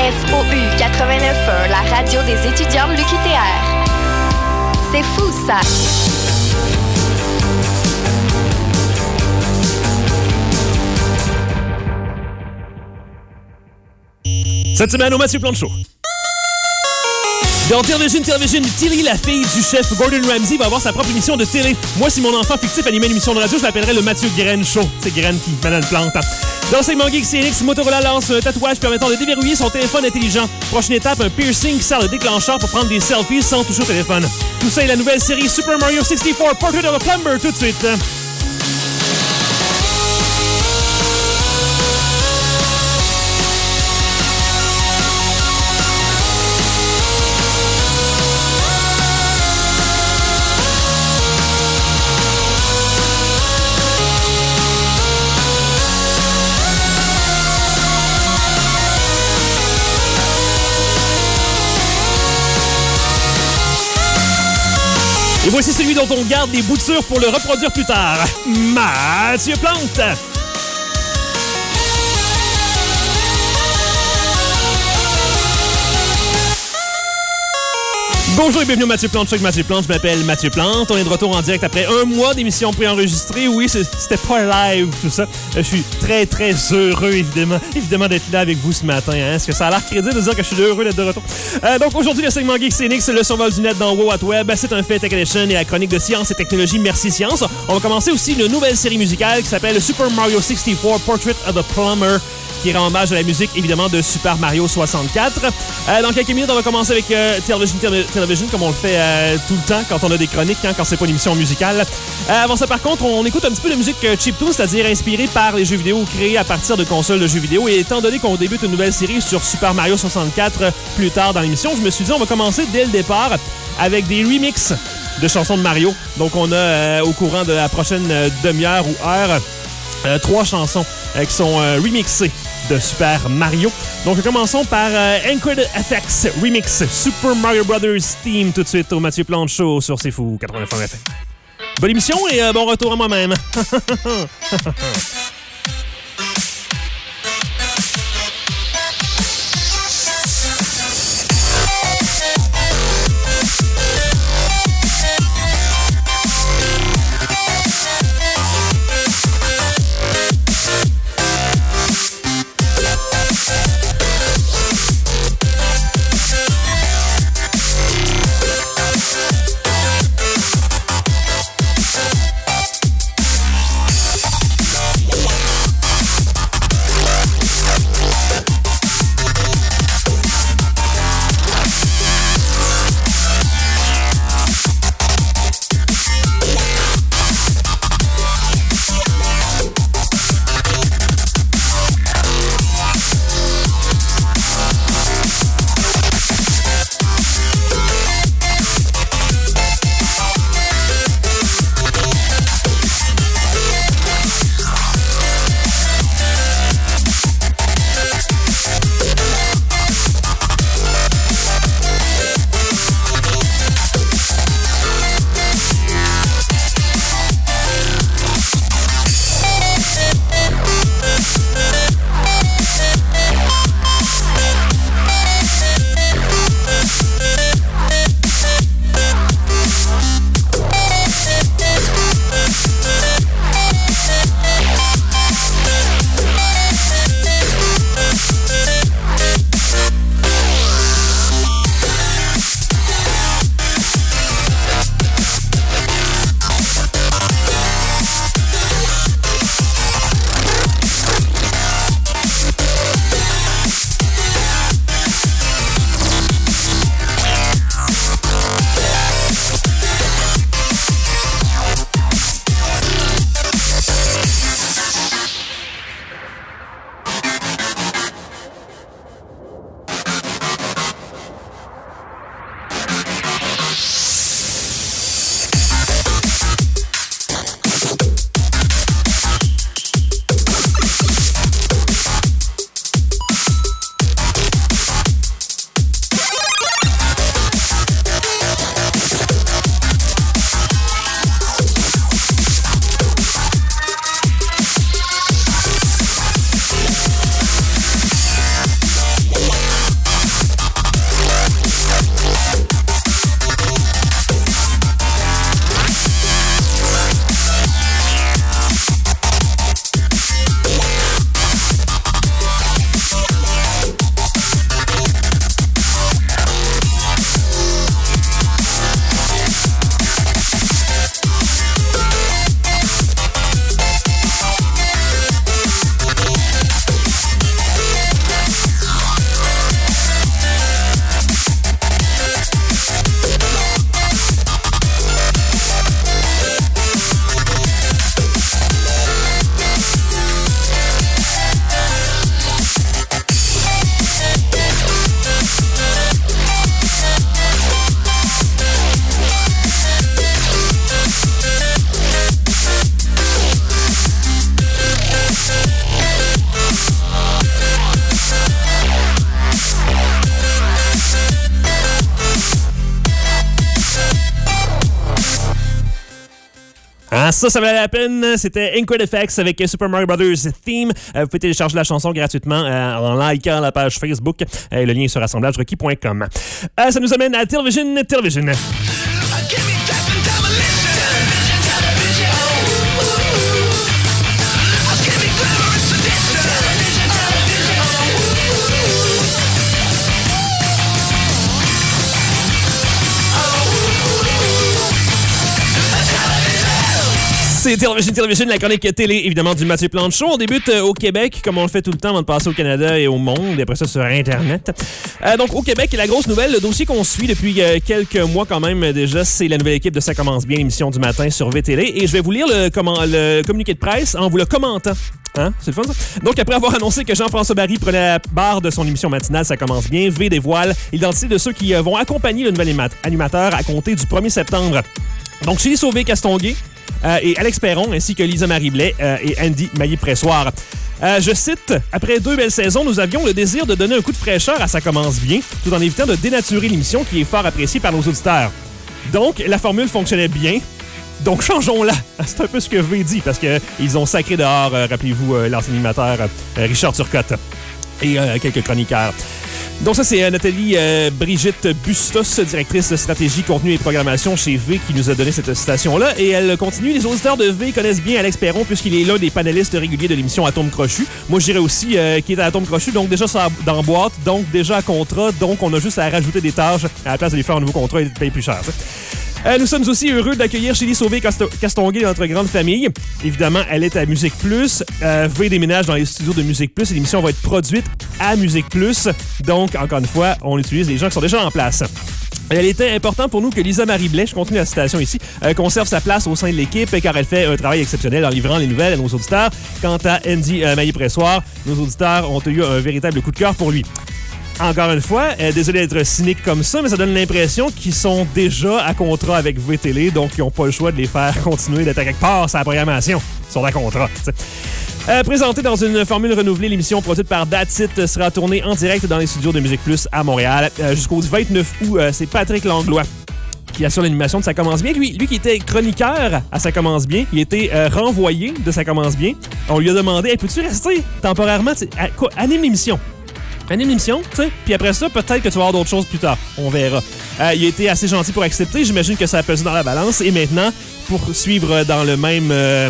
FOU 89.1, la radio des étudiants de l'UQTR. C'est fou, ça! Cette semaine, au Mathieu Plante Show. Dans Television, Tilly, la fille du chef Gordon Ramsay, va avoir sa propre émission de télé. Moi, si mon enfant fictif animait une émission de radio, je l'appellerais le Mathieu Graine Show. C'est Graine qui mène une plante. Dans le segment Geek CNX, Motorola lance un tatouage permettant de déverrouiller son téléphone intelligent. Prochaine étape, un piercing qui sert le déclencheur pour prendre des selfies sans toucher au téléphone. Tout ça est la nouvelle série Super Mario 64 Portrait of a Plumber tout de suite. Et voici celui dont on garde les boutures pour le reproduire plus tard. Mathieu Plante! Bonjour et bienvenue au Mathieu Plante, je suis Mathieu Plante, je m'appelle Mathieu Plante. On est de retour en direct après un mois d'émission préenregistrée. Oui, c'était pas live tout ça. Je suis très très heureux évidemment d'être là avec vous ce matin. Hein? Est-ce que ça a l'air crédible de dire que je suis heureux d'être de retour? Donc aujourd'hui, le segment Geek CNX, le survol du net dans Wow What Web, c'est un fait Tech Edition et la chronique de science et technologie Merci Science. On va commencer aussi une nouvelle série musicale qui s'appelle Super Mario 64 Portrait of a Plumber, qui rend hommage à la musique, évidemment, de Super Mario 64. Dans quelques minutes, on va commencer avec Television, comme on le fait tout le temps quand on a des chroniques, quand c'est pas une émission musicale. Avant ça, par contre, on écoute un petit peu de musique chiptune, c'est-à-dire inspirée par les jeux vidéo créés à partir de consoles de jeux vidéo. Et étant donné qu'on débute une nouvelle série sur Super Mario 64 plus tard dans l'émission, je me suis dit, on va commencer dès le départ avec des remixes de chansons de Mario. Donc, on a, au courant de la prochaine demi-heure ou heure, 3 chansons qui sont remixées de Super Mario. Donc, commençons par Anchored FX Remix Super Mario Brothers Theme tout de suite au Mathieu Plante Show sur C'est Fou 89 FM. Bonne émission et bon retour à moi-même. Ça valait la peine. C'était Incredifax avec Super Mario Brothers Theme. Vous pouvez télécharger la chanson gratuitement en likant la page Facebook. Le lien est sur assemblagerequis.com. Ça nous amène à Television. C'est Television, la chronique télé, évidemment, du Mathieu Plante Show. On débute au Québec, comme on le fait tout le temps avant de passer au Canada et au monde, et après ça sur Internet. Donc, au Québec, la grosse nouvelle, le dossier qu'on suit depuis quelques mois quand même déjà, c'est la nouvelle équipe de Ça commence bien, l'émission du matin sur VTL. Et je vais vous lire le communiqué de presse en vous le commentant. Hein? C'est le fun, ça? Donc, après avoir annoncé que Jean-François Barry prenait la barre de son émission matinale, Ça commence bien, V dévoile l'identité de ceux qui vont accompagner le nouvel animateur à compter du 1er septembre. Donc, Chélie Sauvé-Castonguay, et Alex Perron, ainsi que Lisa-Marie Blais et Andy Maillé-Pressoir. Je cite, « Après 2 belles saisons, nous avions le désir de donner un coup de fraîcheur à Ça commence bien, tout en évitant de dénaturer l'émission qui est fort appréciée par nos auditeurs. Donc, la formule fonctionnait bien, donc changeons-la. » C'est un peu ce que V dit, parce qu'ils ont sacré dehors, rappelez-vous, l'ancien animateur Richard Turcotte et quelques chroniqueurs. Donc ça, c'est Nathalie Brigitte Bustos, directrice de stratégie, contenu et programmation chez V, qui nous a donné cette citation-là. Et elle continue. Les auditeurs de V connaissent bien Alex Perron, puisqu'il est l'un des panélistes réguliers de l'émission Atome Crochu. Moi, je dirais aussi qu'il est à Atome Crochu, donc déjà dans boîte, donc déjà à contrat, donc on a juste à rajouter des tâches à la place de lui faire un nouveau contrat et de payer plus cher. Nous sommes aussi heureux d'accueillir Chélie Sauvé-Castonguay dans notre grande famille. Évidemment, elle est à Musique Plus. V déménage dans les studios de Musique Plus et l'émission va être produite à Musique Plus. Donc, encore une fois, on utilise les gens qui sont déjà en place. Il était important pour nous que Lisa-Marie Blais, je continue la citation ici, conserve sa place au sein de l'équipe car elle fait un travail exceptionnel en livrant les nouvelles à nos auditeurs. Quant à Andy Maillé-Pressoir, nos auditeurs ont eu un véritable coup de cœur pour lui. Encore une fois, désolé d'être cynique comme ça, mais ça donne l'impression qu'ils sont déjà à contrat avec VTL, donc ils n'ont pas le choix de les faire continuer d'être à quelque part sur la programmation. Ils sont à contrat. Présentée dans une formule renouvelée, l'émission produite par That's It sera tournée en direct dans les studios de Musique Plus à Montréal jusqu'au 29 août. C'est Patrick Langlois qui assure l'animation de Ça commence bien. Lui qui était chroniqueur à Ça commence bien, il était renvoyé de Ça commence bien. On lui a demandé hey, « Peux-tu rester temporairement? Anime l'émission. » Anime l'émission, tu sais, puis après ça, peut-être que tu vas avoir d'autres choses plus tard. On verra. Il a été assez gentil pour accepter. J'imagine que ça a pesé dans la balance. Et maintenant, pour suivre dans le même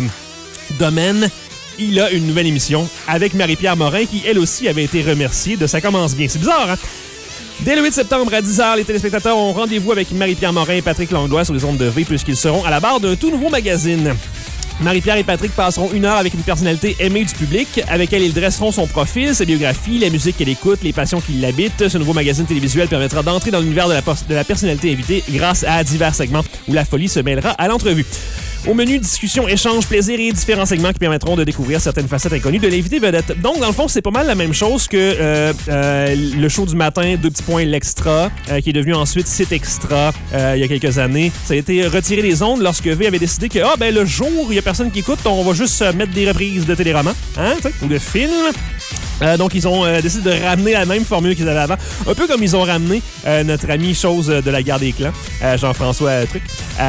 domaine, il a une nouvelle émission avec Marie-Pierre Morin, qui, elle aussi, avait été remerciée de Ça commence bien. C'est bizarre, hein? Dès le 8 septembre à 10h, les téléspectateurs ont rendez-vous avec Marie-Pierre Morin et Patrick Langlois sur les ondes de V, puisqu'ils seront à la barre d'un tout nouveau magazine. Marie-Pierre et Patrick passeront 1 heure avec une personnalité aimée du public, avec elle ils dresseront son profil, sa biographie, la musique qu'elle écoute, les passions qui l'habitent. Ce nouveau magazine télévisuel permettra d'entrer dans l'univers de la personnalité invitée grâce à divers segments où la folie se mêlera à l'entrevue. Au menu, discussion, échange, plaisir et différents segments qui permettront de découvrir certaines facettes inconnues de l'invité vedette. Donc, dans le fond, c'est pas mal la même chose que le show du matin, 2 petits points, l'extra, qui est devenu ensuite site extra il y a quelques années. Ça a été retiré des ondes lorsque V avait décidé que le jour où il y a personne qui écoute, on va juste mettre des reprises de téléromans, ou de films. Donc, ils ont décidé de ramener la même formule qu'ils avaient avant. Un peu comme ils ont ramené notre ami chose de la guerre des clans, Jean-François Truc.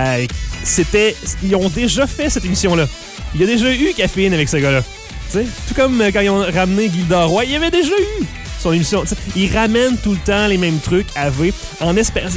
Ils ont déjà fait cette émission-là. Il y a déjà eu Caféine avec ce gars-là. T'sais, tout comme quand ils ont ramené Gilda Roy, il y avait déjà eu son émission. T'sais, ils ramènent tout le temps les mêmes trucs à V en espérant...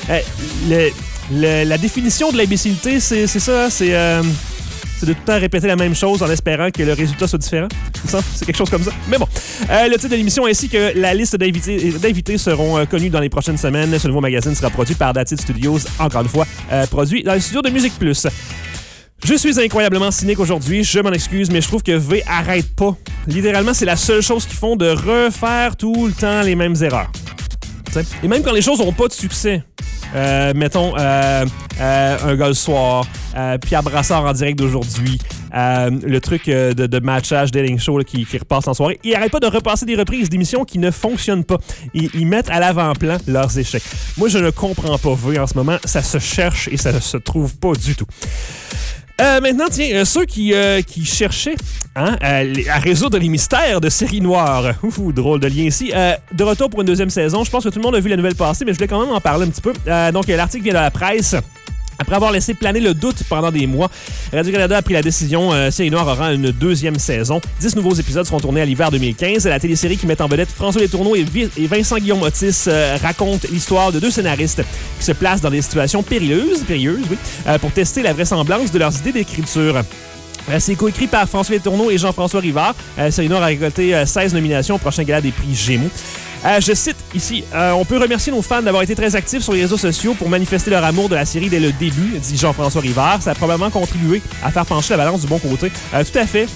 La définition de l'imbécilité, c'est ça, c'est de tout le temps répéter la même chose en espérant que le résultat soit différent. C'est quelque chose comme ça. Mais bon, le titre de l'émission ainsi que la liste d'invités seront connus dans les prochaines semaines. Ce nouveau magazine sera produit par That's It Studios, encore une fois, produit dans les studios de Musique Plus. Je suis incroyablement cynique aujourd'hui, je m'en excuse, mais je trouve que V arrête pas. Littéralement, c'est la seule chose qu'ils font de refaire tout le temps les mêmes erreurs. T'sais? Et même quand les choses n'ont pas de succès. Mettons un gars le soir, Pierre Brassard en direct d'aujourd'hui, le truc de matchage dating show là, qui repasse en soirée. Ils n'arrêtent pas de repasser des reprises d'émissions qui ne fonctionnent pas. Ils mettent à l'avant-plan leurs échecs. Moi, je ne comprends pas V en ce moment. Ça se cherche et ça ne se trouve pas du tout. Maintenant, tiens, ceux qui cherchaient à résoudre les mystères de séries noires. Drôle de lien ici. De retour pour une deuxième saison. Je pense que tout le monde a vu la nouvelle passer, mais je voulais quand même en parler un petit peu. Donc, l'article vient de la presse. Après avoir laissé planer le doute pendant des mois, Radio-Canada a pris la décision. Série Noire aura une deuxième saison. 10 nouveaux épisodes seront tournés à l'hiver 2015. La télésérie qui met en vedette François Letourneau et Vincent Guillaume Otis raconte l'histoire de deux scénaristes qui se placent dans des situations périlleuses pour tester la vraisemblance de leurs idées d'écriture. C'est coécrit par François Letourneau et Jean-François Rivard. Série Noire a récolté 16 nominations au prochain gala des prix Gémeaux. Je cite ici, on peut remercier nos fans d'avoir été très actifs sur les réseaux sociaux pour manifester leur amour de la série dès le début, dit Jean-François Rivard. Ça a probablement contribué à faire pencher la balance du bon côté. Tout à fait.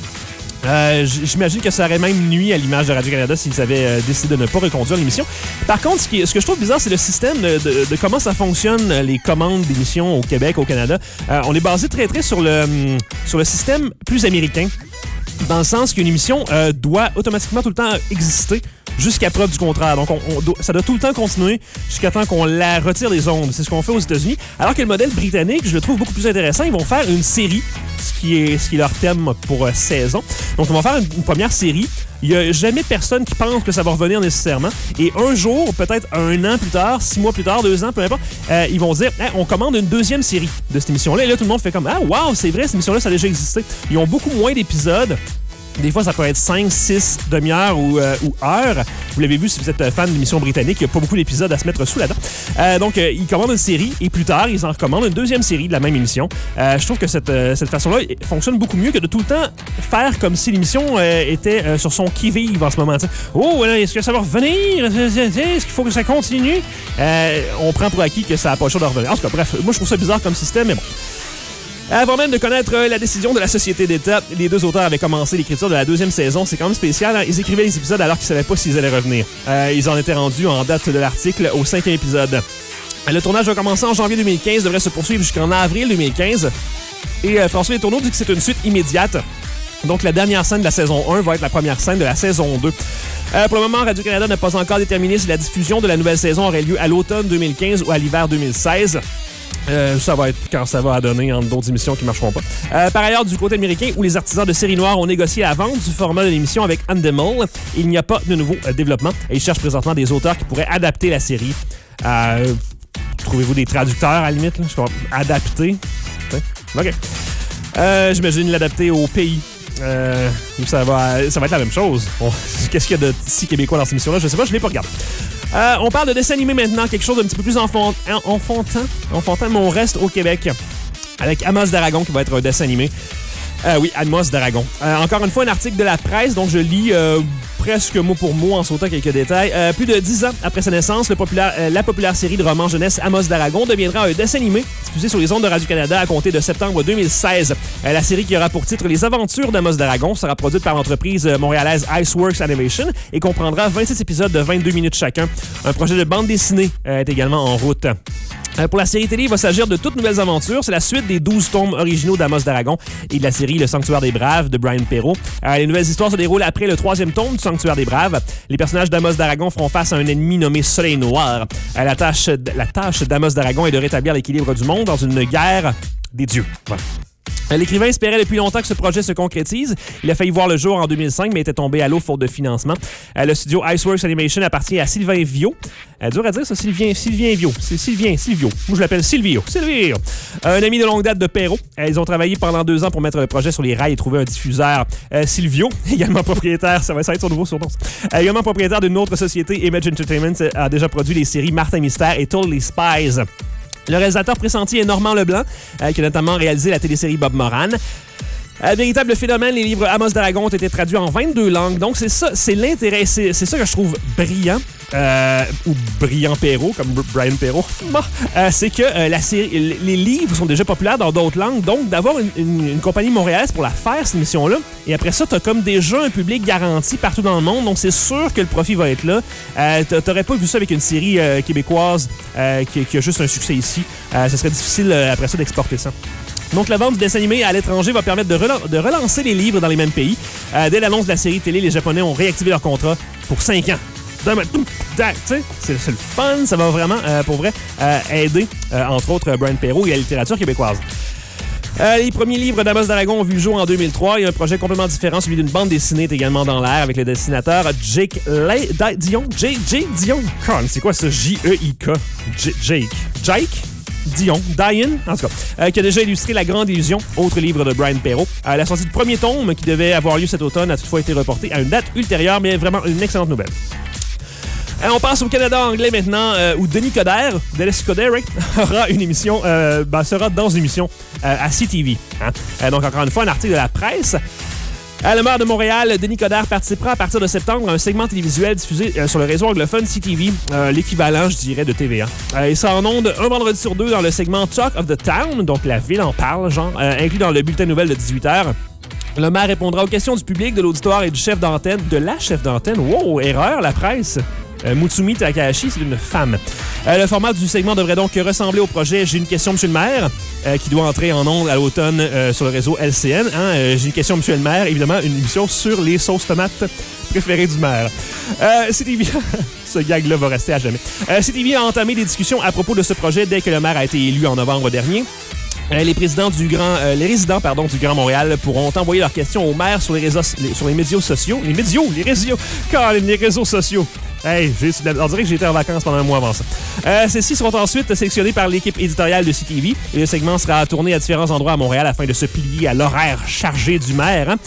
J'imagine que ça aurait même nuit à l'image de Radio-Canada s'ils avaient décidé de ne pas reconduire l'émission. Par contre, ce que je trouve bizarre, c'est le système de comment ça fonctionne, les commandes d'émissions au Québec, au Canada. On est basé très, très sur le système plus américain, dans le sens qu'une émission doit automatiquement tout le temps exister jusqu'à preuve du contraire. Donc, ça doit tout le temps continuer jusqu'à temps qu'on la retire des ondes. C'est ce qu'on fait aux États-Unis. Alors que le modèle britannique, je le trouve beaucoup plus intéressant. Ils vont faire une série, ce qui est leur thème pour saison. Donc, ils vont faire une première série. Il n'y a jamais personne qui pense que ça va revenir nécessairement. Et un jour, peut-être 1 an plus tard, 6 mois plus tard, 2 ans, peu importe, ils vont dire on commande une deuxième série de cette émission-là. Et là, tout le monde fait comme ah, wow, c'est vrai, cette émission-là, ça a déjà existé. Ils ont beaucoup moins d'épisodes. Des fois, ça peut être 5, 6 demi-heures ou heures. Vous l'avez vu si vous êtes fan d'émissions britanniques, il n'y a pas beaucoup d'épisodes à se mettre sous la dent. Donc, ils commandent une série et plus tard, ils en recommandent une deuxième série de la même émission. Je trouve que cette façon-là fonctionne beaucoup mieux que de tout le temps faire comme si l'émission était sur son qui-vive en ce moment. T'sais. Oh, est-ce que ça va revenir? Est-ce qu'il faut que ça continue? On prend pour acquis que ça n'a pas le choix de revenir. En tout cas, bref, moi, je trouve ça bizarre comme système, mais bon. Avant même de connaître la décision de la Société d'État, les deux auteurs avaient commencé l'écriture de la deuxième saison. C'est quand même spécial. Hein? Ils écrivaient les épisodes alors qu'ils ne savaient pas s'ils allaient revenir. Ils en étaient rendus en date de l'article au 5e épisode. Le tournage va commencer en janvier 2015, devrait se poursuivre jusqu'en avril 2015. Et François Letourneau dit que c'est une suite immédiate. Donc, la dernière scène de la saison 1 va être la première scène de la saison 2. Pour le moment, Radio-Canada n'a pas encore déterminé si la diffusion de la nouvelle saison aurait lieu à l'automne 2015 ou à l'hiver 2016. Ça va être quand ça va donner entre d'autres émissions qui ne marcheront pas. Par ailleurs, du côté américain, où les artisans de Série Noire ont négocié la vente du format de l'émission avec Endemol, il n'y a pas de nouveau développement et ils cherchent présentement des auteurs qui pourraient adapter la série. Trouvez-vous des traducteurs à la limite? Là? Je comprends. Adapter? OK. J'imagine l'adapter au pays. Ça va être la même chose. Qu'est-ce qu'il y a de si québécois dans cette émission-là? Je sais pas, je l'ai pas regardé. On parle de dessin animé maintenant, quelque chose d'un petit peu plus enfantin, mais on reste au Québec. Avec Amos d'Aragon qui va être un dessin animé. Oui, Amos d'Aragon. Encore une fois, un article de la presse, donc je lis presque mot pour mot en sautant quelques détails. Plus de 10 ans après sa naissance, la populaire série de romans jeunesse Amos d'Aragon deviendra un dessin animé diffusé sur les ondes de Radio-Canada à compter de septembre 2016. La série qui aura pour titre Les Aventures d'Amos d'Aragon sera produite par l'entreprise montréalaise Iceworks Animation et comprendra 26 épisodes de 22 minutes chacun. Un projet de bande dessinée est également en route. Pour la série télé, il va s'agir de toutes nouvelles aventures. C'est la suite des 12 tomes originaux d'Amos d'Aragon et de la série Le Sanctuaire des Braves de Brian Perrault. Les nouvelles histoires se déroulent après le 3e tome du Sanctuaire des Braves. Les personnages d'Amos d'Aragon feront face à un ennemi nommé Soleil Noir. La tâche d'Amos d'Aragon est de rétablir l'équilibre du monde dans une guerre des dieux. Voilà. L'écrivain espérait depuis longtemps que ce projet se concrétise. Il a failli voir le jour en 2005, mais était tombé à l'eau faute de financement. Le studio Iceworks Animation appartient à Sylvain Viau. Dur à dire, ça, Sylvain Viau. C'est Silvio. Moi, je l'appelle Silvio. Un ami de longue date de Perrault. Ils ont travaillé pendant 2 ans pour mettre le projet sur les rails et trouver un diffuseur. Silvio, également propriétaire, ça va être son nouveau surnom. Également propriétaire d'une autre société, Image Entertainment, a déjà produit les séries Martin Mystère et Totally Spies. Le réalisateur pressenti est Normand Leblanc, qui a notamment réalisé la télésérie Bob Moran. Véritable phénomène, les livres Amos d'Aragon ont été traduits en 22 langues. Donc, c'est ça, c'est l'intérêt. C'est ça que je trouve brillant. Ou brillant Perrault, comme Brian Perrault. Bon, c'est que les livres sont déjà populaires dans d'autres langues. Donc, d'avoir une compagnie montréalaise pour la faire, cette émission-là. Et après ça, t'as comme déjà un public garanti partout dans le monde. Donc, c'est sûr que le profit va être là. T'aurais pas vu ça avec une série québécoise qui a juste un succès ici. Ce serait difficile après ça d'exporter ça. Donc, la vente du dessin animé à l'étranger va permettre de relancer les livres dans les mêmes pays. Dès l'annonce de la série télé, les Japonais ont réactivé leur contrat pour 5 ans. C'est le fun, ça va vraiment, pour vrai, aider, entre autres, Brian Perrault et la littérature québécoise. Les premiers livres d'Amos d'Aragon ont vu le jour en 2003. Il y a un projet complètement différent, celui d'une bande dessinée est également dans l'air avec le dessinateur Jake Dion. Jake Dion? C'est quoi ce J-E-I-K? Jake? Dion, en tout cas, qui a déjà illustré La Grande Illusion, autre livre de Brian Perrault. La sortie du premier tome, qui devait avoir lieu cet automne, a toutefois été reportée à une date ultérieure, mais vraiment une excellente nouvelle. On passe au Canada anglais maintenant, où Denis Coderre, Dennis Coderre, aura une émission, sera dans une émission à CTV. Hein? Donc, encore une fois, un article de la presse. Le maire de Montréal, Denis Coderre, participera à partir de septembre à un segment télévisuel diffusé sur le réseau anglophone CTV, l'équivalent, je dirais, de TVA. Il sera en ondes un vendredi sur deux dans le segment Talk of the Town, donc la ville en parle, inclus dans le bulletin nouvelle de 18h. Le maire répondra aux questions du public, de l'auditoire et du chef d'antenne, de la chef d'antenne. Wow, erreur, la presse. Mutsumi Takahashi, c'est une femme. Le format du segment devrait donc ressembler au projet J'ai une question, Monsieur le maire, qui doit entrer en ondes à l'automne sur le réseau LCN. J'ai une question, Monsieur le maire, évidemment, une émission sur les sauces tomates préférées du maire. CTV, ce gag-là va rester à jamais. CTV a entamé des discussions à propos de ce projet dès que le maire a été élu en novembre dernier. Les résidents du Grand Montréal pourront envoyer leurs questions au maire sur les médias sociaux. Les réseaux sociaux. Hey, on dirait que j'étais en vacances pendant un mois avant ça. Celles-ci seront ensuite sélectionnées par l'équipe éditoriale de CTV. Et le segment sera tourné à différents endroits à Montréal afin de se plier à l'horaire chargé du maire.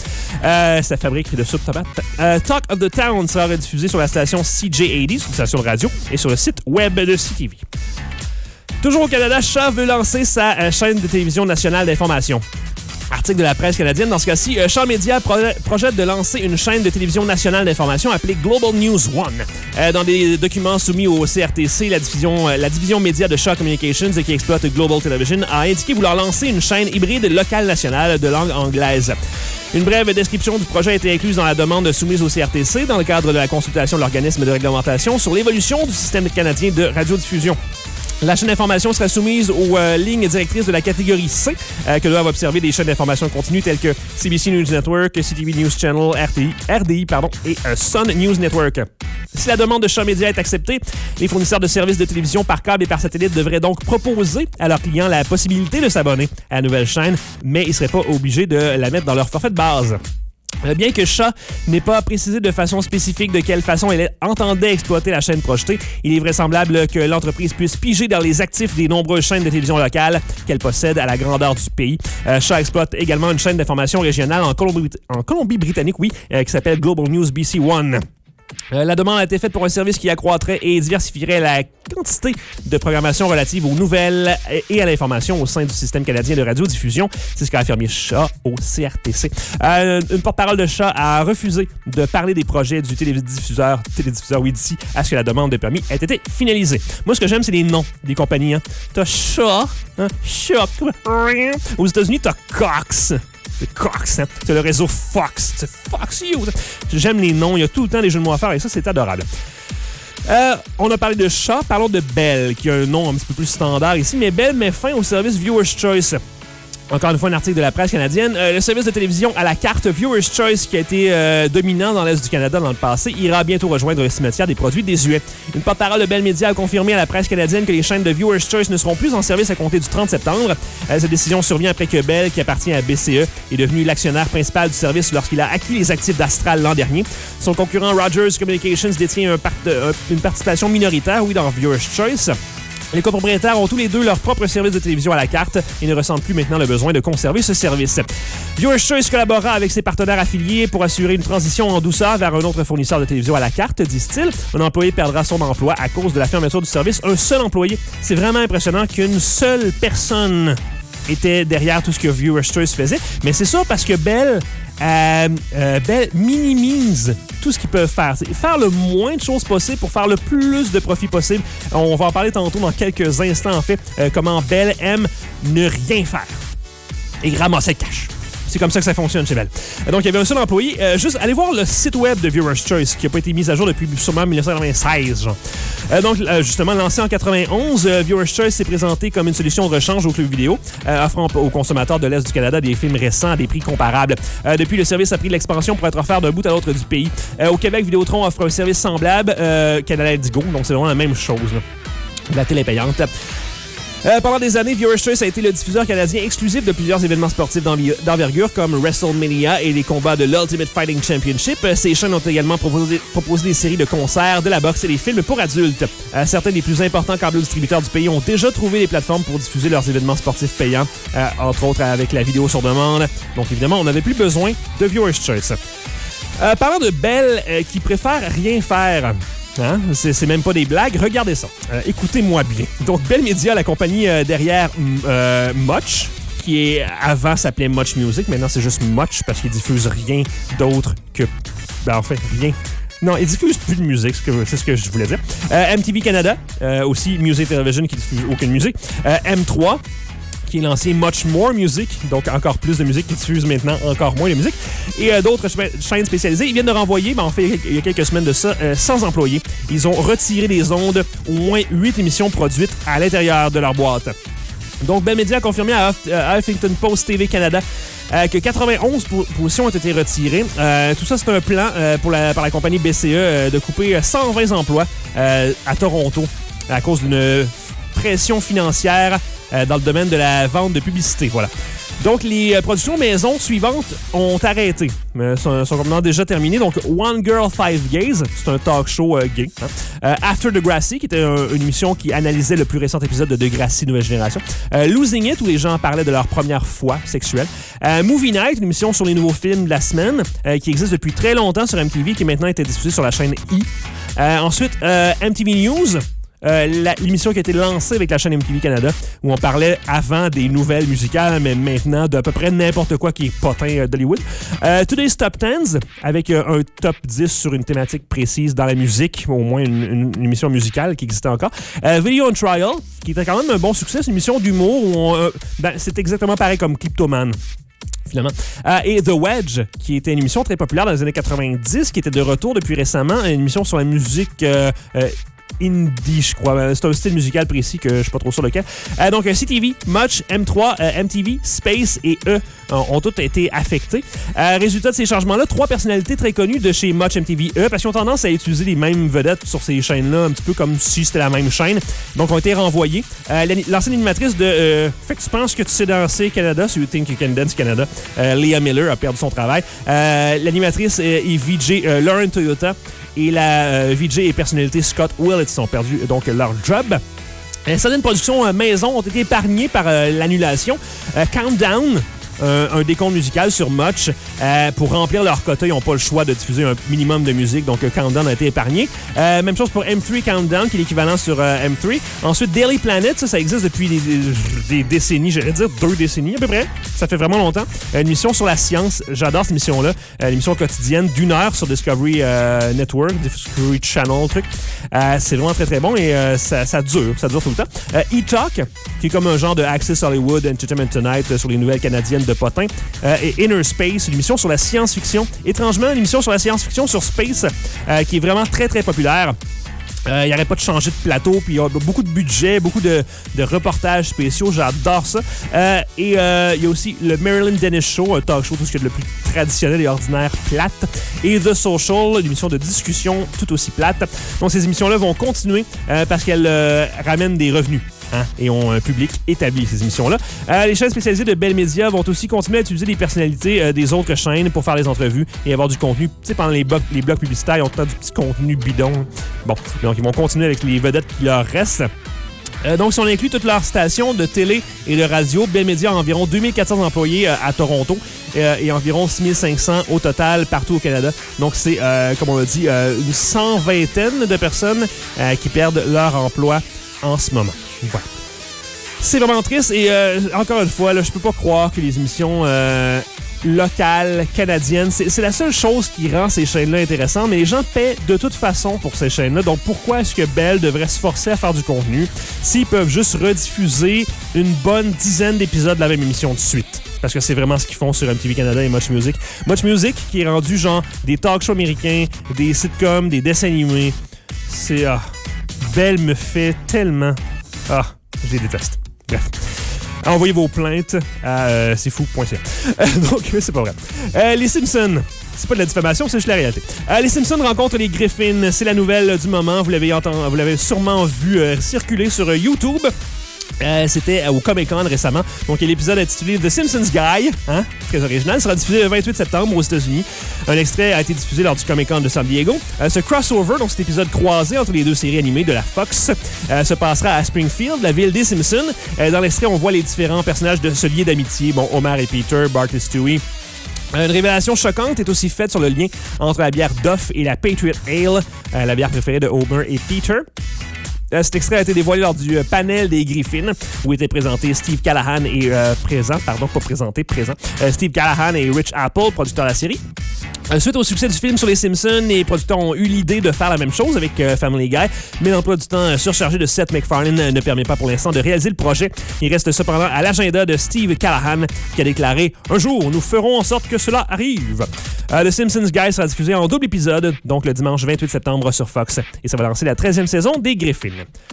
Ça fabrique de soupe tomate. Talk of the Town sera rediffusé sur la station CJ80, sur une station de radio, et sur le site web de CTV. Toujours au Canada, Shaw veut lancer sa chaîne de télévision nationale d'information. Article de la presse canadienne. Dans ce cas-ci, Shaw Media projette de lancer une chaîne de télévision nationale d'information appelée Global News One. Dans des documents soumis au CRTC, la division média de Shaw Communications, qui exploite Global Television, a indiqué vouloir lancer une chaîne hybride locale nationale de langue anglaise. Une brève description du projet a été incluse dans la demande soumise au CRTC dans le cadre de la consultation de l'organisme de réglementation sur l'évolution du système canadien de radiodiffusion. La chaîne d'information sera soumise aux lignes directrices de la catégorie C que doivent observer des chaînes d'information continue telles que CBC News Network, CTV News Channel, RDI et Sun News Network. Si la demande de Shaw Media est acceptée, les fournisseurs de services de télévision par câble et par satellite devraient donc proposer à leurs clients la possibilité de s'abonner à la nouvelle chaîne, mais ils ne seraient pas obligés de la mettre dans leur forfait de base. Bien que Shaw n'ait pas précisé de façon spécifique de quelle façon elle entendait exploiter la chaîne projetée, il est vraisemblable que l'entreprise puisse piger dans les actifs des nombreuses chaînes de télévision locales qu'elle possède à la grandeur du pays. Shaw exploite également une chaîne d'information régionale en Colombie-Britannique, qui s'appelle Global News BC One. La demande a été faite pour un service qui accroîtrait et diversifierait la quantité de programmation relative aux nouvelles et à l'information au sein du système canadien de radiodiffusion. C'est ce qu'a affirmé Shaw au CRTC. Une porte-parole de Shaw a refusé de parler des projets du télédiffuseur d'ici à ce que la demande de permis ait été finalisée. Moi, ce que j'aime, c'est les noms des compagnies. T'as Shaw, Shaw. Aux États-Unis, t'as Cox. C'est Cox, hein? C'est le réseau Fox. C'est Fox You. J'aime les noms. Il y a tout le temps des jeux de mots à faire et ça, c'est adorable. On a parlé de Shaw. Parlons de Bell, qui a un nom un petit peu plus standard ici. Mais Bell met fin au service Viewer's Choice. Encore une fois, un article de la presse canadienne. Le service de télévision à la carte Viewer's Choice, qui a été dominant dans l'Est du Canada dans le passé, ira bientôt rejoindre le cimetière des produits désuets. Une porte-parole de Bell Media a confirmé à la presse canadienne que les chaînes de Viewer's Choice ne seront plus en service à compter du 30 septembre. Cette décision survient après que Bell, qui appartient à BCE, est devenu l'actionnaire principal du service lorsqu'il a acquis les actifs d'Astral l'an dernier. Son concurrent Rogers Communications détient une participation minoritaire, dans Viewer's Choice. Les copropriétaires ont tous les deux leur propre service de télévision à la carte et ne ressentent plus maintenant le besoin de conserver ce service. Viewer's Choice collabora avec ses partenaires affiliés pour assurer une transition en douceur vers un autre fournisseur de télévision à la carte, disent-ils. Un employé perdra son emploi à cause de la fermeture du service. Un seul employé. C'est vraiment impressionnant qu'une seule personne était derrière tout ce que Viewer's Choice faisait. Mais c'est ça parce que Bell minimise tout ce qu'ils peuvent faire. C'est faire le moins de choses possible pour faire le plus de profit possible. On va en parler tantôt dans quelques instants, en fait, comment Bell aime ne rien faire et ramasser le cash. C'est comme ça que ça fonctionne chez Bell. Donc, il y avait un seul employé. Juste, allez voir le site web de Viewer's Choice, qui n'a pas été mis à jour depuis sûrement 1996. Justement, lancé en 91, Viewer's Choice s'est présenté comme une solution de rechange aux clubs vidéo, offrant aux consommateurs de l'Est du Canada des films récents à des prix comparables. Depuis, le service a pris de l'expansion pour être offert d'un bout à l'autre du pays. Au Québec, Vidéotron offre un service semblable, Canal Digo, donc c'est vraiment la même chose. La télé payante. Pendant des années, Viewer's Choice a été le diffuseur canadien exclusif de plusieurs événements sportifs d'envergure comme WrestleMania et les combats de l'Ultimate Fighting Championship. Ces chaînes ont également proposé des séries de concerts, de la boxe et des films pour adultes. Certains des plus importants câbles distributeurs du pays ont déjà trouvé des plateformes pour diffuser leurs événements sportifs payants, entre autres avec la vidéo sur demande. Donc évidemment, on n'avait plus besoin de Viewer's Choice. Parlant de Bell qui préfère rien faire... Hein? C'est même pas des blagues. Regardez ça. Écoutez-moi bien. Donc, Bell Media, la compagnie derrière Much, qui avant s'appelait Much Music. Maintenant, c'est juste Much parce qu'ils diffusent rien d'autre que... en fait, rien. Non, ils diffusent plus de musique, c'est ce que je voulais dire. MTV Canada, aussi Music Television qui diffuse aucune musique. M3, qui est l'ancien Much More Music, donc encore plus de musique qui diffuse maintenant encore moins de musique. Et d'autres chaînes spécialisées, ils viennent de renvoyer, en fait, il y a quelques semaines de ça, sans employés. Ils ont retiré des ondes au moins 8 émissions produites à l'intérieur de leur boîte. Donc, Bell Media a confirmé à Huffington Post TV Canada que 91 positions ont été retirées. Tout ça, c'est un plan par la compagnie BCE de couper 120 emplois à Toronto à cause d'une pression financière dans le domaine de la vente de publicité. Voilà. Donc, les productions maison suivantes ont arrêté. Sont complètement déjà terminées. Donc, One Girl, Five Gays, c'est un talk show gay. Hein? After Degrassi, qui était une émission qui analysait le plus récent épisode de Degrassi Nouvelle Génération. Losing It, où les gens parlaient de leur première fois sexuelle. Movie Night, une émission sur les nouveaux films de la semaine, qui existe depuis très longtemps sur MTV, qui maintenant été diffusée sur la chaîne E! Ensuite, MTV News. L'émission qui a été lancée avec la chaîne MTV Canada, où on parlait avant des nouvelles musicales, mais maintenant d'à peu près n'importe quoi qui est potin d'Hollywood. Today's Top 10, avec un top 10 sur une thématique précise dans la musique, au moins une émission musicale qui existait encore. Video on Trial, qui était quand même un bon succès, c'est une émission d'humour où c'est exactement pareil comme Cliptoman. Finalement. Et The Wedge, qui était une émission très populaire dans les années 90, qui était de retour depuis récemment, une émission sur la musique indie, je crois. C'est un style musical précis que je suis pas trop sûr lequel. Donc, CTV, Much, M3, MTV, Space et E ont tous été affectés. Résultat de ces changements-là, 3 personnalités très connues de chez Much, MTV, E, parce qu'ils ont tendance à utiliser les mêmes vedettes sur ces chaînes-là, un petit peu comme si c'était la même chaîne. Donc, ont été renvoyés. L'ancienne animatrice de Fait que tu penses que tu sais danser Canada, So You Think You Can Dance Canada, Leah Miller a perdu son travail. L'animatrice et VJ Lauren Toyota et la VJ et personnalité Scott Willits ont perdu donc leur job. Certaines productions maison ont été épargnées par l'annulation. Countdown, un décompte musical sur Much. Pour remplir leur quota, ils n'ont pas le choix de diffuser un minimum de musique, donc Countdown a été épargné. Même chose pour M3 Countdown, qui est l'équivalent sur M3. Ensuite, Daily Planet, ça existe depuis des décennies, j'allais dire 2 décennies à peu près. Ça fait vraiment longtemps. Une émission sur la science, j'adore cette émission-là. L'émission quotidienne d'1 heure sur Discovery Network, Discovery Channel, truc. C'est vraiment très très bon et ça dure tout le temps. E-Talk, qui est comme un genre de Access Hollywood, Entertainment Tonight sur les nouvelles canadiennes de potin. Et Inner Space, une émission sur la science-fiction. Étrangement, une émission sur la science-fiction sur Space, qui est vraiment très très populaire. Il n'arrête pas de changer de plateau, puis il y a beaucoup de budget, beaucoup de reportages spéciaux. J'adore ça. Et il y a aussi le Marilyn Dennis Show, un talk show, tout ce qui est le plus traditionnel et ordinaire plate. Et The Social, une émission de discussion tout aussi plate. Donc ces émissions-là vont continuer parce qu'elles ramènent des revenus. Hein, et ont un public établi, ces émissions-là. Les chaînes spécialisées de Bell Media vont aussi continuer à utiliser les personnalités des autres chaînes pour faire des entrevues et avoir du contenu. Tu sais, pendant les blocs publicitaires, ils ont tout le temps du petit contenu bidon. Bon, donc ils vont continuer avec les vedettes qui leur restent. Donc, si on inclut toutes leurs stations de télé et de radio, Bell Media a environ 2400 employés à Toronto et environ 6500 au total partout au Canada. Donc, c'est, comme on l'a dit, une 120aine de personnes qui perdent leur emploi en ce moment. Voilà. C'est vraiment triste et encore une fois, là, je peux pas croire que les émissions locales, canadiennes, c'est la seule chose qui rend ces chaînes-là intéressantes, mais les gens paient de toute façon pour ces chaînes-là. Donc pourquoi est-ce que Bell devrait se forcer à faire du contenu s'ils peuvent juste rediffuser une bonne dizaine d'épisodes de la même émission de suite? Parce que c'est vraiment ce qu'ils font sur MTV Canada et Much Music. Much Music qui est rendu genre des talk shows américains, des sitcoms, des dessins animés. C'est... Bell me fait tellement... je les déteste. Bref. Envoyez vos plaintes à c'estfou.ca. Donc, c'est pas vrai. Les Simpsons. C'est pas de la diffamation, c'est juste la réalité. Les Simpsons rencontrent les Griffins. C'est la nouvelle du moment. Vous l'avez sûrement vu circuler sur YouTube. C'était au Comic-Con récemment. Donc, l'épisode intitulé The Simpsons Guy, très original, sera diffusé le 28 septembre aux États-Unis. Un extrait a été diffusé lors du Comic-Con de San Diego. Ce crossover, donc cet épisode croisé entre les deux séries animées de la Fox, se passera à Springfield, la ville des Simpsons. Dans l'extrait, on voit les différents personnages se lier d'amitié. Bon, Homer et Peter, Bart et Stewie. Une révélation choquante est aussi faite sur le lien entre la bière Duff et la Patriot Ale, la bière préférée de Homer et Peter. Cet extrait a été dévoilé lors du panel des Griffins, où était présenté Steve Callahan et présent. Steve Callahan et Rich Apple, producteurs de la série. Suite au succès du film sur les Simpsons, les producteurs ont eu l'idée de faire la même chose avec Family Guy, mais l'emploi du temps surchargé de Seth MacFarlane ne permet pas pour l'instant de réaliser le projet. Il reste cependant à l'agenda de Steve Callahan, qui a déclaré « Un jour, nous ferons en sorte que cela arrive ». The Simpsons Guy sera diffusé en double épisode, donc le dimanche 28 septembre sur Fox, et ça va lancer la 13e saison des Griffins.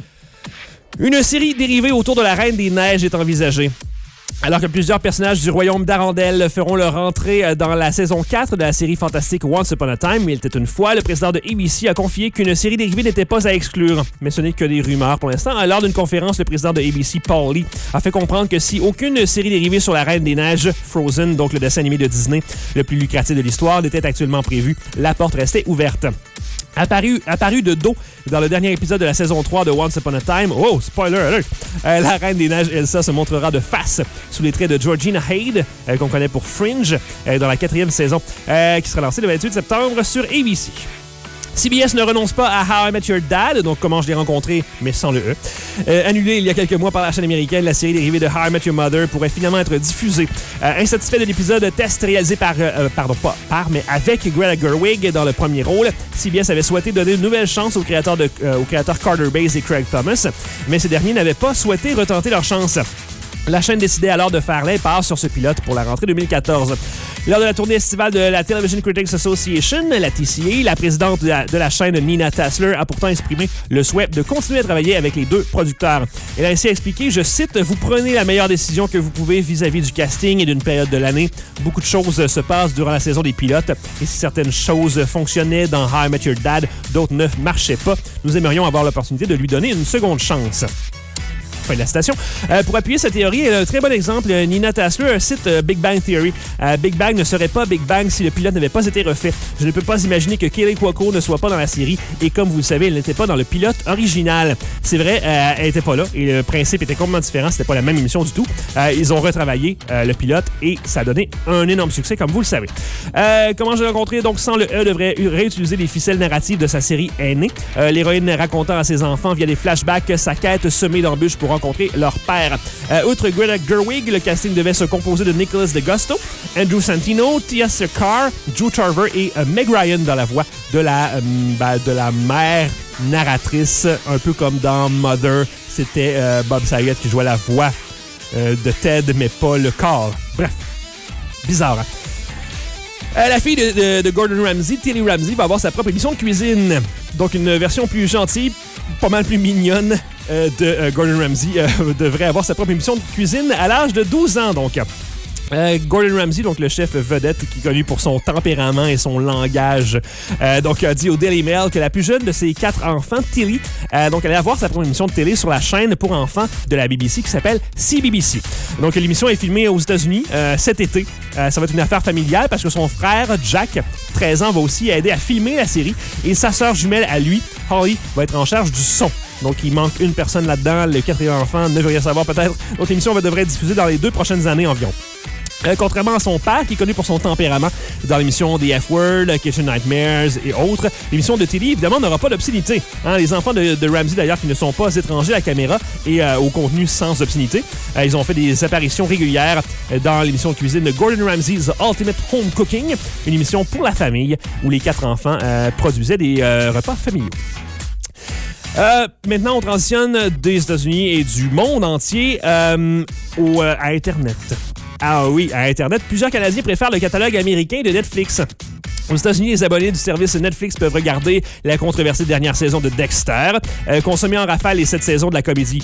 Une série dérivée autour de la Reine des Neiges est envisagée. Alors que plusieurs personnages du royaume d'Arendelle feront leur entrée dans la saison 4 de la série fantastique Once Upon a Time, il était une fois, le président de ABC a confié qu'une série dérivée n'était pas à exclure. Mais ce n'est que des rumeurs pour l'instant. Lors d'une conférence, le président de ABC, Paul Lee, a fait comprendre que si aucune série dérivée sur la Reine des Neiges, Frozen, donc le dessin animé de Disney, le plus lucratif de l'histoire, n'était actuellement prévue, la porte restait ouverte. Apparu de dos dans le dernier épisode de la saison 3 de Once Upon a Time, oh, spoiler alert, la Reine des Neiges Elsa se montrera de face sous les traits de Georgina Hyde, qu'on connaît pour Fringe, dans la 4e saison, qui sera lancée le 28 septembre sur ABC. CBS ne renonce pas à How I Met Your Dad, donc comment je l'ai rencontré, mais sans le E. Annulé il y a quelques mois par la chaîne américaine, la série dérivée de How I Met Your Mother pourrait finalement être diffusée. Insatisfait de l'épisode test réalisé avec Greta Gerwig dans le premier rôle, CBS avait souhaité donner une nouvelle chance aux créateurs Carter Bays et Craig Thomas, mais ces derniers n'avaient pas souhaité retenter leur chance. La chaîne décidait alors de faire l'impasse sur ce pilote pour la rentrée 2014. Lors de la tournée estivale de la Television Critics Association, la TCA, la présidente de la chaîne, Nina Tassler, a pourtant exprimé le souhait de continuer à travailler avec les deux producteurs. Elle a ainsi expliqué, je cite, « Vous prenez la meilleure décision que vous pouvez vis-à-vis du casting et d'une période de l'année. Beaucoup de choses se passent durant la saison des pilotes et si certaines choses fonctionnaient dans How I Met Your Dad, d'autres ne marchaient pas. Nous aimerions avoir l'opportunité de lui donner une seconde chance. » Fin de la citation. Pour appuyer cette théorie, elle a un très bon exemple. Nina Tassler cite Big Bang Theory. Big Bang ne serait pas Big Bang si le pilote n'avait pas été refait. Je ne peux pas imaginer que Kaley Cuoco ne soit pas dans la série et comme vous le savez, elle n'était pas dans le pilote original. C'est vrai, elle n'était pas là et le principe était complètement différent. C'était pas la même émission du tout. Ils ont retravaillé le pilote et ça a donné un énorme succès, comme vous le savez. Comment j'ai rencontré, donc sans le E, devrait réutiliser les ficelles narratives de sa série aînée. L'héroïne racontant à ses enfants via des flashbacks sa quête semée d'embûches pour rencontrer leur père. Outre Greta Gerwig, le casting devait se composer de Nicholas DeGusto, Andrew Santino, Tia Secar, Drew Tarver et Meg Ryan dans la voix de la mère narratrice, un peu comme dans Mother. C'était Bob Saget qui jouait la voix de Ted, mais pas le corps. Bref, bizarre. La fille de Gordon Ramsay, Tilly Ramsay, va avoir sa propre émission de cuisine. Donc une version plus gentille, pas mal plus mignonne de Gordon Ramsay devrait avoir sa propre émission de cuisine à l'âge de 12 ans. Donc, Gordon Ramsay, donc le chef vedette qui est connu pour son tempérament et son langage, donc a dit au Daily Mail que la plus jeune de ses 4 enfants, Tilly, donc allait avoir sa propre émission de télé sur la chaîne pour enfants de la BBC qui s'appelle CBBC. Donc l'émission est filmée aux États-Unis cet été. Ça va être une affaire familiale parce que son frère Jack, 13 ans, va aussi aider à filmer la série et sa sœur jumelle à lui, Holly, va être en charge du son. Donc, il manque une personne là-dedans. Le 4e enfant ne veut rien savoir peut-être. Donc, l'émission devrait être diffusée dans les 2 prochaines années environ. Contrairement à son père, qui est connu pour son tempérament dans l'émission The F-Word, Kitchen Nightmares et autres, l'émission de Tilly, évidemment, n'aura pas d'obscénité. Les enfants de Ramsay, d'ailleurs, qui ne sont pas étrangers à la caméra et au contenu sans obscénité, ils ont fait des apparitions régulières dans l'émission de cuisine de Gordon Ramsay's Ultimate Home Cooking, une émission pour la famille où les 4 enfants produisaient des repas familiaux. Maintenant, on transitionne des États-Unis et du monde entier à Internet. Ah oui, à Internet, plusieurs Canadiens préfèrent le catalogue américain de Netflix. Aux États-Unis, les abonnés du service Netflix peuvent regarder la controversée dernière saison de Dexter, consommer en rafale les 7 saisons de la comédie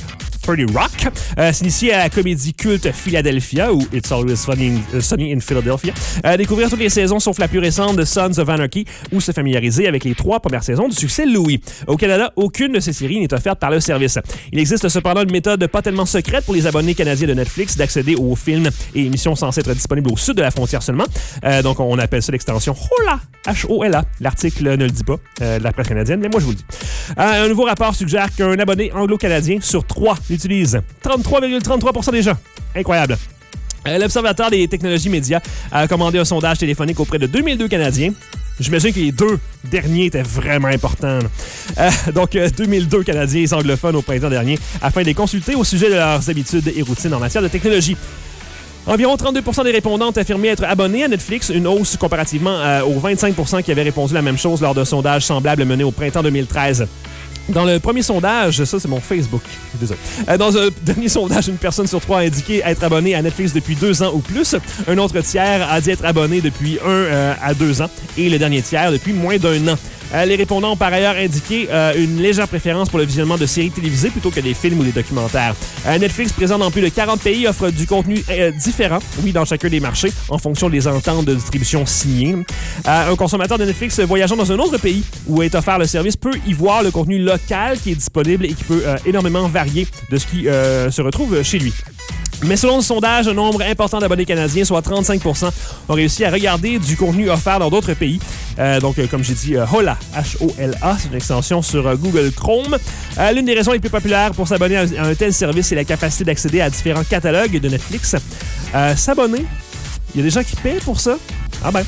30 Rock, s'initier à la comédie culte Philadelphia ou It's Always Sunny in Philadelphia, découvrir toutes les saisons sauf la plus récente de Sons of Anarchy ou se familiariser avec les 3 premières saisons du succès Louis. Au Canada, aucune de ces séries n'est offerte par le service. Il existe cependant une méthode pas tellement secrète pour les abonnés canadiens de Netflix d'accéder aux films et émissions censées être disponibles au sud de la frontière seulement. Donc, on appelle ça l'extension HOLA, H-O-L-A. L'article ne le dit pas, de la presse canadienne, mais moi, je vous le dis. Un nouveau rapport suggère qu'un abonné anglo-canadien sur 3 l'utilise. 33,33% des gens. Incroyable. L'Observatoire des technologies médias a commandé un sondage téléphonique auprès de 2002 Canadiens. J'imagine que les 2 derniers étaient vraiment importants. Donc, 2002 Canadiens anglophones au printemps dernier afin de les consulter au sujet de leurs habitudes et routines en matière de technologie. Environ 32% des répondantes affirmaient être abonnés à Netflix, une hausse comparativement aux 25% qui avaient répondu la même chose lors d'un sondage semblable mené au printemps 2013. Dans le premier sondage, ça c'est mon Facebook, désolé. Dans un dernier sondage, une personne sur 3 a indiqué être abonnée à Netflix depuis 2 ans ou plus. Un autre tiers a dit être abonné depuis 1 à 2 ans et le dernier tiers depuis moins d'1 an. Les répondants ont par ailleurs indiqué une légère préférence pour le visionnement de séries télévisées plutôt que des films ou des documentaires. Netflix, présent dans plus de 40 pays, offre du contenu différent, oui, dans chacun des marchés, en fonction des ententes de distribution signées. Un consommateur de Netflix voyageant dans un autre pays où est offert le service peut y voir le contenu local qui est disponible et qui peut énormément varier de ce qui se retrouve chez lui. Mais selon le sondage, un nombre important d'abonnés canadiens, soit 35%, ont réussi à regarder du contenu offert dans d'autres pays. Donc, comme j'ai dit, HOLA, H-O-L-A, c'est une extension sur Google Chrome. L'une des raisons les plus populaires pour s'abonner à un tel service, c'est la capacité d'accéder à différents catalogues de Netflix. S'abonner, il y a des gens qui paient pour ça. Ah ben,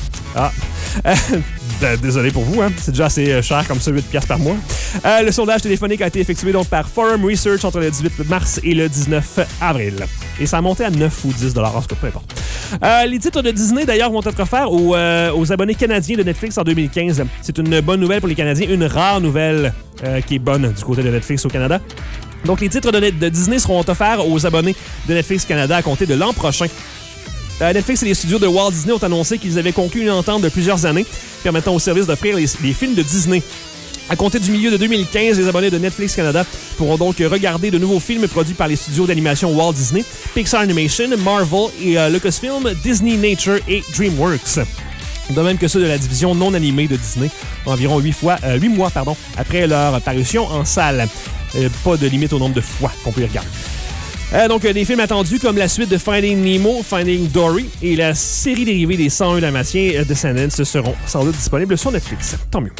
désolé pour vous, hein? C'est déjà assez cher comme ça, 8$ par mois. Le sondage téléphonique a été effectué donc par Forum Research entre le 18 mars et le 19 avril. Et ça a monté à 9 ou 10$, en tout cas, peu importe. Les titres de Disney, d'ailleurs, vont être offerts aux abonnés canadiens de Netflix en 2015. C'est une bonne nouvelle pour les Canadiens, une rare nouvelle qui est bonne du côté de Netflix au Canada. Donc, les titres de Disney seront offerts aux abonnés de Netflix Canada à compter de l'an prochain. Netflix et les studios de Walt Disney ont annoncé qu'ils avaient conclu une entente de plusieurs années permettant au service d'offrir les films de Disney. À compter du milieu de 2015, les abonnés de Netflix Canada pourront donc regarder de nouveaux films produits par les studios d'animation Walt Disney, Pixar Animation, Marvel et Lucasfilm, Disney Nature et DreamWorks. De même que ceux de la division non animée de Disney, environ 8 mois après leur parution en salle. Pas de limite au nombre de fois qu'on peut y regarder. Donc, des films attendus comme la suite de Finding Nemo, Finding Dory et la série dérivée des 101 Dalmatiens Descendants seront sans doute disponibles sur Netflix. Tant mieux.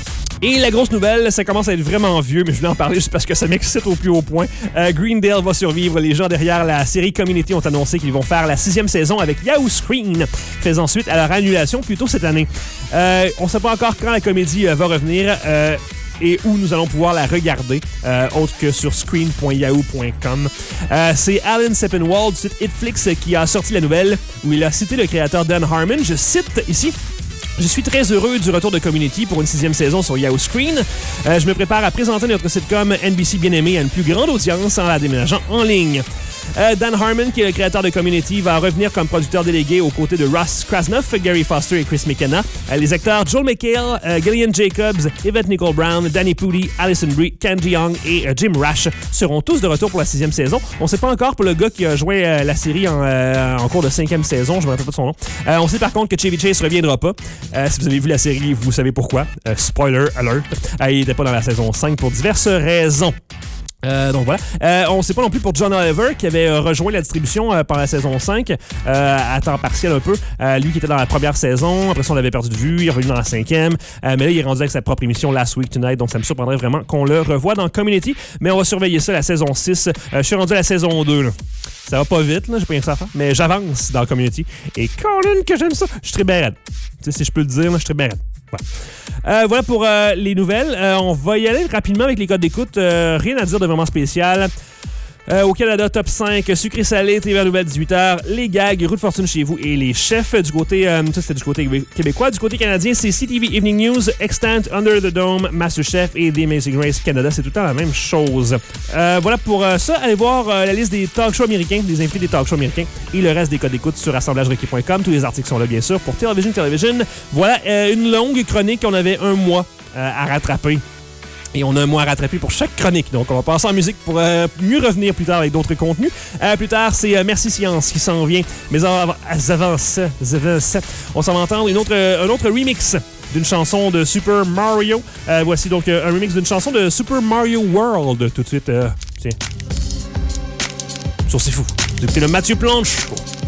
Et la grosse nouvelle, ça commence à être vraiment vieux, mais je voulais en parler juste parce que ça m'excite au plus haut point. Greendale va survivre. Les gens derrière la série Community ont annoncé qu'ils vont faire la 6e saison avec Yahoo Screen, faisant suite à leur annulation plus tôt cette année. On ne sait pas encore quand la comédie va revenir. Et où nous allons pouvoir la regarder, autre que sur screen.yahoo.com. C'est Alan Sepinwall du site Hitflix qui a sorti la nouvelle, où il a cité le créateur Dan Harmon. Je cite ici: « Je suis très heureux du retour de Community pour une 6e saison sur Yahoo Screen. Je me prépare à présenter notre sitcom NBC bien-aimé à une plus grande audience en la déménageant en ligne. » Dan Harmon, qui est le créateur de Community, va revenir comme producteur délégué aux côtés de Ross Krasnoff, Gary Foster et Chris McKenna. Les acteurs Joel McHale, Gillian Jacobs, Yvette Nicole Brown, Danny Pudi, Alison Brie, Candy Young et Jim Rash seront tous de retour pour la 6e saison. On ne sait pas encore pour le gars qui a joué la série en cours de 5e saison, je ne me rappelle pas de son nom. On sait par contre que Chevy Chase ne reviendra pas. Si vous avez vu la série, vous savez pourquoi. Spoiler alert. Il n'était pas dans la saison 5 pour diverses raisons. Donc voilà. On ne sait pas non plus pour John Oliver qui avait rejoint la distribution pendant la saison 5 à temps partiel un peu. Lui qui était dans la première saison, après ça on l'avait perdu de vue, il est revenu dans la 5e. Mais là il est rendu avec sa propre émission Last Week Tonight, donc ça me surprendrait vraiment qu'on le revoie dans Community. Mais on va surveiller ça la saison 6. Je suis rendu à la saison 2 là. Ça va pas vite, là, j'ai pas rien que ça à faire, mais j'avance dans Community. Et Colin, que j'aime ça, je suis très bien raide. Tu sais, si je peux le dire, là, je suis très bien raide. Ouais. Voilà pour les nouvelles. On va y aller rapidement avec les codes d'écoute. Rien à dire de vraiment spécial. Au Canada, top 5, sucré salé, TVA Nouvelle 18h, les gags, roue de fortune chez vous et les chefs. Du côté, ça c'était du côté québécois. Du côté canadien, c'est CTV Evening News, Extant, Under the Dome, MasterChef et The Amazing Race Canada. C'est tout le temps la même chose. Voilà pour ça. Allez voir la liste des talk shows américains, des invités des talk shows américains et le reste des codes d'écoute sur assemblagerequis.com. Tous les articles sont là, bien sûr, pour Television. Voilà, une longue chronique. On avait un mois à rattraper. Et on a un mois à rattraper pour chaque chronique. Donc, on va passer en musique pour mieux revenir plus tard avec d'autres contenus. Plus tard, c'est Merci Science qui s'en vient. Mais avant ça, on s'en va entendre un autre remix d'une chanson de Super Mario. Voici donc un remix d'une chanson de Super Mario World. Tout de suite, tiens. Sur C'est Fou. Vous écoutez le Mathieu Planche.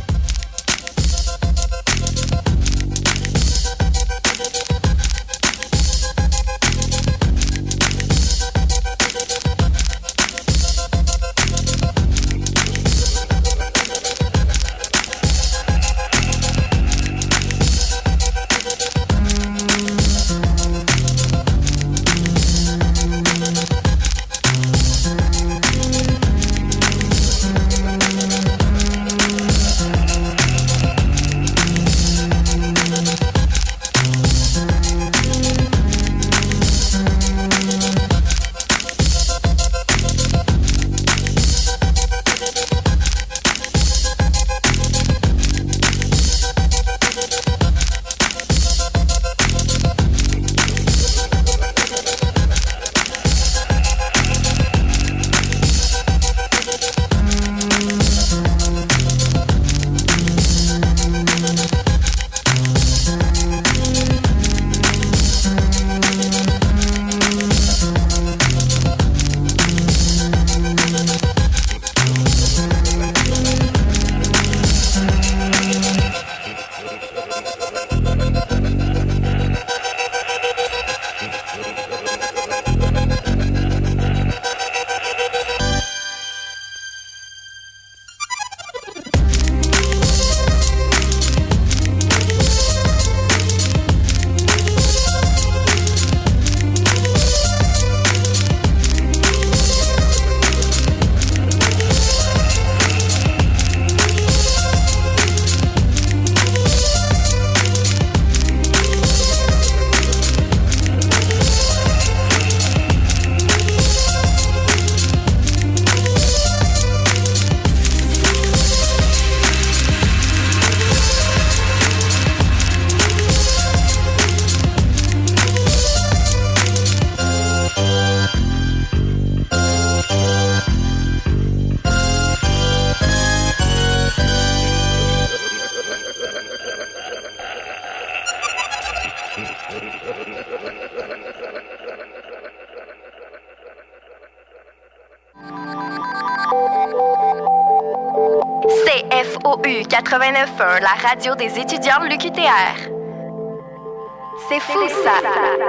CFOU 89.1, la radio des étudiants de l'UQTR. C'est fou ça!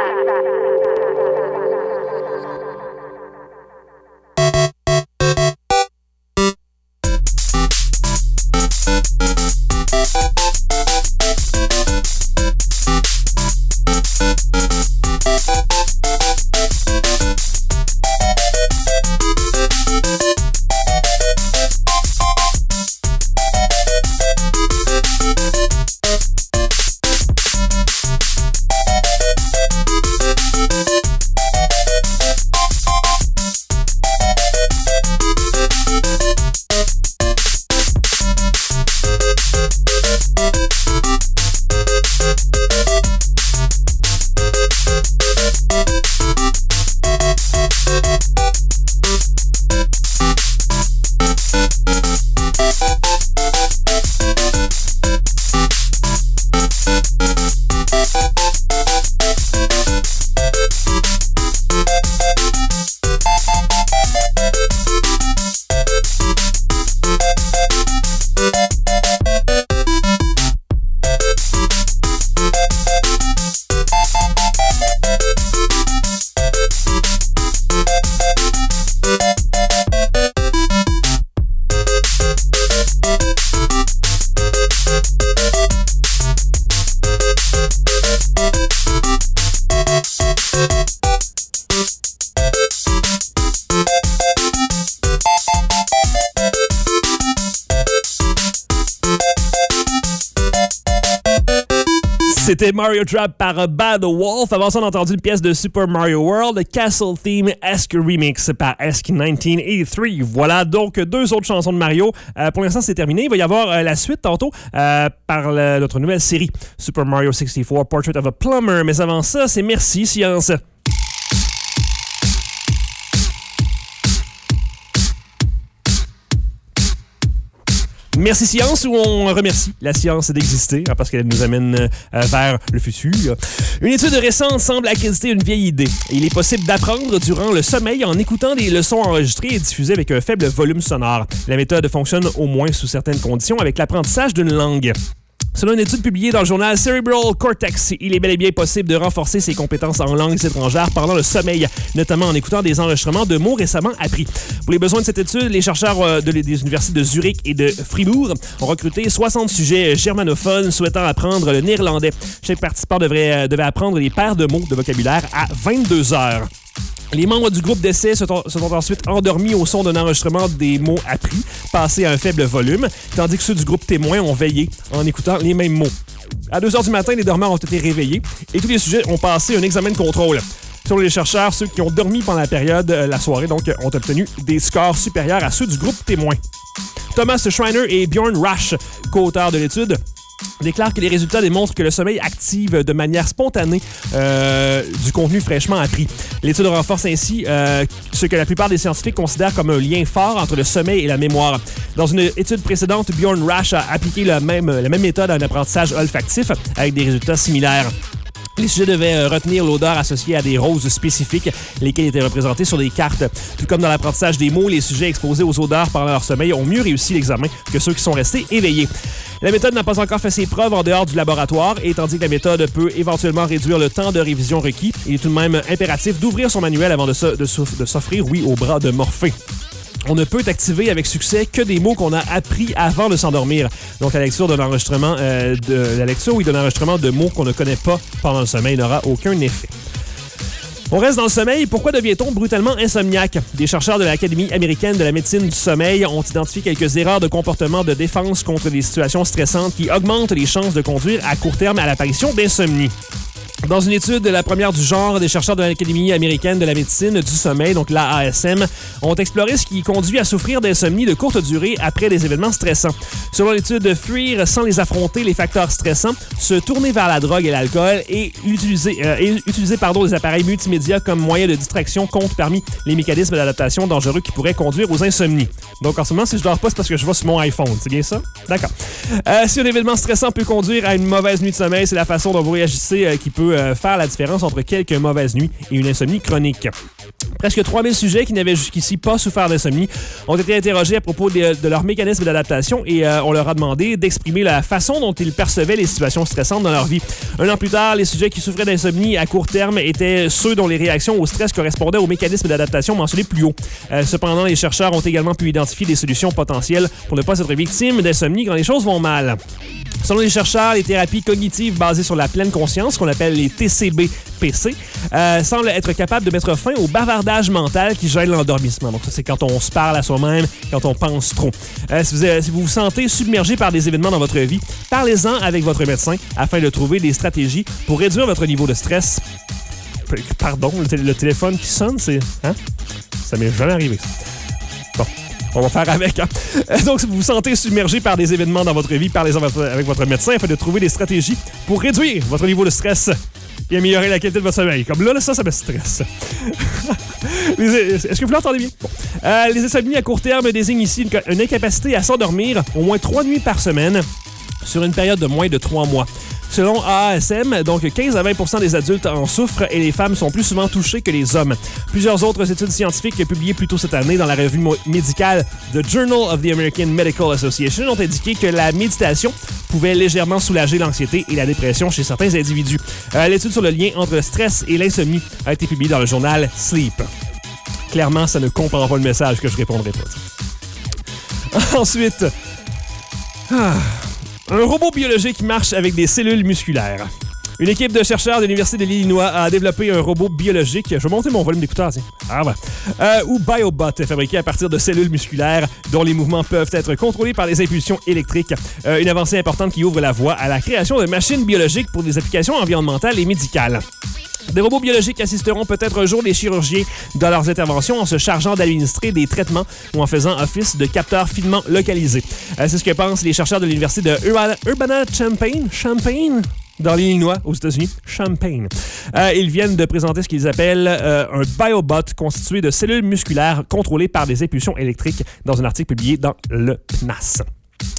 C'était Mario Trap par Bad Wolf. Avant ça, on a entendu une pièce de Super Mario World, Castle Theme Esque Remix par Esque 1983. Voilà donc deux autres chansons de Mario. Pour l'instant, c'est terminé. Il va y avoir la suite tantôt par notre nouvelle série Super Mario 64 Portrait of a Plumber. Mais avant ça, c'est Merci Science. Merci Science, où on remercie la science d'exister, parce qu'elle nous amène vers le futur. Une étude récente semble accréditer une vieille idée. Il est possible d'apprendre durant le sommeil en écoutant des leçons enregistrées et diffusées avec un faible volume sonore. La méthode fonctionne au moins sous certaines conditions avec l'apprentissage d'une langue. Selon une étude publiée dans le journal Cerebral Cortex, il est bel et bien possible de renforcer ses compétences en langues étrangères pendant le sommeil, notamment en écoutant des enregistrements de mots récemment appris. Pour les besoins de cette étude, les chercheurs des universités de Zurich et de Fribourg ont recruté 60 sujets germanophones souhaitant apprendre le néerlandais. Chaque participant devait apprendre des paires de mots de vocabulaire à 22 heures. Les membres du groupe d'essai se sont ensuite endormis au son d'un enregistrement des mots appris, passés à un faible volume, tandis que ceux du groupe témoin ont veillé en écoutant les mêmes mots. À 2 heures du matin, les dormeurs ont été réveillés et tous les sujets ont passé un examen de contrôle. Selon les chercheurs, ceux qui ont dormi pendant la période, la soirée, donc, ont obtenu des scores supérieurs à ceux du groupe témoin. Thomas Schreiner et Bjorn Rasch, co-auteurs de l'étude, déclarent que les résultats démontrent que le sommeil active de manière spontanée du contenu fraîchement appris. L'étude renforce ainsi ce que la plupart des scientifiques considèrent comme un lien fort entre le sommeil et la mémoire. Dans une étude précédente, Bjorn Rasch a appliqué la même méthode à un apprentissage olfactif avec des résultats similaires. Les sujets devaient retenir l'odeur associée à des roses spécifiques, lesquelles étaient représentées sur des cartes. Tout comme dans l'apprentissage des mots, les sujets exposés aux odeurs pendant leur sommeil ont mieux réussi l'examen que ceux qui sont restés éveillés. La méthode n'a pas encore fait ses preuves en dehors du laboratoire et tandis que la méthode peut éventuellement réduire le temps de révision requis, il est tout de même impératif d'ouvrir son manuel avant de s'offrir, au bras de Morphée. On ne peut activer avec succès que des mots qu'on a appris avant de s'endormir. Donc, la lecture d'un enregistrement de mots qu'on ne connaît pas pendant le sommeil n'aura aucun effet. On reste dans le sommeil. Pourquoi devient-on brutalement insomniaque? Des chercheurs de l'Académie américaine de la médecine du sommeil ont identifié quelques erreurs de comportement de défense contre des situations stressantes qui augmentent les chances de conduire à court terme à l'apparition d'insomnie. Dans une étude, la première du genre, des chercheurs de l'Académie américaine de la médecine du sommeil, donc l'AASM, ont exploré ce qui conduit à souffrir d'insomnie de courte durée après des événements stressants. Selon l'étude, fuir sans les affronter les facteurs stressants, se tourner vers la drogue et l'alcool et utiliser des appareils multimédia comme moyen de distraction comptent parmi les mécanismes d'adaptation dangereux qui pourraient conduire aux insomnies. Donc en ce moment, si je dors pas, c'est parce que je vais sur mon iPhone. C'est bien ça? D'accord. Si un événement stressant peut conduire à une mauvaise nuit de sommeil, c'est la façon dont vous réagissez qui peut faire la différence entre quelques mauvaises nuits et une insomnie chronique. Presque 3000 sujets qui n'avaient jusqu'ici pas souffert d'insomnie ont été interrogés à propos de leur mécanisme d'adaptation et on leur a demandé d'exprimer la façon dont ils percevaient les situations stressantes dans leur vie. Un an plus tard, les sujets qui souffraient d'insomnie à court terme étaient ceux dont les réactions au stress correspondaient au mécanisme d'adaptation mentionné plus haut. Cependant, les chercheurs ont également pu identifier des solutions potentielles pour ne pas être victime d'insomnie quand les choses vont mal. Selon les chercheurs, les thérapies cognitives basées sur la pleine conscience, qu'on appelle les TCB-PC, semblent être capables de mettre fin au bavardage mental qui gêne l'endormissement. Donc ça, c'est quand on se parle à soi-même, quand on pense trop. Si vous vous sentez submergé par des événements dans votre vie, parlez-en avec votre médecin afin de trouver des stratégies pour réduire votre niveau de stress. Pardon, le téléphone qui sonne, c'est... Hein? Ça m'est jamais arrivé, ça. Bon. On va faire avec. Hein? Donc, si vous vous sentez submergé par des événements dans votre vie, parlez-en avec votre médecin afin de trouver des stratégies pour réduire votre niveau de stress et améliorer la qualité de votre sommeil. Comme là ça me stresse. Est-ce que vous l'entendez bien? Bon. Les insomnies à court terme désignent ici une incapacité à s'endormir au moins 3 nuits par semaine sur une période de moins de 3 mois. Selon AASM, donc 15 à 20% des adultes en souffrent et les femmes sont plus souvent touchées que les hommes. Plusieurs autres études scientifiques publiées plus tôt cette année dans la revue médicale The Journal of the American Medical Association ont indiqué que la méditation pouvait légèrement soulager l'anxiété et la dépression chez certains individus. L'étude sur le lien entre le stress et l'insomnie a été publiée dans le journal Sleep. Clairement, ça ne comprend pas le message que je répondrai pas. Ensuite... Un robot biologique qui marche avec des cellules musculaires. Une équipe de chercheurs de l'Université de l'Illinois a développé un robot biologique. Je vais monter mon volume d'écouteur, tiens. Ou BioBot, fabriqué à partir de cellules musculaires dont les mouvements peuvent être contrôlés par des impulsions électriques. Une avancée importante qui ouvre la voie à la création de machines biologiques pour des applications environnementales et médicales. Des robots biologiques assisteront peut-être un jour les chirurgiens dans leurs interventions en se chargeant d'administrer des traitements ou en faisant office de capteurs finement localisés. C'est ce que pensent les chercheurs de l'Université de Urbana-Champaign dans l'Illinois, aux États-Unis. Champaign. Ils viennent de présenter ce qu'ils appellent un BioBot constitué de cellules musculaires contrôlées par des impulsions électriques dans un article publié dans le PNAS.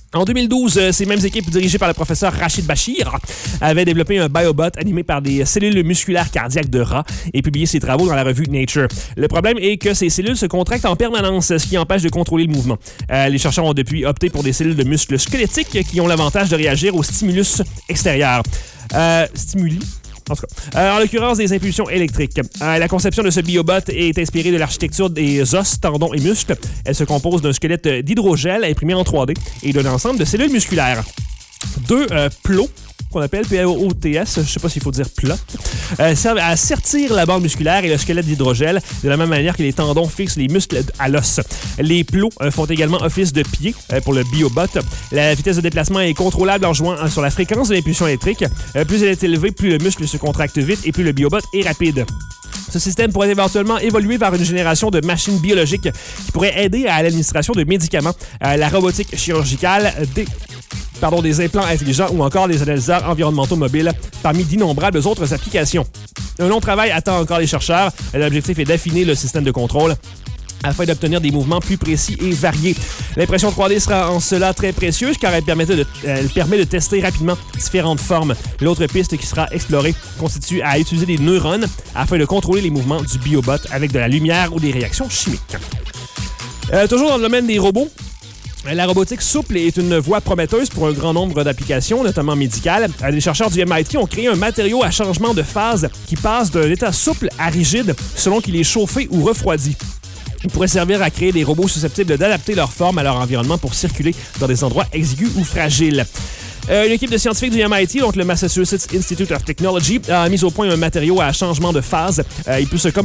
En 2012, ces mêmes équipes dirigées par le professeur Rachid Bachir avaient développé un biobot animé par des cellules musculaires cardiaques de rats et publié ses travaux dans la revue Nature. Le problème est que ces cellules se contractent en permanence, ce qui empêche de contrôler le mouvement. Les chercheurs ont depuis opté pour des cellules de muscles squelettiques qui ont l'avantage de réagir aux stimulus extérieurs. Stimuli? En tout cas, en l'occurrence, des impulsions électriques. La conception de ce biobot est inspirée de l'architecture des os, tendons et muscles. Elle se compose d'un squelette d'hydrogel imprimé en 3D et d'un ensemble de cellules musculaires. Deux plots, qu'on appelle PLOTS, je ne sais pas s'il faut dire plot, servent à sertir la bande musculaire et le squelette d'hydrogel de la même manière que les tendons fixent les muscles à l'os. Les plots font également office de pieds pour le biobot. La vitesse de déplacement est contrôlable en jouant sur la fréquence de l'impulsion électrique. Plus elle est élevée, plus le muscle se contracte vite et plus le biobot est rapide. Ce système pourrait éventuellement évoluer vers une génération de machines biologiques qui pourraient aider à l'administration de médicaments, la robotique chirurgicale, des implants intelligents ou encore des analyseurs environnementaux mobiles, parmi d'innombrables autres applications. Un long travail attend encore les chercheurs. L'objectif est d'affiner le système de contrôle afin d'obtenir des mouvements plus précis et variés. L'impression 3D sera en cela très précieuse car elle permet de tester rapidement différentes formes. L'autre piste qui sera explorée consiste à utiliser des neurones afin de contrôler les mouvements du biobot avec de la lumière ou des réactions chimiques. Toujours dans le domaine des robots, la robotique souple est une voie prometteuse pour un grand nombre d'applications, notamment médicales. Les chercheurs du MIT ont créé un matériau à changement de phase qui passe d'un état souple à rigide selon qu'il est chauffé ou refroidi. Il pourrait servir à créer des robots susceptibles d'adapter leur forme à leur environnement pour circuler dans des endroits exigus ou fragiles. Une équipe de scientifiques du MIT, donc le Massachusetts Institute of Technology, a mis au point un matériau à changement de phase. Il peut sur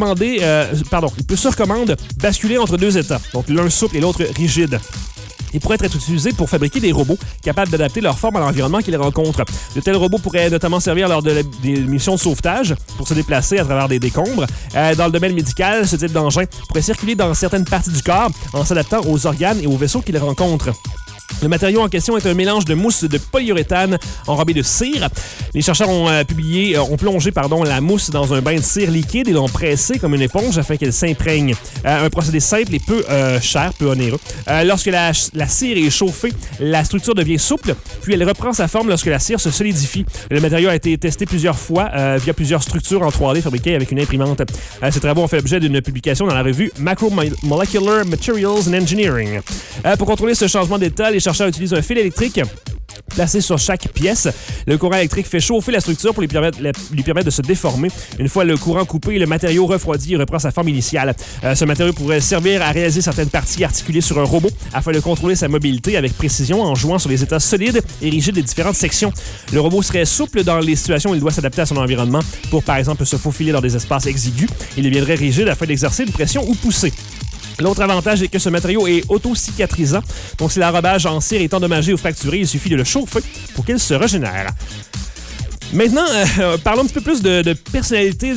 commande basculer entre deux états, donc l'un souple et l'autre rigide. Il pourrait être utilisé pour fabriquer des robots capables d'adapter leur forme à l'environnement qu'ils rencontrent. De tels robots pourraient notamment servir lors des missions de sauvetage pour se déplacer à travers des décombres. Dans le domaine médical, ce type d'engin pourrait circuler dans certaines parties du corps en s'adaptant aux organes et aux vaisseaux qu'ils rencontrent. Le matériau en question est un mélange de mousse de polyuréthane enrobée de cire. Les chercheurs ont plongé la mousse dans un bain de cire liquide et l'ont pressée comme une éponge afin qu'elle s'imprègne. Un procédé simple et peu cher, peu onéreux. Lorsque la cire est chauffée, la structure devient souple, puis elle reprend sa forme lorsque la cire se solidifie. Le matériau a été testé plusieurs fois via plusieurs structures en 3D fabriquées avec une imprimante. Ces travaux ont fait l'objet d'une publication dans la revue Macromolecular Materials and Engineering. Pour contrôler ce changement d'état, les chercheurs utilisent un fil électrique placé sur chaque pièce. Le courant électrique fait chauffer la structure pour lui permettre de se déformer. Une fois le courant coupé, le matériau refroidi et reprend sa forme initiale. Ce matériau pourrait servir à réaliser certaines parties articulées sur un robot afin de contrôler sa mobilité avec précision en jouant sur les états solides et rigides des différentes sections. Le robot serait souple dans les situations où il doit s'adapter à son environnement pour, par exemple, se faufiler dans des espaces exigus. Il deviendrait rigide afin d'exercer une pression ou pousser. L'autre avantage est que ce matériau est auto-cicatrisant. Donc, si l'enrobage en cire est endommagé ou fracturé, il suffit de le chauffer pour qu'il se régénère. Maintenant, parlons un petit peu plus de personnalité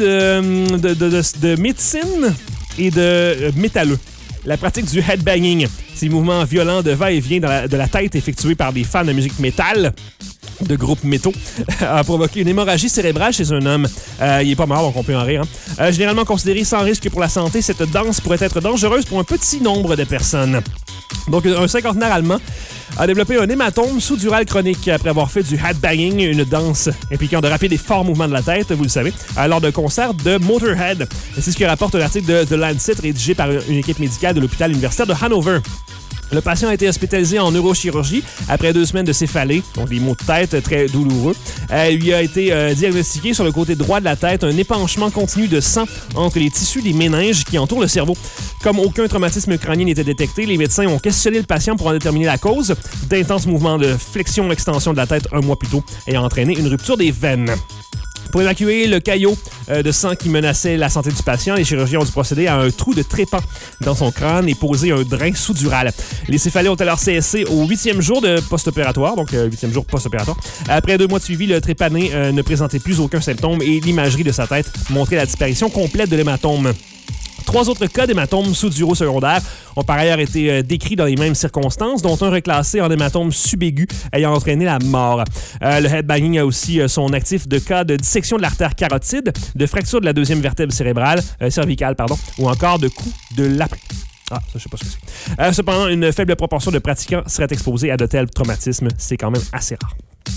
de médecine et de métalleux. La pratique du headbanging, ces mouvements violents de va-et-vient de la tête effectués par des fans de musique métal, de groupes métaux, a provoqué une hémorragie cérébrale chez un homme. Il est pas mort, donc on peut en rire. Généralement considérée sans risque pour la santé, cette danse pourrait être dangereuse pour un petit nombre de personnes. Donc, un cinquantenaire allemand a développé un hématome sous-dural chronique après avoir fait du headbanging, une danse impliquant de rapides et forts mouvements de la tête, vous le savez, lors d'un concert de Motorhead. C'est ce que rapporte un article de The Lancet rédigé par une équipe médicale de l'hôpital universitaire de Hanover. Le patient a été hospitalisé en neurochirurgie après 2 semaines de céphalée, donc des maux de tête très douloureux. Il lui a été diagnostiqué sur le côté droit de la tête un épanchement continu de sang entre les tissus des méninges qui entourent le cerveau. Comme aucun traumatisme crânien n'était détecté, les médecins ont questionné le patient pour en déterminer la cause. D'intenses mouvements de flexion-extension de la tête un mois plus tôt ayant entraîné une rupture des veines. Pour évacuer le caillot de sang qui menaçait la santé du patient, les chirurgiens ont dû procéder à un trou de trépan dans son crâne et poser un drain sous-dural. Les céphalées ont alors cessé au 8e jour de post-opératoire, donc 8e jour post-opératoire. Après 2 mois de suivi, le trépané ne présentait plus aucun symptôme et l'imagerie de sa tête montrait la disparition complète de l'hématome. 3 autres cas d'hématomes sous-duraux secondaires ont par ailleurs été décrits dans les mêmes circonstances, dont un reclassé en hématome subaigu ayant entraîné la mort. Le headbanging a aussi son actif de cas de dissection de l'artère carotide, de fracture de la 2e vertèbre cervécale, ou encore de coup de lapin. Ah, ça, je sais pas ce que c'est. Cependant, une faible proportion de pratiquants seraient exposés à de tels traumatismes. C'est quand même assez rare.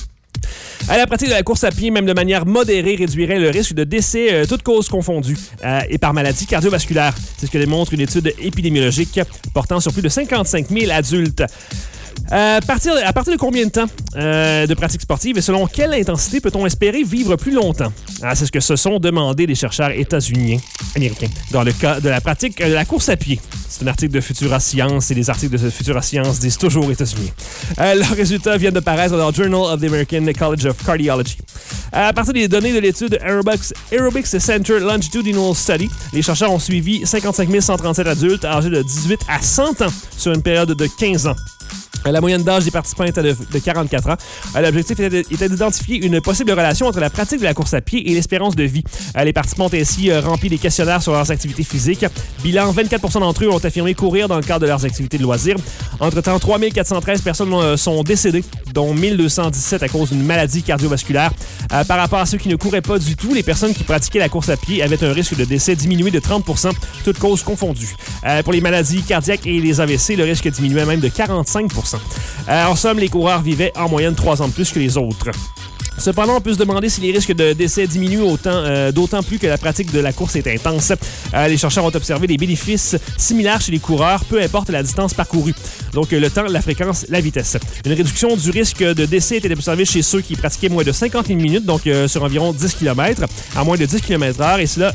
La pratique de la course à pied, même de manière modérée, réduirait le risque de décès, toutes causes confondues, et par maladie cardiovasculaire. C'est ce que démontre une étude épidémiologique portant sur plus de 55 000 adultes. À partir de combien de temps de pratique sportive et selon quelle intensité peut-on espérer vivre plus longtemps? C'est ce que se sont demandé les chercheurs américains dans le cas de la pratique de la course à pied. C'est un article de Futura Science et les articles de Futura Science disent toujours États-Unis. Leurs résultats viennent de paraître dans le Journal of the American College of Cardiology. À partir des données de l'étude Aerobics Center Longitudinal Study, les chercheurs ont suivi 55 137 adultes âgés de 18 à 100 ans sur une période de 15 ans. La moyenne d'âge des participants était de 44 ans. L'objectif était d'identifier une possible relation entre la pratique de la course à pied et l'espérance de vie. Les participants ont ainsi rempli des questionnaires sur leurs activités physiques. Bilan, 24 d'entre eux ont affirmé courir dans le cadre de leurs activités de loisirs. Entre-temps, 3413 personnes sont décédées, dont 1217 à cause d'une maladie cardiovasculaire. Par rapport à ceux qui ne couraient pas du tout, les personnes qui pratiquaient la course à pied avaient un risque de décès diminué de 30 toutes causes confondues. Pour les maladies cardiaques et les AVC, le risque diminuait même de 45 En somme, les coureurs vivaient en moyenne 3 ans de plus que les autres. Cependant, on peut se demander si les risques de décès diminuent d'autant plus que la pratique de la course est intense. Les chercheurs ont observé des bénéfices similaires chez les coureurs, peu importe la distance parcourue. Donc, le temps, la fréquence, la vitesse. Une réduction du risque de décès était observée chez ceux qui pratiquaient moins de 51 minutes, donc sur environ 10 km, à moins de 10 km/h, et cela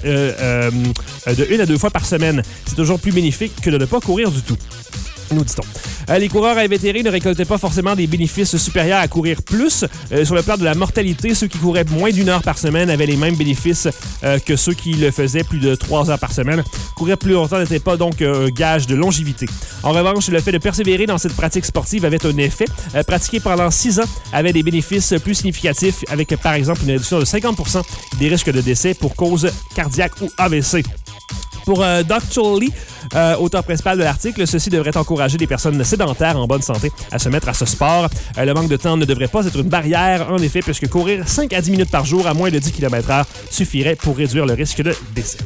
de 1 à 2 fois par semaine. C'est toujours plus bénéfique que de ne pas courir du tout, nous dit-on. Les coureurs invétérés ne récoltaient pas forcément des bénéfices supérieurs à courir plus. Sur le plan de la mortalité, ceux qui couraient moins d'1 heure par semaine avaient les mêmes bénéfices que ceux qui le faisaient plus de 3 heures par semaine. Courir plus longtemps n'était pas donc un gage de longévité. En revanche, le fait de persévérer dans cette pratique sportive avait un effet. Pratiquer pendant 6 ans avait des bénéfices plus significatifs avec, par exemple, une réduction de 50 des risques de décès pour cause cardiaque ou AVC. Pour Dr. Lee, auteur principal de l'article, ceci devrait encourager les personnes sédentaires en bonne santé à se mettre à ce sport. Le manque de temps ne devrait pas être une barrière, en effet, puisque courir 5 à 10 minutes par jour à moins de 10 km/h suffirait pour réduire le risque de décès.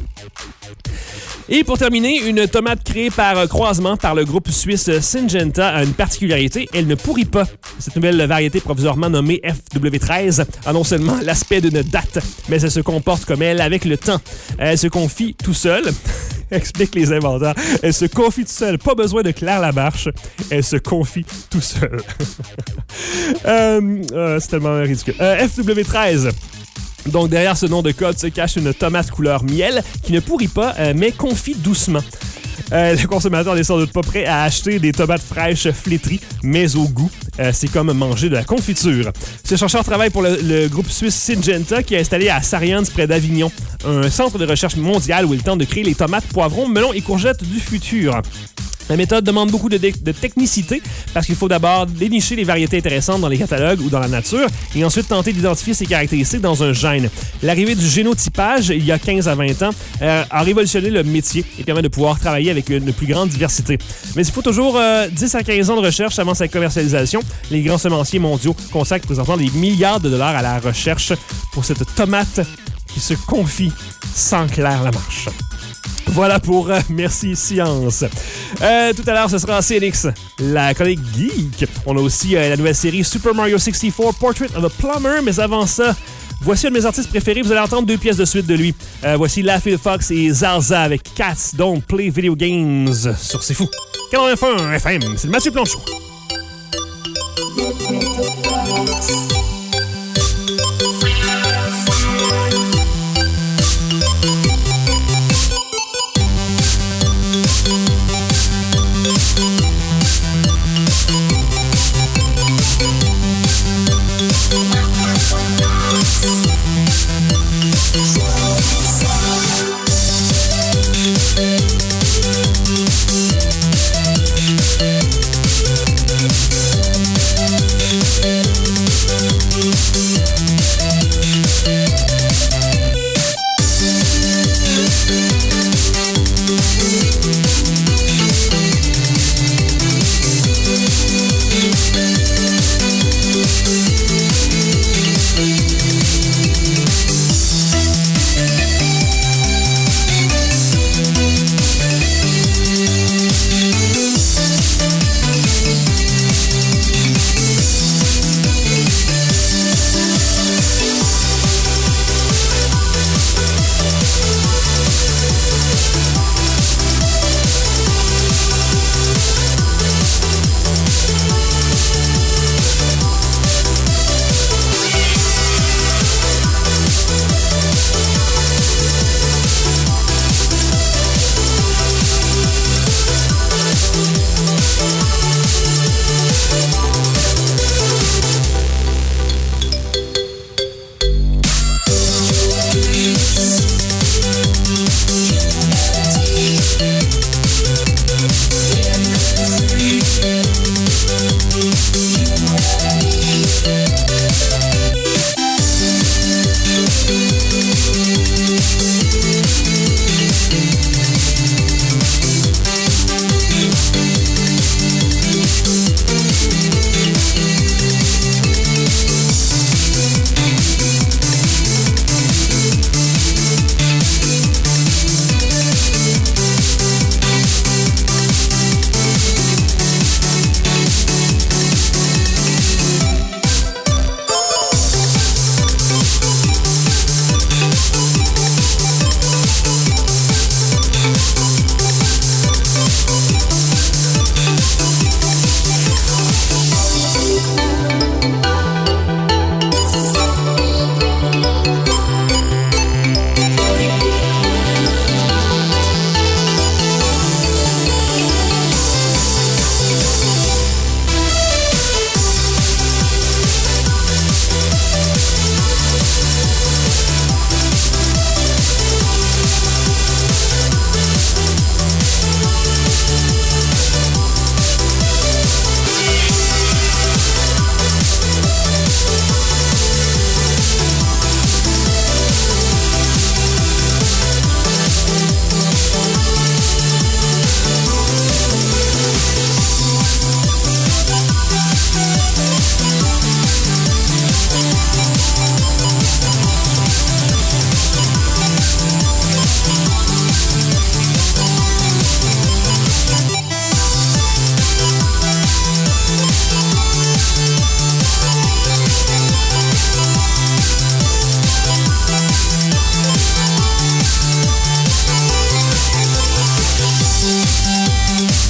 Et pour terminer, une tomate créée par croisement par le groupe suisse Syngenta a une particularité, elle ne pourrit pas. Cette nouvelle variété provisoirement nommée FW13 a non seulement l'aspect d'une date, mais elle se comporte comme elle avec le temps. Elle se confie tout seul. Explique les inventeurs. Elle se confie tout seul. Pas besoin de Claire Lamarche. Elle se confie tout seul. C'est tellement ridicule. FW13. Donc, derrière ce nom de code se cache une tomate couleur miel qui ne pourrit pas, mais confie doucement. Le consommateur n'est sans doute pas prêt à acheter des tomates fraîches flétries, mais au goût, c'est comme manger de la confiture. Ce chercheur travaille pour le groupe suisse Syngenta qui est installé à Sarians, près d'Avignon, un centre de recherche mondial où il tente de créer les tomates, poivrons, melons et courgettes du futur. La méthode demande beaucoup de technicité parce qu'il faut d'abord dénicher les variétés intéressantes dans les catalogues ou dans la nature et ensuite tenter d'identifier ces caractéristiques dans un gène. L'arrivée du génotypage, il y a 15 à 20 ans, a révolutionné le métier et permet de pouvoir travailler avec une plus grande diversité. Mais il faut toujours 10 à 15 ans de recherche avant sa commercialisation. Les grands semenciers mondiaux consacrent présentement des milliards de dollars à la recherche pour cette tomate qui se confie sans Claire Lamarche. Voilà pour Merci Science. Tout à l'heure, ce sera CNX, la chronique geek. On a aussi la nouvelle série Super Mario 64 Portrait of a Plumber. Mais avant ça, voici un de mes artistes préférés. Vous allez entendre 2 pièces de suite de lui. Voici Laffy Fox et Zalza avec Cats Don't Play Video Games sur C'est Fou. 81 FM, c'est le Mathieu Planchot.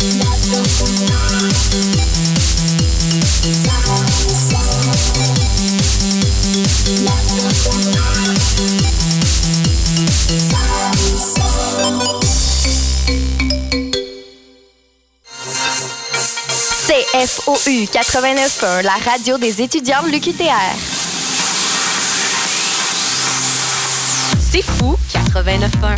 CFOU 89.1, la radio des étudiants de l'UQTR. C'est fou, 89.1.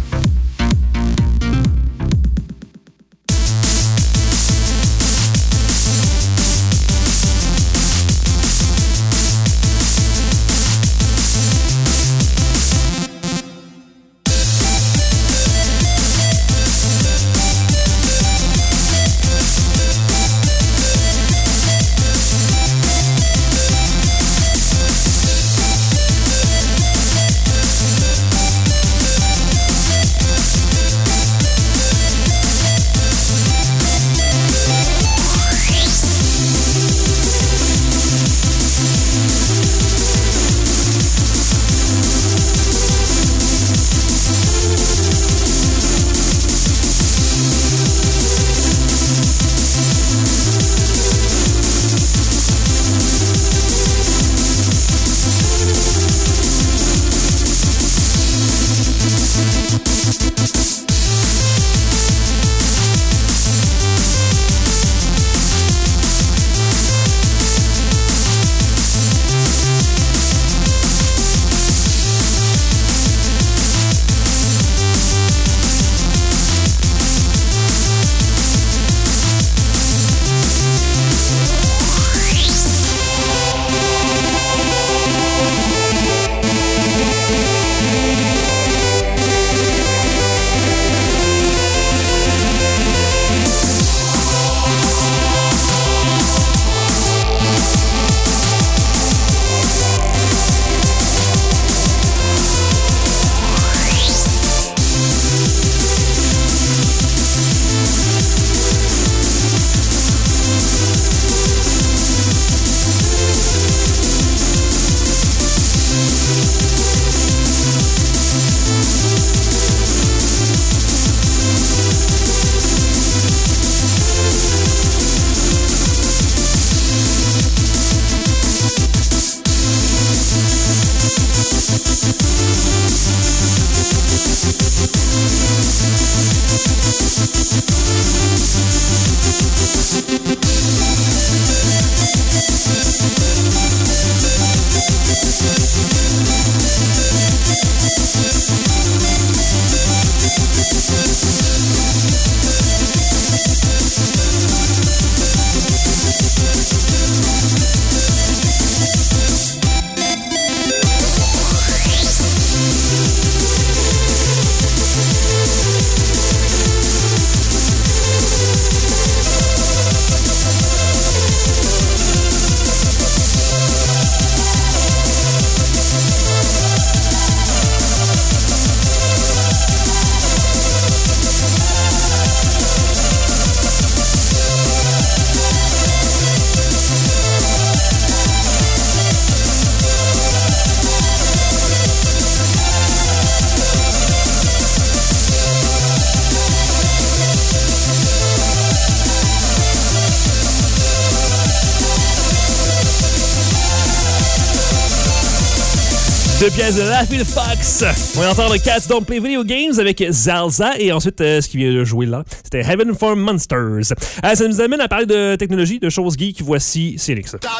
Deux pièces de Laffy Fox. On va entendre Cats Don't Play Video Games avec Zalza et ensuite ce qui vient de jouer là, c'était Heaven for Monsters. Ça nous amène à parler de technologie, de choses geeks. Voici Célix. Célix,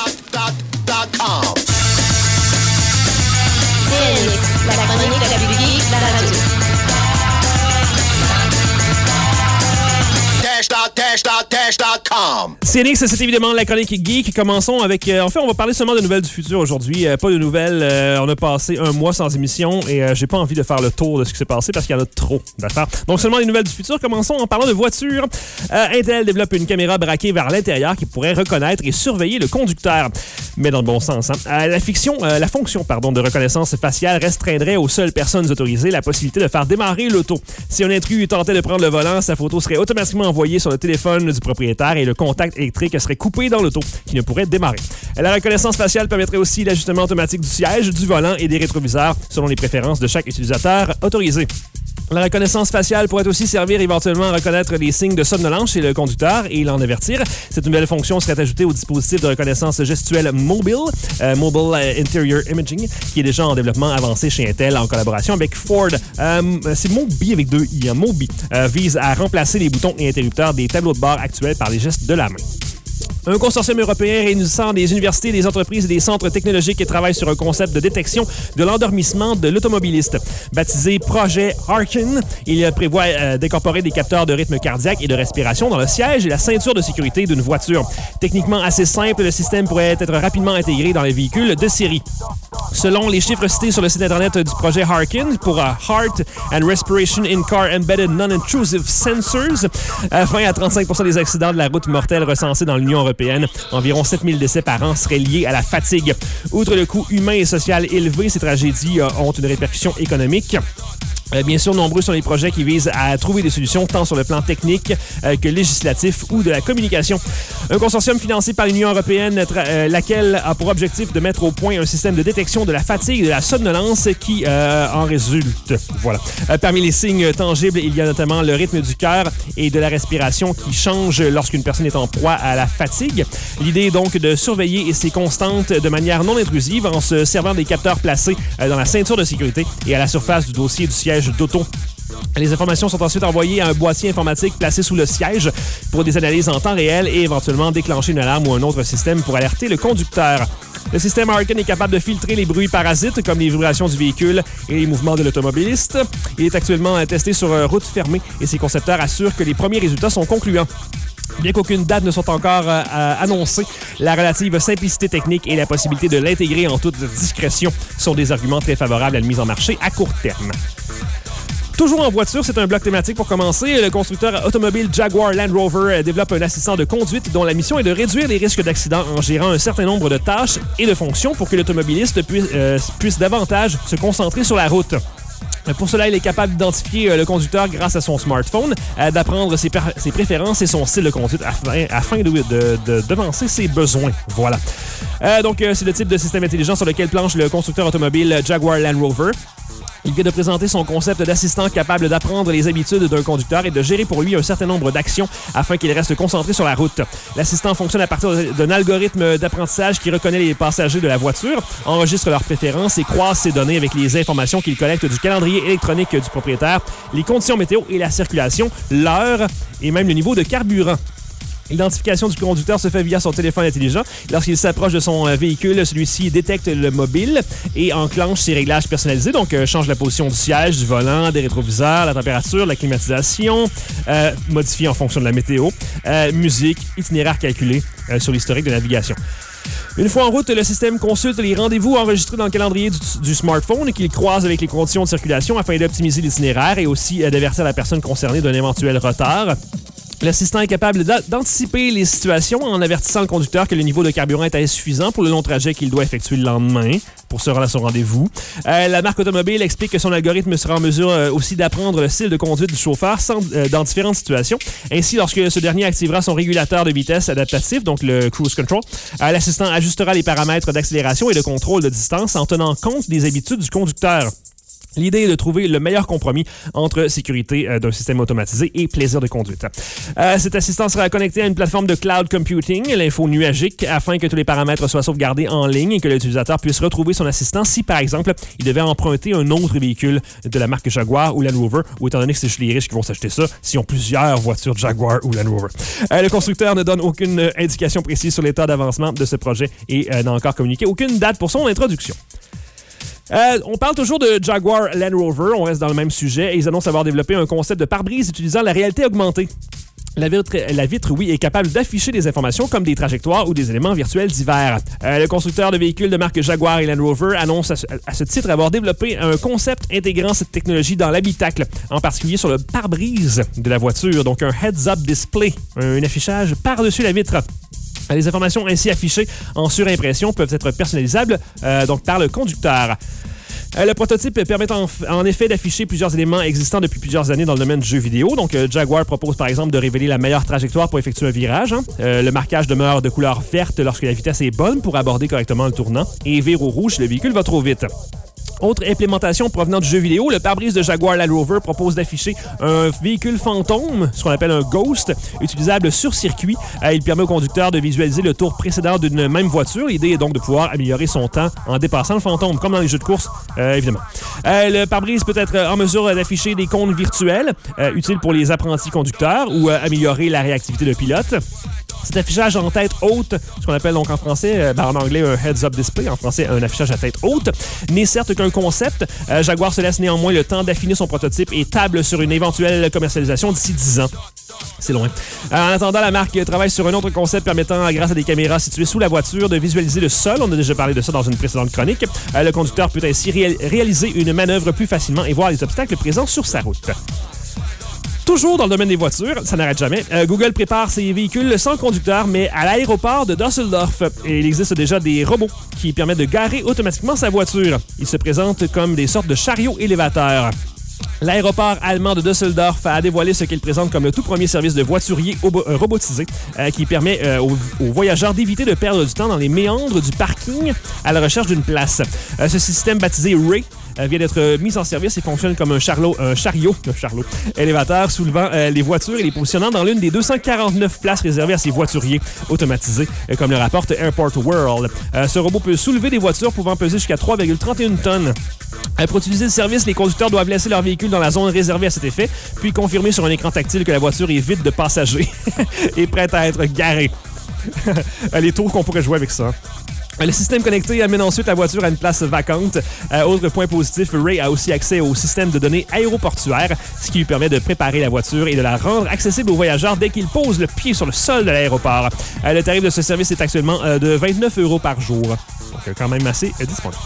la chronique la plus geek de la radio. CNX, c'est évidemment la chronique geek. Commençons avec... en fait, on va parler seulement de nouvelles du futur aujourd'hui. Pas de nouvelles. On a passé un mois sans émission et j'ai pas envie de faire le tour de ce qui s'est passé parce qu'il y en a trop d'affaires. Donc, seulement les nouvelles du futur. Commençons en parlant de voitures. Intel développe une caméra braquée vers l'intérieur qui pourrait reconnaître et surveiller le conducteur. Mais dans le bon sens. La fonction de reconnaissance faciale restreindrait aux seules personnes autorisées la possibilité de faire démarrer l'auto. Si un intrus tentait de prendre le volant, sa photo serait automatiquement envoyée sur le téléphone du propriétaire et le contact électrique serait coupé dans l'auto, qui ne pourrait démarrer. La reconnaissance faciale permettrait aussi l'ajustement automatique du siège, du volant et des rétroviseurs selon les préférences de chaque utilisateur autorisé. La reconnaissance faciale pourrait aussi servir éventuellement à reconnaître les signes de somnolence chez le conducteur et l'en avertir. Cette nouvelle fonction serait ajoutée au dispositif de reconnaissance gestuelle Mobile, Mobile Interior Imaging, qui est déjà en développement avancé chez Intel en collaboration avec Ford. C'est Mobi avec 2 I. Mobi vise à remplacer les boutons et interrupteurs des tableaux de bord actuels par des gestes de la main. Un consortium européen réunissant des universités, des entreprises et des centres technologiques qui travaillent sur un concept de détection de l'endormissement de l'automobiliste. Baptisé Projet Harken, il prévoit d'incorporer des capteurs de rythme cardiaque et de respiration dans le siège et la ceinture de sécurité d'une voiture. Techniquement assez simple, le système pourrait être rapidement intégré dans les véhicules de série. Selon les chiffres cités sur le site Internet du projet Harken, pour Heart and Respiration in Car Embedded Non-Intrusive Sensors, 20 à 35% des accidents de la route mortels recensés dans l'Union européenne, environ 7000 décès par an seraient liés à la fatigue. Outre le coût humain et social élevé, ces tragédies ont une répercussion économique. Bien sûr, nombreux sont les projets qui visent à trouver des solutions tant sur le plan technique que législatif ou de la communication. Un consortium financé par l'Union européenne, laquelle a pour objectif de mettre au point un système de détection de la fatigue et de la somnolence qui en résulte. Voilà. Parmi les signes tangibles, il y a notamment le rythme du cœur et de la respiration qui change lorsqu'une personne est en proie à la fatigue. L'idée est donc de surveiller ces constantes de manière non intrusive en se servant des capteurs placés dans la ceinture de sécurité et à la surface du dossier du siège d'auto. Les informations sont ensuite envoyées à un boîtier informatique placé sous le siège pour des analyses en temps réel et éventuellement déclencher une alarme ou un autre système pour alerter le conducteur. Le système Harken est capable de filtrer les bruits parasites comme les vibrations du véhicule et les mouvements de l'automobiliste. Il est actuellement testé sur route fermée et ses concepteurs assurent que les premiers résultats sont concluants. Bien qu'aucune date ne soit encore annoncée, la relative simplicité technique et la possibilité de l'intégrer en toute discrétion sont des arguments très favorables à la mise en marché à court terme. Toujours en voiture, c'est un bloc thématique pour commencer. Le constructeur automobile Jaguar Land Rover développe un assistant de conduite dont la mission est de réduire les risques d'accident en gérant un certain nombre de tâches et de fonctions pour que l'automobiliste puisse davantage se concentrer sur la route. Pour cela, il est capable d'identifier le conducteur grâce à son smartphone, d'apprendre ses préférences et son style de conduite afin de devancer ses besoins. Voilà. Donc, c'est le type de système intelligent sur lequel planche le constructeur automobile Jaguar Land Rover. Il vient de présenter son concept d'assistant capable d'apprendre les habitudes d'un conducteur et de gérer pour lui un certain nombre d'actions afin qu'il reste concentré sur la route. L'assistant fonctionne à partir d'un algorithme d'apprentissage qui reconnaît les passagers de la voiture, enregistre leurs préférences et croise ces données avec les informations qu'il collecte du calendrier électronique du propriétaire, les conditions météo et la circulation, l'heure et même le niveau de carburant. L'identification du conducteur se fait via son téléphone intelligent. Lorsqu'il s'approche de son véhicule, celui-ci détecte le mobile et enclenche ses réglages personnalisés. Donc, change la position du siège, du volant, des rétroviseurs, la température, la climatisation, modifie en fonction de la météo, musique, itinéraire calculé sur l'historique de navigation. Une fois en route, le système consulte les rendez-vous enregistrés dans le calendrier du smartphone qu'il croise avec les conditions de circulation afin d'optimiser l'itinéraire et aussi d'avertir la personne concernée d'un éventuel retard. L'assistant est capable d'anticiper les situations en avertissant le conducteur que le niveau de carburant est insuffisant pour le long trajet qu'il doit effectuer le lendemain pour se rendre à son rendez-vous. La marque automobile explique que son algorithme sera en mesure aussi d'apprendre le style de conduite du chauffeur dans différentes situations. Ainsi, lorsque ce dernier activera son régulateur de vitesse adaptatif, donc le cruise control, l'assistant ajustera les paramètres d'accélération et de contrôle de distance en tenant compte des habitudes du conducteur. L'idée est de trouver le meilleur compromis entre sécurité d'un système automatisé et plaisir de conduite. Cet assistant sera connecté à une plateforme de cloud computing, l'info nuagique, afin que tous les paramètres soient sauvegardés en ligne et que l'utilisateur puisse retrouver son assistant si, par exemple, il devait emprunter un autre véhicule de la marque Jaguar ou Land Rover, ou étant donné que c'est chez les riches qui vont s'acheter ça, s'ils ont plusieurs voitures Jaguar ou Land Rover. Le constructeur ne donne aucune indication précise sur l'état d'avancement de ce projet et n'a encore communiqué aucune date pour son introduction. On parle toujours de Jaguar Land Rover, on reste dans le même sujet, et ils annoncent avoir développé un concept de pare-brise utilisant la réalité augmentée. La vitre, oui, est capable d'afficher des informations comme des trajectoires ou des éléments virtuels divers. Le constructeur de véhicules de marque Jaguar et Land Rover annonce à ce titre avoir développé un concept intégrant cette technologie dans l'habitacle, en particulier sur le pare-brise de la voiture, donc un heads-up display, un affichage par-dessus la vitre. Les informations ainsi affichées en surimpression peuvent être personnalisables donc par le conducteur. Le prototype permet en effet d'afficher plusieurs éléments existants depuis plusieurs années dans le domaine du jeu vidéo. Donc, Jaguar propose par exemple de révéler la meilleure trajectoire pour effectuer un virage. Le marquage demeure de couleur verte lorsque la vitesse est bonne pour aborder correctement le tournant et vire au rouge si le véhicule va trop vite. Autre implémentation provenant du jeu vidéo, le pare-brise de Jaguar Land Rover propose d'afficher un véhicule fantôme, ce qu'on appelle un Ghost, utilisable sur circuit. Il permet au conducteur de visualiser le tour précédent d'une même voiture. L'idée est donc de pouvoir améliorer son temps en dépassant le fantôme, comme dans les jeux de course, évidemment. Le pare-brise peut être en mesure d'afficher des cônes virtuels, utiles pour les apprentis conducteurs ou améliorer la réactivité de pilote. Cet affichage en tête haute, ce qu'on appelle donc en français, en anglais un heads-up display, en français un affichage à tête haute, n'est certes qu'un concept. Jaguar se laisse néanmoins le temps d'affiner son prototype et table sur une éventuelle commercialisation d'ici 10 ans. C'est loin. En attendant, la marque travaille sur un autre concept permettant, grâce à des caméras situées sous la voiture, de visualiser le sol. On a déjà parlé de ça dans une précédente chronique. Le conducteur peut ainsi réaliser une manœuvre plus facilement et voir les obstacles présents sur sa route. Toujours dans le domaine des voitures, ça n'arrête jamais, Google prépare ses véhicules sans conducteur, mais à l'aéroport de Düsseldorf. Et il existe déjà des robots qui permettent de garer automatiquement sa voiture. Ils se présentent comme des sortes de chariots élévateurs. L'aéroport allemand de Düsseldorf a dévoilé ce qu'il présente comme le tout premier service de voiturier robotisé qui permet aux voyageurs d'éviter de perdre du temps dans les méandres du parking à la recherche d'une place. Ce système baptisé Ray vient d'être mis en service et fonctionne comme un chariot élévateur soulevant les voitures et les positionnant dans l'une des 249 places réservées à ces voituriers automatisés, comme le rapporte Airport World. Ce robot peut soulever des voitures pouvant peser jusqu'à 3,31 tonnes. Pour utiliser le service, les conducteurs doivent laisser leur véhicule dans la zone réservée à cet effet, puis confirmer sur un écran tactile que la voiture est vide de passagers et prête à être garée. Les tours qu'on pourrait jouer avec ça. Le système connecté amène ensuite la voiture à une place vacante. Autre point positif, Ray a aussi accès au système de données aéroportuaire, ce qui lui permet de préparer la voiture et de la rendre accessible aux voyageurs dès qu'ils posent le pied sur le sol de l'aéroport. Le tarif de ce service est actuellement de 29 € par jour. Donc quand même assez disponible.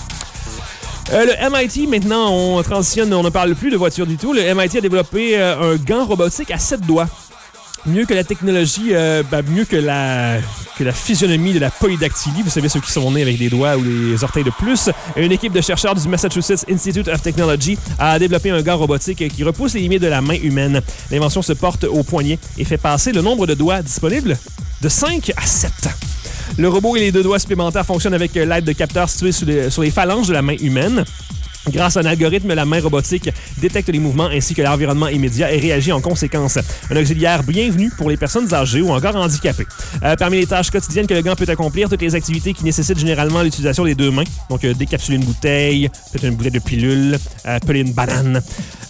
Le MIT, maintenant, on transitionne, on ne parle plus de voiture du tout. Le MIT a développé un gant robotique à 7 doigts. Mieux que la technologie, mieux que la physionomie de la polydactylie, vous savez, ceux qui sont nés avec des doigts ou des orteils de plus, une équipe de chercheurs du Massachusetts Institute of Technology a développé un gant robotique qui repousse les limites de la main humaine. L'invention se porte au poignet et fait passer le nombre de doigts disponibles de 5 à 7. Le robot et les 2 doigts supplémentaires fonctionnent avec l'aide de capteurs situés sur les phalanges de la main humaine. Grâce à un algorithme, la main robotique détecte les mouvements ainsi que l'environnement immédiat et réagit en conséquence. Un auxiliaire bienvenu pour les personnes âgées ou encore handicapées. Parmi les tâches quotidiennes que le gant peut accomplir, toutes les activités qui nécessitent généralement l'utilisation des 2 mains. Donc, décapsuler une bouteille, peut-être une bouteille de pilule, peler une banane.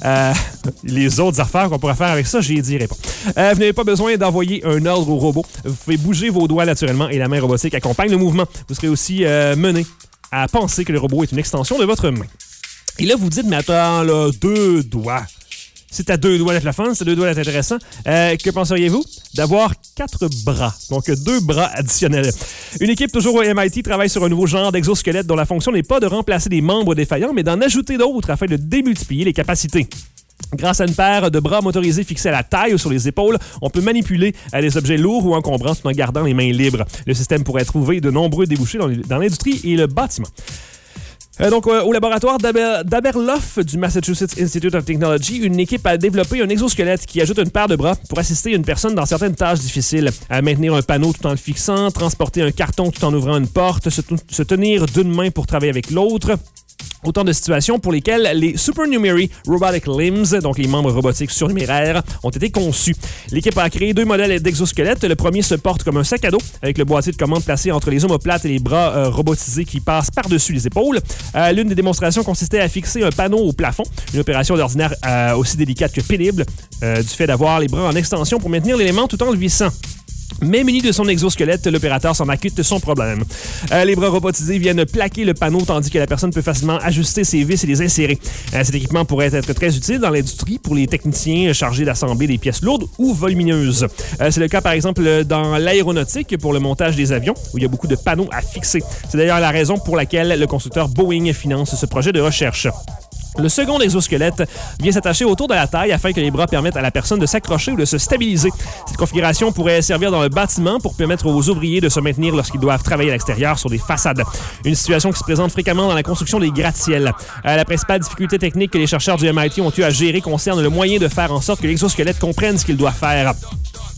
Les autres affaires qu'on pourrait faire avec ça, je n'y dirai pas. Vous n'avez pas besoin d'envoyer un ordre au robot. Vous pouvez bouger vos doigts naturellement et la main robotique accompagne le mouvement. Vous serez aussi mené à penser que le robot est une extension de votre main. Et là, vous dites, mais attends, là, 2 doigts. Si t'as 2 doigts d'être le fun, si t'as 2 doigts d'être intéressant, que penseriez-vous? D'avoir 4 bras. Donc, 2 bras additionnels. Une équipe toujours au MIT travaille sur un nouveau genre d'exosquelette dont la fonction n'est pas de remplacer des membres défaillants, mais d'en ajouter d'autres afin de démultiplier les capacités. Grâce à une paire de bras motorisés fixés à la taille ou sur les épaules, on peut manipuler des objets lourds ou encombrants tout en gardant les mains libres. Le système pourrait trouver de nombreux débouchés dans l'industrie et le bâtiment. Au laboratoire d'Aberlof du Massachusetts Institute of Technology, une équipe a développé un exosquelette qui ajoute une paire de bras pour assister une personne dans certaines tâches difficiles. Maintenir un panneau tout en le fixant, transporter un carton tout en ouvrant une porte, se tenir d'une main pour travailler avec l'autre. Autant de situations pour lesquelles les Supernumerary Robotic Limbs, donc les membres robotiques surnuméraires, ont été conçus. L'équipe a créé 2 modèles d'exosquelettes. Le premier se porte comme un sac à dos, avec le boîtier de commande placé entre les omoplates et les bras robotisés qui passent par-dessus les épaules. L'une des démonstrations consistait à fixer un panneau au plafond, une opération d'ordinaire aussi délicate que pénible, du fait d'avoir les bras en extension pour maintenir l'élément tout en le vissant. Mais muni de son exosquelette, l'opérateur s'en acquitte de son problème. Les bras robotisés viennent plaquer le panneau tandis que la personne peut facilement ajuster ses vis et les insérer. Cet équipement pourrait être très utile dans l'industrie pour les techniciens chargés d'assembler des pièces lourdes ou volumineuses. C'est le cas par exemple dans l'aéronautique pour le montage des avions où il y a beaucoup de panneaux à fixer. C'est d'ailleurs la raison pour laquelle le constructeur Boeing finance ce projet de recherche. Le second exosquelette vient s'attacher autour de la taille afin que les bras permettent à la personne de s'accrocher ou de se stabiliser. Cette configuration pourrait servir dans le bâtiment pour permettre aux ouvriers de se maintenir lorsqu'ils doivent travailler à l'extérieur sur des façades. Une situation qui se présente fréquemment dans la construction des gratte-ciels. La principale difficulté technique que les chercheurs du MIT ont eu à gérer concerne le moyen de faire en sorte que l'exosquelette comprenne ce qu'il doit faire.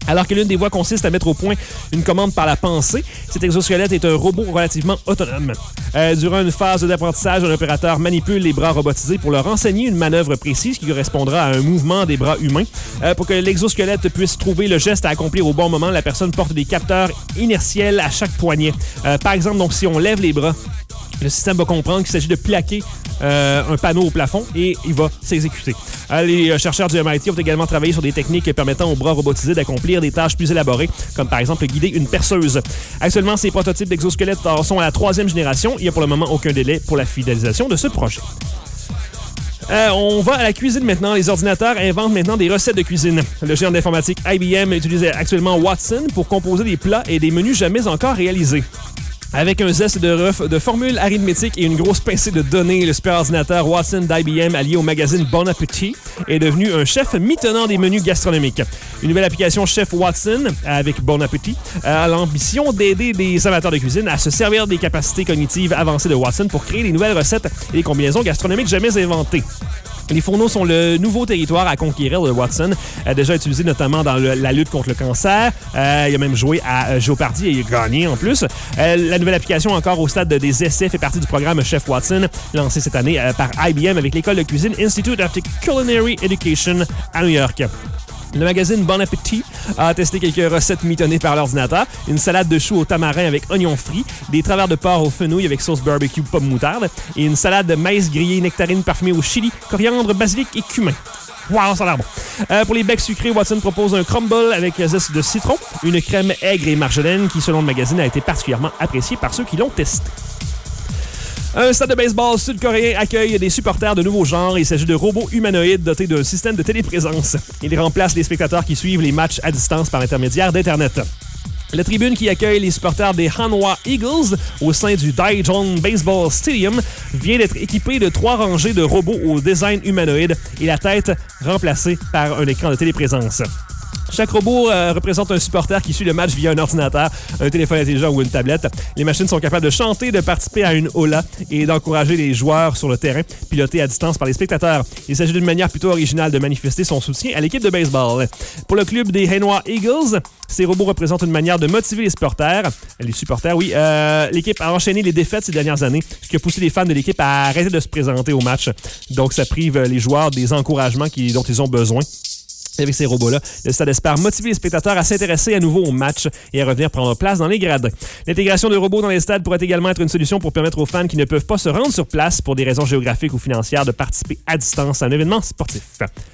Alors que l'une des voies consiste à mettre au point une commande par la pensée, cet exosquelette est un robot relativement autonome. Durant une phase d'apprentissage, un opérateur manipule les bras robotisés pour leur enseigner une manœuvre précise qui correspondra à un mouvement des bras humains. Pour que l'exosquelette puisse trouver le geste à accomplir au bon moment, la personne porte des capteurs inertiels à chaque poignet. Par exemple, donc, si on lève les bras, le système va comprendre qu'il s'agit de plaquer un panneau au plafond et il va s'exécuter. Les chercheurs du MIT ont également travaillé sur des techniques permettant aux bras robotisés d'accomplir des tâches plus élaborées, comme par exemple guider une perceuse. Actuellement, ces prototypes d'exosquelettes sont à la 3e génération. Il n'y a pour le moment aucun délai pour la finalisation de ce projet. On va à la cuisine maintenant. Les ordinateurs inventent maintenant des recettes de cuisine. Le géant d'informatique IBM utilise actuellement Watson pour composer des plats et des menus jamais encore réalisés. Avec un zeste de formules arithmétiques et une grosse pincée de données, le superordinateur Watson d'IBM, allié au magazine Bon Appétit, est devenu un chef mitonnant des menus gastronomiques. Une nouvelle application Chef Watson, avec Bon Appétit, a l'ambition d'aider des amateurs de cuisine à se servir des capacités cognitives avancées de Watson pour créer des nouvelles recettes et des combinaisons gastronomiques jamais inventées. Les fourneaux sont le nouveau territoire à conquérir de Watson, déjà utilisé notamment dans la lutte contre le cancer. Il a même joué à Jeopardy et il a gagné en plus. La nouvelle application, encore au stade des essais, fait partie du programme Chef Watson, lancé cette année par IBM avec l'école de cuisine Institute of Culinary Education à New York. Le magazine Bon Appétit a testé quelques recettes mitonnées par l'ordinateur. Une salade de choux au tamarin avec oignons frits, des travers de porc aux fenouilles avec sauce barbecue pomme moutarde et une salade de maïs grillé nectarine parfumée au chili, coriandre, basilic et cumin. Wow, ça a l'air bon. Pour les becs sucrés, Watson propose un crumble avec zeste de citron, une crème aigre et marjolaine qui, selon le magazine, a été particulièrement appréciée par ceux qui l'ont testé. Un stade de baseball sud-coréen accueille des supporters de nouveaux genres. Il s'agit de robots humanoïdes dotés d'un système de téléprésence. Ils remplacent les spectateurs qui suivent les matchs à distance par l'intermédiaire d'Internet. La tribune qui accueille les supporters des Hanwha Eagles au sein du Daejeon Baseball Stadium vient d'être équipée de 3 rangées de robots au design humanoïde et la tête remplacée par un écran de téléprésence. Chaque robot représente un supporter qui suit le match via un ordinateur, un téléphone intelligent ou une tablette. Les machines sont capables de chanter, de participer à une hola et d'encourager les joueurs sur le terrain, pilotés à distance par les spectateurs. Il s'agit d'une manière plutôt originale de manifester son soutien à l'équipe de baseball. Pour le club des Hanwha Eagles, ces robots représentent une manière de motiver les supporters. L'équipe a enchaîné les défaites ces dernières années, ce qui a poussé les fans de l'équipe à arrêter de se présenter au match. Donc, ça prive les joueurs des encouragements dont ils ont besoin. Avec ces robots-là, le stade espère motiver les spectateurs à s'intéresser à nouveau au match et à revenir prendre place dans les gradins. L'intégration de robots dans les stades pourrait également être une solution pour permettre aux fans qui ne peuvent pas se rendre sur place pour des raisons géographiques ou financières de participer à distance à un événement sportif.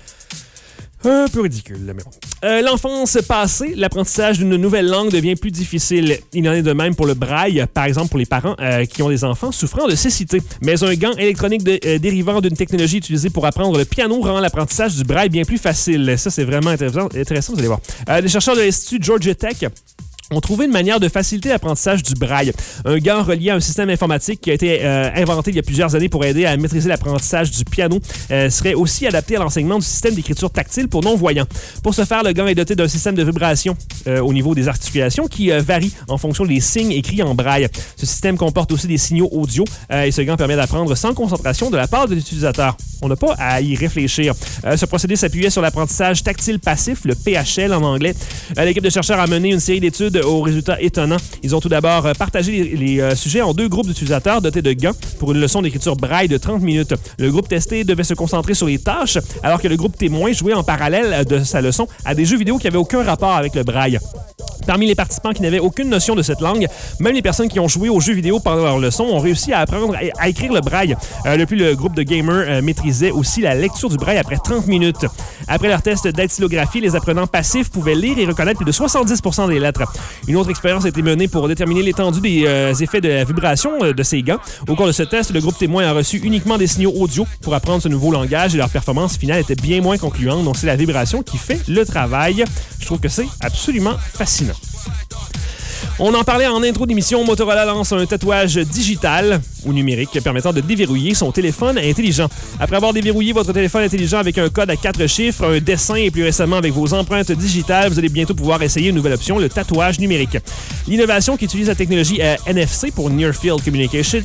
Un peu ridicule, mais bon. L'enfance passée, l'apprentissage d'une nouvelle langue devient plus difficile. Il en est de même pour le braille, par exemple pour les parents qui ont des enfants souffrant de cécité. Mais un gant électronique dérivant d'une technologie utilisée pour apprendre le piano rend l'apprentissage du braille bien plus facile. Ça, c'est vraiment intéressant, vous allez voir. Les chercheurs de l'Institut Georgia Tech ont trouvé une manière de faciliter l'apprentissage du braille. Un gant relié à un système informatique qui a été inventé il y a plusieurs années pour aider à maîtriser l'apprentissage du piano serait aussi adapté à l'enseignement du système d'écriture tactile pour non-voyants. Pour ce faire, le gant est doté d'un système de vibration au niveau des articulations qui varie en fonction des signes écrits en braille. Ce système comporte aussi des signaux audio et ce gant permet d'apprendre sans concentration de la part de l'utilisateur. On n'a pas à y réfléchir. Ce procédé s'appuyait sur l'apprentissage tactile passif, le PHL en anglais. L'équipe de chercheurs a mené une série d'études aux résultats étonnants. Ils ont tout d'abord partagé les sujets en 2 groupes d'utilisateurs dotés de gants pour une leçon d'écriture braille de 30 minutes. Le groupe testé devait se concentrer sur les tâches, alors que le groupe témoin jouait en parallèle de sa leçon à des jeux vidéo qui n'avaient aucun rapport avec le braille. Parmi les participants qui n'avaient aucune notion de cette langue, même les personnes qui ont joué aux jeux vidéo pendant leur leçon ont réussi à apprendre à écrire le braille. Depuis, le groupe de gamers maîtrisait aussi la lecture du braille après 30 minutes. Après leur test dactylographie, les apprenants passifs pouvaient lire et reconnaître plus de 70% des lettres. Une autre expérience a été menée pour déterminer l'étendue des effets de la vibration de ces gants. Au cours de ce test, le groupe témoin a reçu uniquement des signaux audio pour apprendre ce nouveau langage et leur performance finale était bien moins concluante. Donc, c'est la vibration qui fait le travail. Je trouve que c'est absolument fascinant. On en parlait en intro d'émission, Motorola lance un tatouage digital. ou numérique permettant de déverrouiller son téléphone intelligent. Après avoir déverrouillé votre téléphone intelligent avec un code à 4 chiffres, un dessin et plus récemment avec vos empreintes digitales, vous allez bientôt pouvoir essayer une nouvelle option, le tatouage numérique. L'innovation qui utilise la technologie NFC pour Near Field Communication,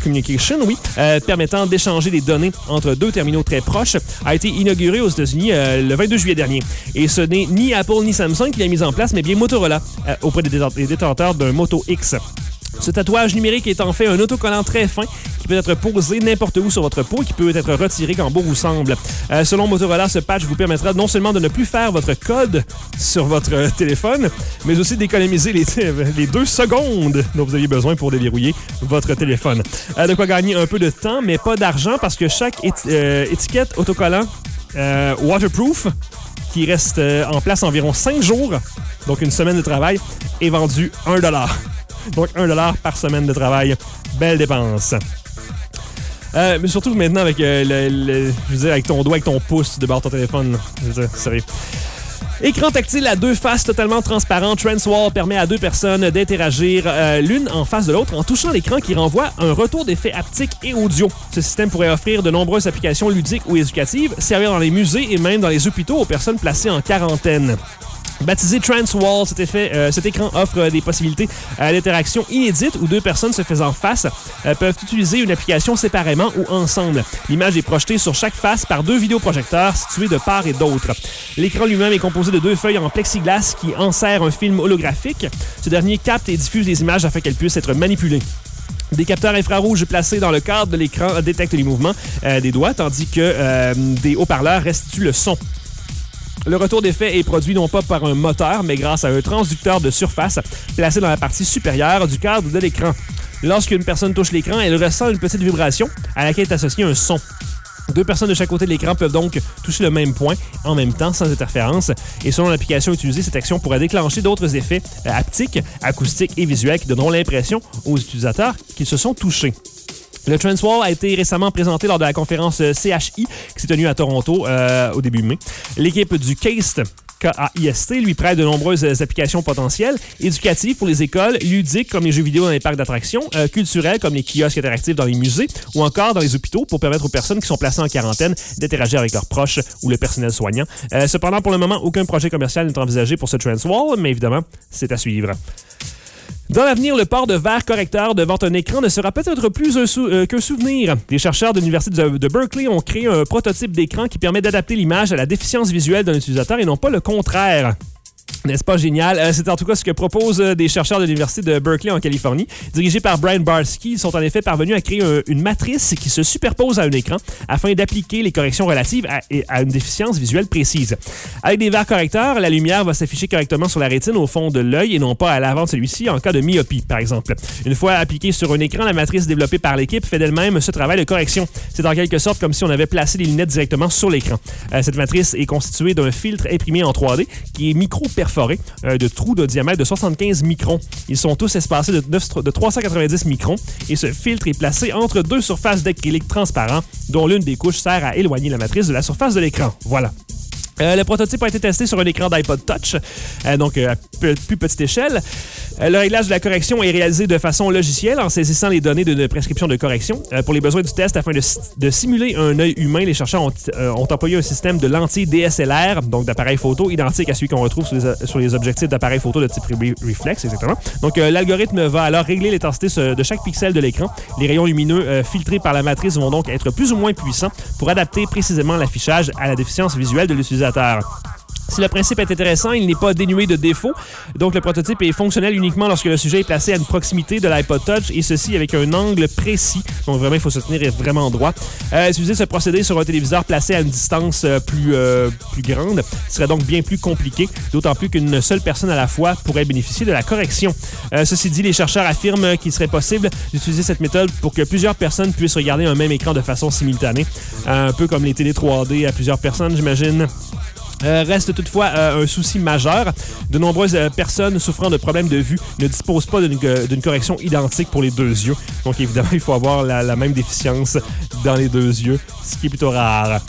permettant d'échanger des données entre deux terminaux très proches, a été inaugurée aux États-Unis le 22 juillet dernier. Et ce n'est ni Apple ni Samsung qui l'a mise en place, mais bien Motorola, auprès des détenteurs d'un Moto X. Ce tatouage numérique est en fait un autocollant très fin qui peut être posé n'importe où sur votre peau et qui peut être retiré quand bon vous semble. Selon Motorola, ce patch vous permettra non seulement de ne plus faire votre code sur votre téléphone, mais aussi d'économiser les 2 secondes dont vous aviez besoin pour déverrouiller votre téléphone. De quoi gagner un peu de temps, mais pas d'argent parce que chaque étiquette autocollant waterproof qui reste en place environ 5 jours, donc une semaine de travail, est vendu $1. Donc, $1 par semaine de travail. Belle dépense. Mais surtout maintenant avec, je veux dire, avec ton doigt, avec ton pouce de bord de ton téléphone. Je veux dire, sérieux. Écran tactile à 2 faces totalement transparent, Transwall permet à 2 personnes d'interagir l'une en face de l'autre en touchant l'écran qui renvoie un retour d'effets haptiques et audio. Ce système pourrait offrir de nombreuses applications ludiques ou éducatives, servir dans les musées et même dans les hôpitaux aux personnes placées en quarantaine. Baptisé Transwall, cet écran offre des possibilités d'interaction inédites où 2 personnes se faisant face peuvent utiliser une application séparément ou ensemble. L'image est projetée sur chaque face par 2 vidéoprojecteurs situés de part et d'autre. L'écran lui-même est composé de 2 feuilles en plexiglas qui enserrent un film holographique. Ce dernier capte et diffuse les images afin qu'elles puissent être manipulées. Des capteurs infrarouges placés dans le cadre de l'écran détectent les mouvements des doigts, tandis que des haut-parleurs restituent le son. Le retour d'effet est produit non pas par un moteur, mais grâce à un transducteur de surface placé dans la partie supérieure du cadre de l'écran. Lorsqu'une personne touche l'écran, elle ressent une petite vibration à laquelle est associé un son. 2 personnes de chaque côté de l'écran peuvent donc toucher le même point en même temps, sans interférence. Et selon l'application utilisée, cette action pourrait déclencher d'autres effets haptiques, acoustiques et visuels qui donneront l'impression aux utilisateurs qu'ils se sont touchés. Le Transwall a été récemment présenté lors de la conférence CHI qui s'est tenue à Toronto au début mai. L'équipe du KAIST lui prête de nombreuses applications potentielles, éducatives pour les écoles, ludiques comme les jeux vidéo dans les parcs d'attractions, culturelles comme les kiosques interactifs dans les musées ou encore dans les hôpitaux pour permettre aux personnes qui sont placées en quarantaine d'interagir avec leurs proches ou le personnel soignant. Cependant, pour le moment, aucun projet commercial n'est envisagé pour ce Transwall, mais évidemment, c'est à suivre. Dans l'avenir, le port de verre correcteur devant un écran ne sera peut-être plus qu'un souvenir. Les chercheurs de l'Université de Berkeley ont créé un prototype d'écran qui permet d'adapter l'image à la déficience visuelle d'un utilisateur et non pas le contraire. N'est-ce pas génial? C'est en tout cas ce que proposent des chercheurs de l'Université de Berkeley en Californie. Dirigés par Brian Barsky, ils sont en effet parvenus à créer une matrice qui se superpose à un écran afin d'appliquer les corrections relatives à une déficience visuelle précise. Avec des verres correcteurs, la lumière va s'afficher correctement sur la rétine au fond de l'œil et non pas à l'avant de celui-ci en cas de myopie, par exemple. Une fois appliquée sur un écran, la matrice développée par l'équipe fait d'elle-même ce travail de correction. C'est en quelque sorte comme si on avait placé les lunettes directement sur l'écran. Cette matrice est constituée d'un filtre imprimé en 3D qui est micro-perforé de trous de diamètre de 75 microns. Ils sont tous espacés de 390 microns et ce filtre est placé entre 2 surfaces d'acrylique transparent dont l'une des couches sert à éloigner la matrice de la surface de l'écran. Voilà. Le prototype a été testé sur un écran d'iPod Touch, donc à plus petite échelle. Le réglage de la correction est réalisé de façon logicielle en saisissant les données de prescription de correction. Pour les besoins du test, afin de simuler un œil humain, les chercheurs ont employé un système de lentilles DSLR, donc d'appareils photo, identique à celui qu'on retrouve sur les objectifs d'appareils photo de type reflex, exactement. Donc, l'algorithme va alors régler l'intensité de chaque pixel de l'écran. Les rayons lumineux filtrés par la matrice vont donc être plus ou moins puissants pour adapter précisément l'affichage à la déficience visuelle de l'utilisateur. Si le principe est intéressant, il n'est pas dénué de défauts. Donc, le prototype est fonctionnel uniquement lorsque le sujet est placé à une proximité de l'iPod Touch et ceci avec un angle précis. Donc, vraiment, il faut se tenir vraiment droit. Utiliser ce procédé sur un téléviseur placé à une distance plus grande serait donc bien plus compliqué, d'autant plus qu'une seule personne à la fois pourrait bénéficier de la correction. Ceci dit, les chercheurs affirment qu'il serait possible d'utiliser cette méthode pour que plusieurs personnes puissent regarder un même écran de façon simultanée. Un peu comme les télé 3D à plusieurs personnes, j'imagine. Reste toutefois un souci majeur. De nombreuses personnes souffrant de problèmes de vue ne disposent pas d'une correction identique pour les 2 yeux. Donc évidemment, il faut avoir la même déficience dans les 2 yeux, ce qui est plutôt rare.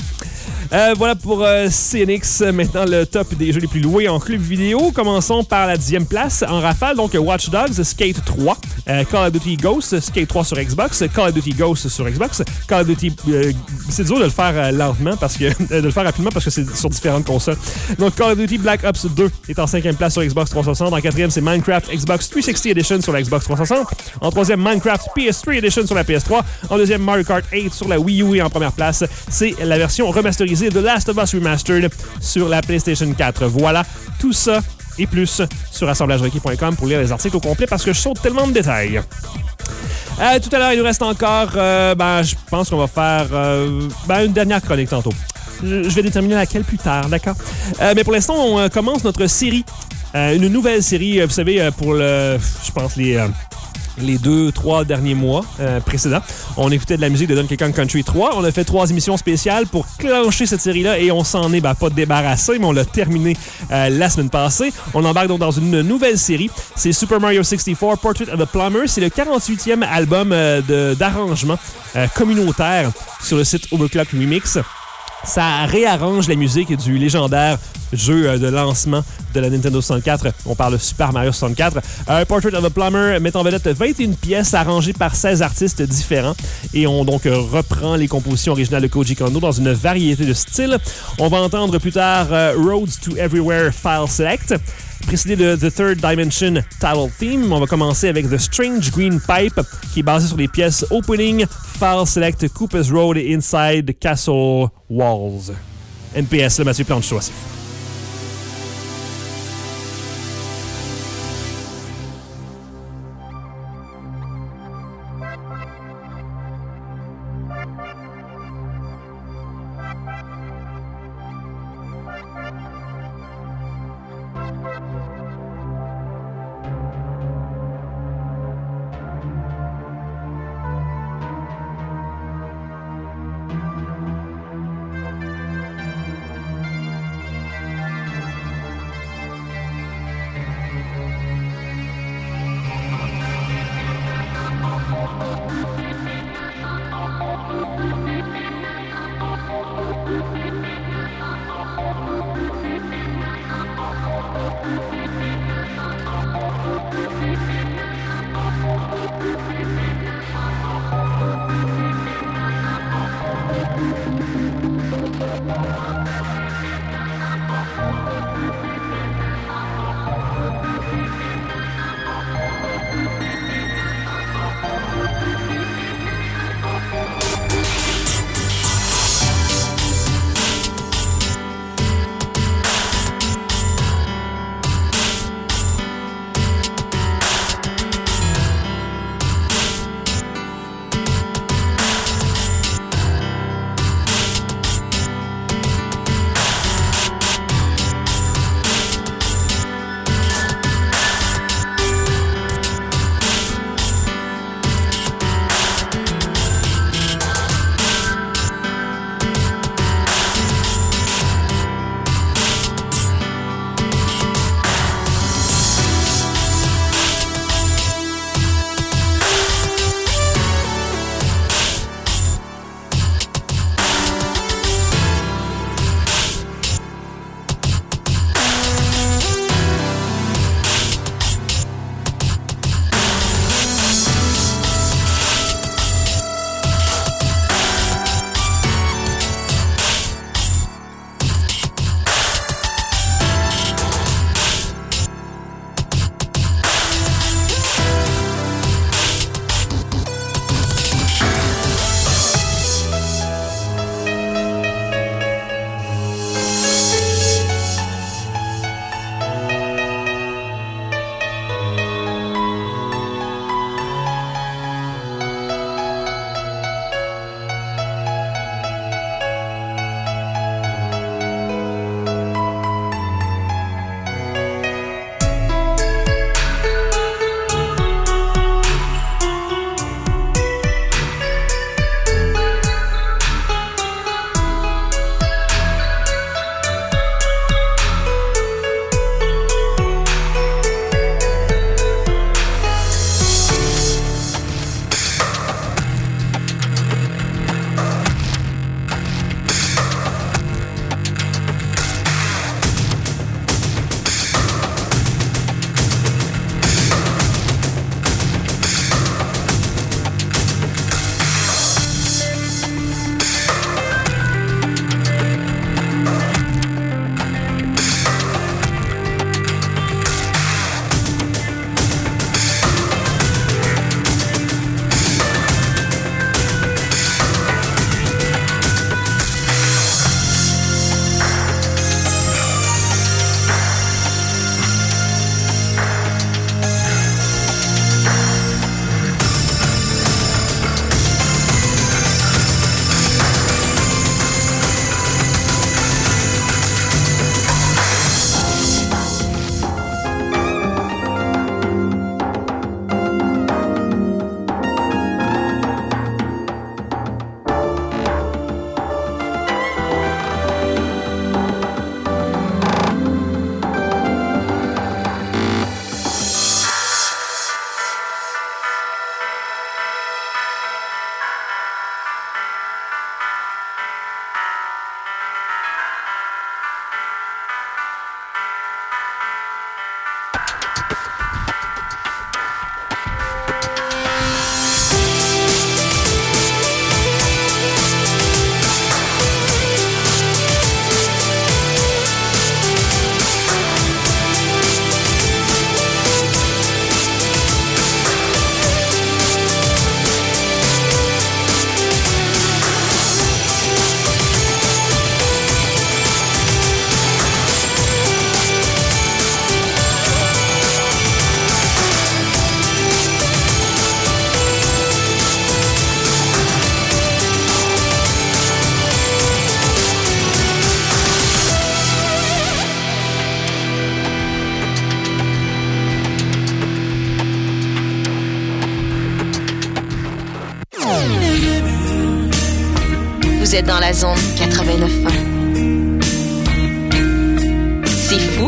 Voilà pour CNX. Maintenant, le top des jeux les plus loués en club vidéo. Commençons par la 10e place en rafale. Donc, Watch Dogs, Skate 3, Call of Duty Ghost, Skate 3 sur Xbox, Call of Duty Ghost sur Xbox, Call of Duty... c'est dur de le faire lentement, parce que de le faire rapidement parce que c'est sur différentes consoles. Donc, Call of Duty Black Ops 2 est en 5e place sur Xbox 360. En 4e, c'est Minecraft Xbox 360 Edition sur la Xbox 360. En 3e, Minecraft PS3 Edition sur la PS3. En 2e, Mario Kart 8 sur la Wii U. Et en première place, c'est la version remasterisée de Last of Us Remastered sur la PlayStation 4. Voilà, tout ça et plus sur assemblagerequis.com pour lire les articles au complet parce que je saute tellement de détails. Tout à l'heure, il nous reste encore... je pense qu'on va faire une dernière chronique tantôt. Je vais déterminer laquelle plus tard, d'accord? Mais pour l'instant, on commence notre série. Une nouvelle série, vous savez, pour je pense les 2-3 derniers mois précédents. On écoutait de la musique de Donkey Kong Country 3. On a fait 3 émissions spéciales pour clencher cette série-là et on s'en est pas débarrassé, mais on l'a terminé la semaine passée. On embarque donc dans une nouvelle série. C'est Super Mario 64 Portrait of a Plumber. C'est le 48e album d'arrangement communautaire sur le site Overclock Remix. Ça réarrange la musique du légendaire jeu de lancement de la Nintendo 64. On parle de Super Mario 64. Portrait of a Plumber met en vedette 21 pièces arrangées par 16 artistes différents. Et on donc reprend les compositions originales de Koji Kondo dans une variété de styles. On va entendre plus tard Roads to Everywhere File Select, précédé de The Third Dimension Title Theme. On va commencer avec The Strange Green Pipe, qui est basé sur les pièces Opening, File Select, Koopa's Road et Inside Castle Walls. NPS, le Mathieu Plante, c'est fou. Vous êtes dans la zone 89.1. C'est fou.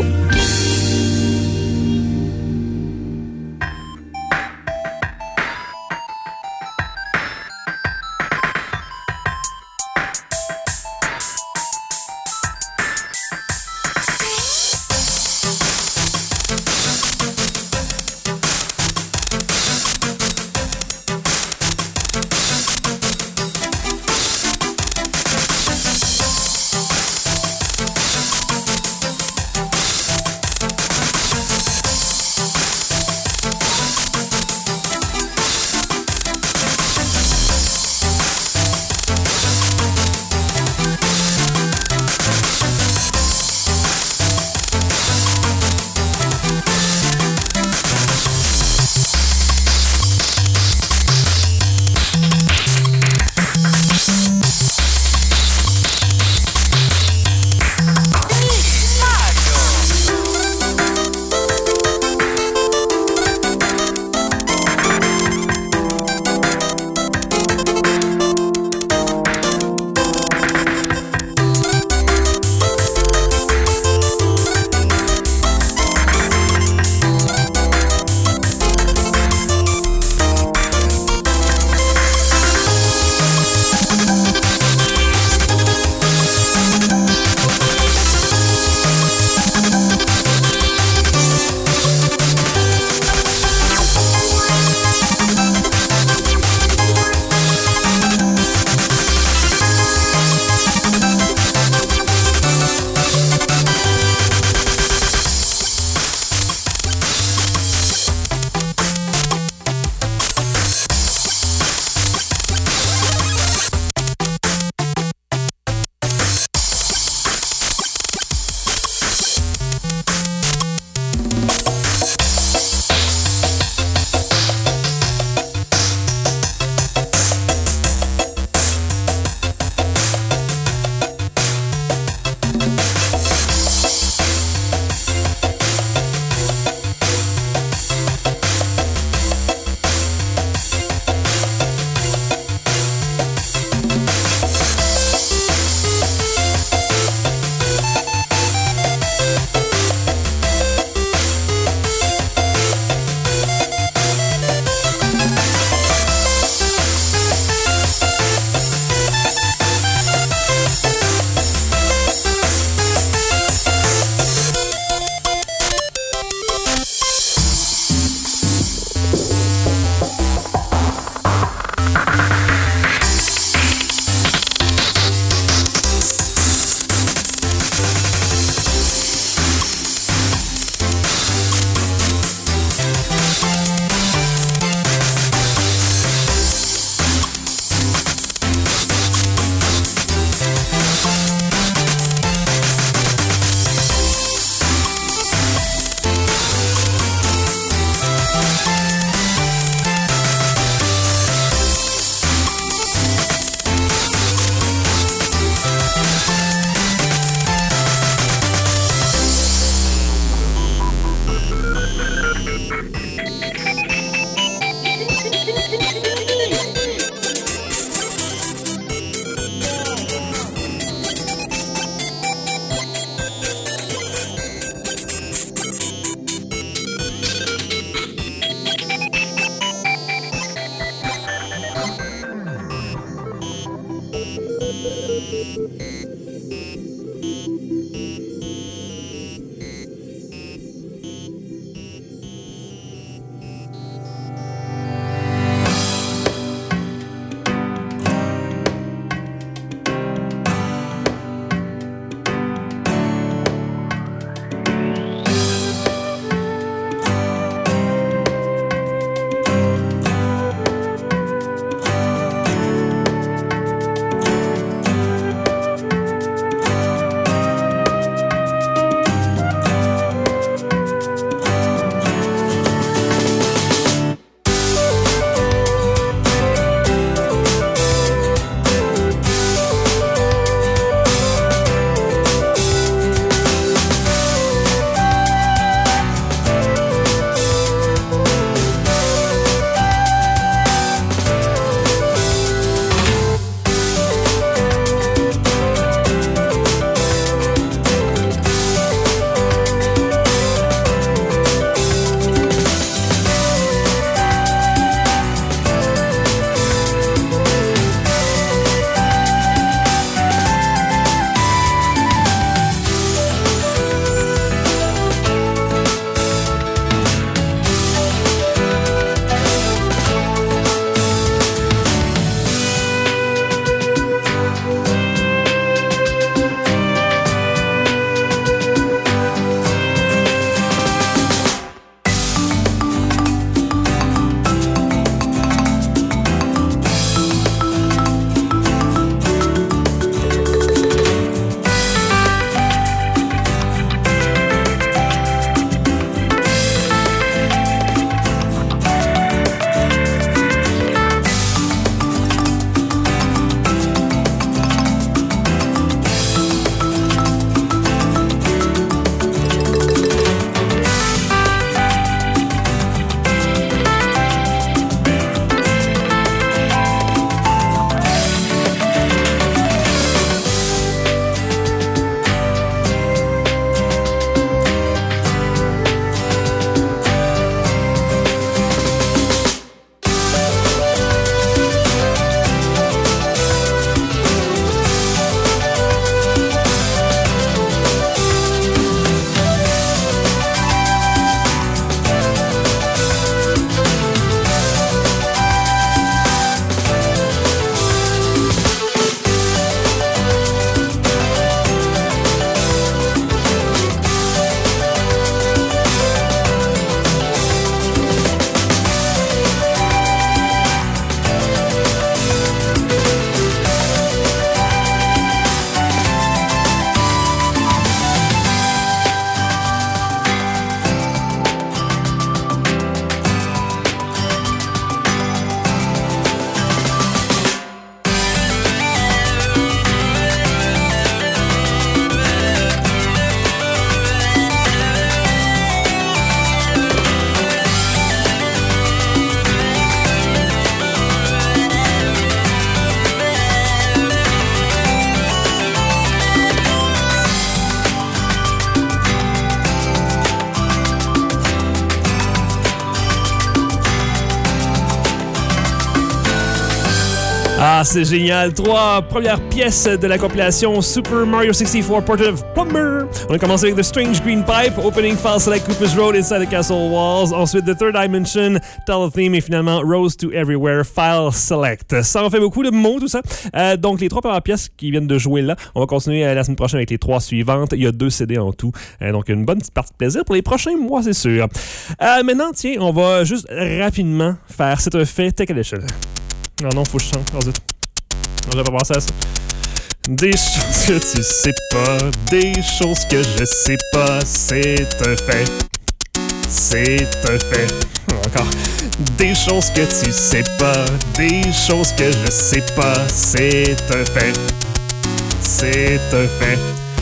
Ah, c'est génial. 3 premières pièces de la compilation Super Mario 64 Portable Plumber. On a commencé avec The Strange Green Pipe, Opening File Select Cooper's Road Inside the Castle Walls. Ensuite, The Third Dimension, Tell the Theme et finalement Rose to Everywhere, File Select. Ça en fait beaucoup de mots, tout ça. Donc, les 3 premières pièces qui viennent de jouer là, on va continuer la semaine prochaine avec les 3 suivantes. Il y a 2 CD en tout. Donc, une bonne petite partie de plaisir pour les prochains mois, c'est sûr. Maintenant, tiens, on va juste rapidement faire C'est un fait Tech Edition. Non, faut que je chante. Oh, zut. J'avais pas pensé à ça. Des choses que tu sais pas, des choses que je sais pas, c'est un fait. C'est un fait. Encore. Des choses que tu sais pas, des choses que je sais pas, c'est un fait. C'est un fait.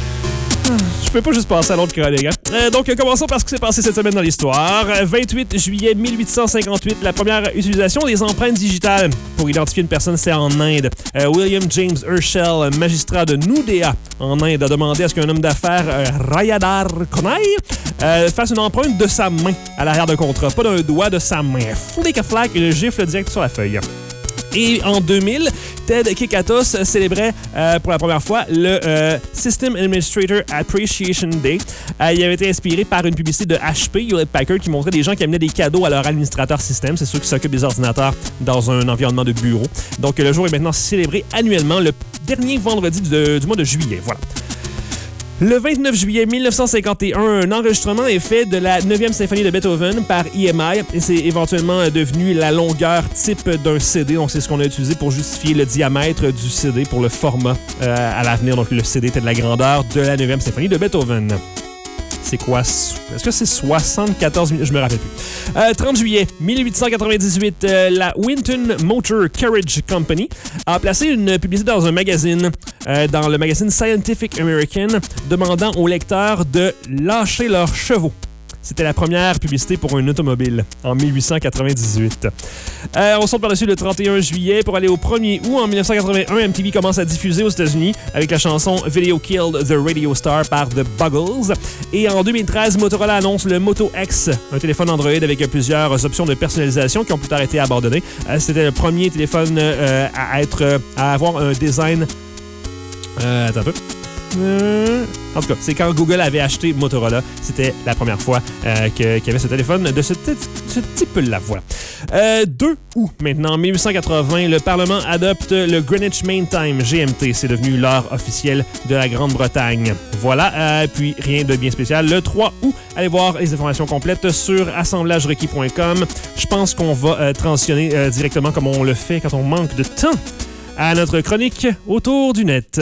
Je peux pas juste passer à l'autre chronique. Donc, commençons par ce qui s'est passé cette semaine dans l'histoire. 28 juillet 1858, la première utilisation des empreintes digitales pour identifier une personne, c'est en Inde. William James Herschel, magistrat de Noudea, en Inde, a demandé à ce qu'un homme d'affaires, Rayadar Konai, fasse une empreinte de sa main à l'arrière d'un contrat, pas d'un doigt, de sa main. Fondé qu'à flaque et le gifle direct sur la feuille. Et en 2000, Ted Kekatos célébrait pour la première fois le System Administrator Appreciation Day. Il avait été inspiré par une publicité de HP, Hewlett Packard, qui montrait des gens qui amenaient des cadeaux à leur administrateur système. C'est ceux qui s'occupent des ordinateurs dans un environnement de bureau. Donc, le jour est maintenant célébré annuellement le dernier vendredi du mois de juillet. Voilà. Le 29 juillet 1951, un enregistrement est fait de la 9e symphonie de Beethoven par EMI et c'est éventuellement devenu la longueur type d'un CD. Donc, c'est ce qu'on a utilisé pour justifier le diamètre du CD pour le format à l'avenir. Donc, le CD était de la grandeur de la 9e symphonie de Beethoven. C'est quoi? Est-ce que c'est 74 minutes? Je me rappelle plus. 30 juillet 1898, la Winton Motor Carriage Company a placé une publicité dans un magazine, dans le magazine Scientific American, demandant aux lecteurs de lâcher leurs chevaux. C'était la première publicité pour un automobile en 1898. On saute par-dessus le 31 juillet pour aller au 1er août. En 1981, MTV commence à diffuser aux États-Unis avec la chanson Video Killed the Radio Star par The Buggles. Et en 2013, Motorola annonce le Moto X, un téléphone Android avec plusieurs options de personnalisation qui ont plus tard été abandonnées. C'était le premier téléphone à avoir un design... attends un peu. En tout cas, c'est quand Google avait acheté Motorola. C'était la première fois qu'il y avait ce téléphone de ce type-là. Voilà. 2 août, maintenant, en 1880, le Parlement adopte le Greenwich Mean Time, GMT. C'est devenu l'heure officielle de la Grande-Bretagne. Voilà. Puis, rien de bien spécial. Le 3 août, allez voir les informations complètes sur assemblagerequis.com. Je pense qu'on va transitionner directement comme on le fait quand on manque de temps à notre chronique autour du net.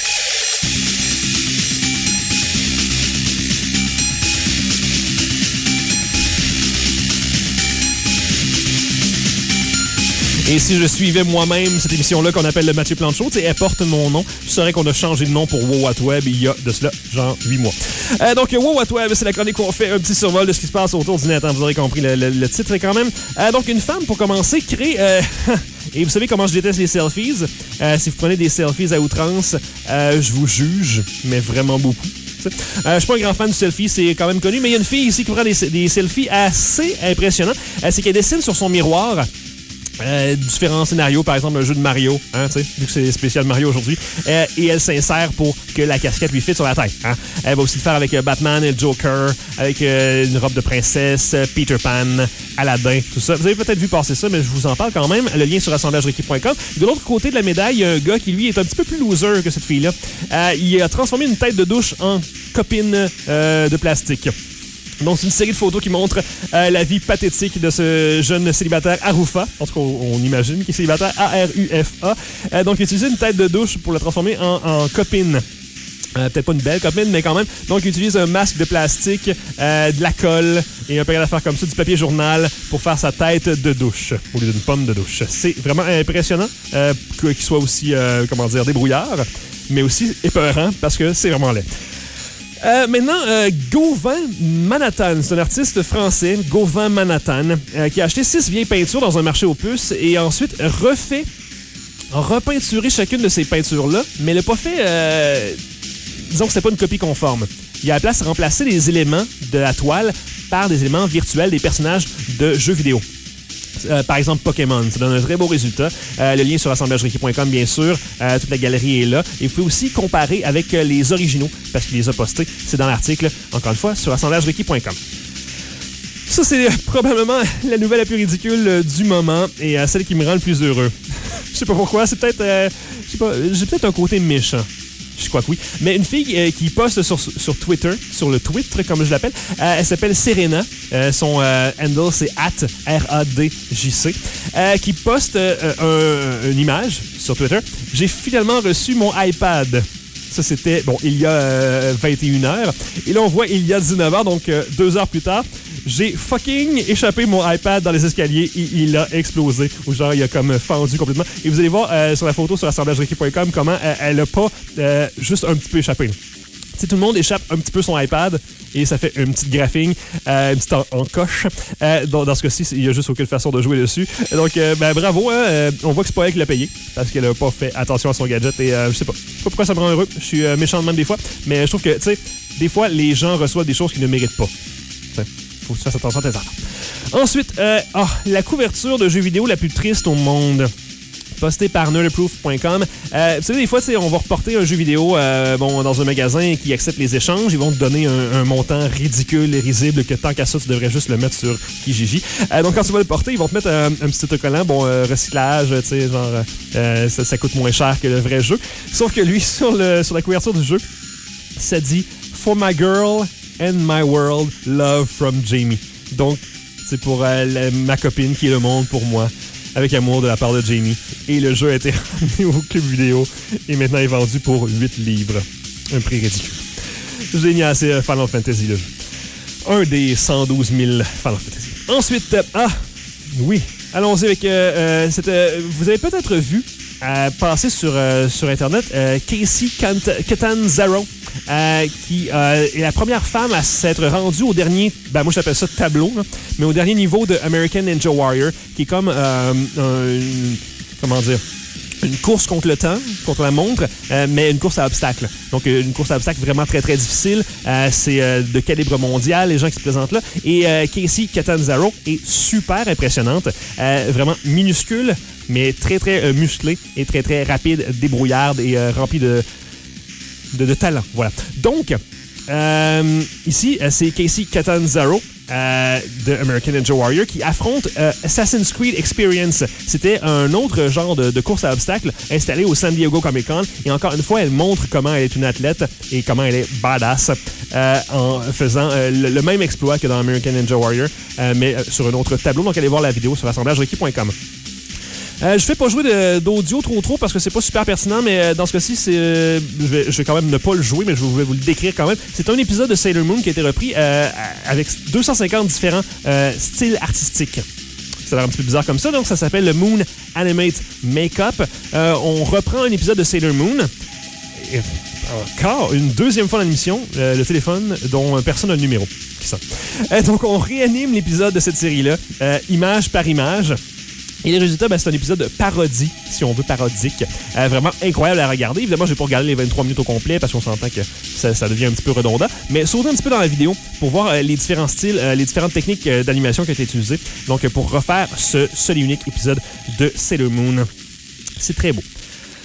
Et si je suivais moi-même cette émission-là qu'on appelle le Mathieu Plante Show, elle porte mon nom, je saurais qu'on a changé de nom pour Wow What Web il y a de cela, genre 8 mois. Donc, Wow What Web, c'est la chronique où on fait un petit survol de ce qui se passe autour du net. Vous aurez compris le titre quand même. Donc, une femme, pour commencer, crée... et vous savez comment je déteste les selfies? Si vous prenez des selfies à outrance, je vous juge, mais vraiment beaucoup. Je suis pas un grand fan du selfie, c'est quand même connu, mais il y a une fille ici qui prend des selfies assez impressionnants. C'est qu'elle dessine sur son miroir... différents scénarios, par exemple un jeu de Mario, vu que c'est spécial Mario aujourd'hui, et elle s'insère pour que la casquette lui fitte sur la tête. Elle va aussi le faire avec Batman et le Joker, avec une robe de princesse, Peter Pan, Aladdin, tout ça. Vous avez peut-être vu passer ça, mais je vous en parle quand même. Le lien sur assemblagerequis.com. De l'autre côté de la médaille, il y a un gars qui, lui, est un petit peu plus loser que cette fille-là. Il a transformé une tête de douche en copine de plastique. Donc, c'est une série de photos qui montre la vie pathétique de ce jeune célibataire Arufa. En tout cas, on imagine qu'il est célibataire, A-R-U-F-A. Donc, il a utilisé une tête de douche pour la transformer en copine. Peut-être pas une belle copine, mais quand même. Donc, il utilise un masque de plastique, de la colle et un paquet d'affaires comme ça, du papier journal pour faire sa tête de douche au lieu d'une pomme de douche. C'est vraiment impressionnant qu'il soit aussi, débrouillard, mais aussi épeurant parce que c'est vraiment laid. Maintenant, Gauvin Manhattan, c'est un artiste français, Gauvin Manhattan, qui a acheté 6 vieilles peintures dans un marché aux puces et ensuite repeinturé chacune de ces peintures-là, mais il n'a pas fait... disons que c'était pas une copie conforme. Il a à la place remplacé les éléments de la toile par des éléments virtuels des personnages de jeux vidéo. Par exemple, Pokémon, ça donne un très beau résultat. Le lien sur assemblagerequis.com, bien sûr. Toute la galerie est là. Et vous pouvez aussi comparer avec les originaux, parce qu'il les a postés. C'est dans l'article, encore une fois, sur assemblagerequis.com. Ça, c'est probablement la nouvelle la plus ridicule du moment et celle qui me rend le plus heureux. Je sais pas pourquoi, c'est peut-être... je sais pas, j'ai peut-être un côté méchant. Je crois que oui. Mais une fille qui poste sur Twitter, sur le Twitter comme je l'appelle, elle s'appelle Serena. Son handle, c'est @radjc. Qui poste une image sur Twitter. J'ai finalement reçu mon iPad. Ça, c'était, il y a 21h. Et là, on voit il y a 19h, donc 2 heures plus tard, j'ai fucking échappé mon iPad dans les escaliers et il a explosé. Ou genre, il a comme fendu complètement. Et vous allez voir sur la photo sur assemblagerequis.com comment elle a pas juste un petit peu échappé. Tu sais, tout le monde échappe un petit peu son iPad et ça fait une petite graphing, une petite encoche. Dans ce cas-ci, il n'y a juste aucune façon de jouer dessus. Donc, bravo. On voit que c'est pas elle qui l'a payé parce qu'elle a pas fait attention à son gadget. Et je sais pas pourquoi ça me rend heureux. Je suis méchant de même des fois. Mais je trouve que, tu sais, des fois, les gens reçoivent des choses qu'ils ne méritent pas. Faut que tu fasses attention à tes affaires. Ensuite, la couverture de jeux vidéo la plus triste au monde. Postée par nerdapproof.com. Vous savez, des fois, on va reporter un jeu vidéo dans un magasin qui accepte les échanges. Ils vont te donner un montant ridicule et risible que tant qu'à ça, tu devrais juste le mettre sur Kijiji. Donc, quand tu vas le porter, ils vont te mettre un petit autocollant. Recyclage, tu sais, genre, ça coûte moins cher que le vrai jeu. Sauf que lui, sur la couverture du jeu, ça dit « For my girl and my world, love from Jamie ». Donc, c'est pour ma copine qui est le monde pour moi. Avec amour de la part de Jamie. Et le jeu a été ramené au club vidéo et maintenant est vendu pour 8 livres. Un prix ridicule. Génial, c'est Final Fantasy, le jeu. Un des 112 000 Final Fantasy. Ensuite, oui, allons-y avec... vous avez peut-être vu passer sur Internet Casey Catanzaro, qui est la première femme à s'être rendue au dernier, moi j'appelle ça tableau, là, mais au dernier niveau de American Ninja Warrior, qui est comme une course contre le temps, contre la montre, mais une course à obstacles. Donc, une course à obstacles vraiment très, très difficile. C'est de calibre mondial, les gens qui se présentent là. Et Casey Catanzaro est super impressionnante. Vraiment minuscule, mais très, très musclée et très, très rapide, débrouillarde et remplie de talent. Voilà. Donc, ici, c'est Casey Catanzaro de American Ninja Warrior qui affronte Assassin's Creed Experience. C'était un autre genre de course à obstacles installé au San Diego Comic-Con. Et encore une fois, elle montre comment elle est une athlète et comment elle est badass en faisant le même exploit que dans American Ninja Warrior, mais sur un autre tableau. Donc, allez voir la vidéo sur assemblagerequis.com. Je fais pas jouer d'audio trop parce que c'est pas super pertinent, mais dans ce cas-ci, je vais quand même ne pas le jouer, mais je vais vous le décrire quand même. C'est un épisode de Sailor Moon qui a été repris avec 250 différents styles artistiques. Ça a l'air un petit peu bizarre comme ça, donc ça s'appelle le Moon Animate Makeup. On reprend un épisode de Sailor Moon. Et encore une deuxième fois dans l'émission, le téléphone dont personne n'a le numéro. C'est ça. Donc on réanime l'épisode de cette série-là, image par image. Et les résultats, c'est un épisode de parodie, si on veut, parodique. Vraiment incroyable à regarder. Évidemment, je vais pas regarder les 23 minutes au complet parce qu'on s'entend que ça devient un petit peu redondant. Mais sautez un petit peu dans la vidéo pour voir les différents styles, les différentes techniques d'animation qui ont été utilisées. Donc, pour refaire ce seul et unique épisode de Sailor Moon. C'est très beau.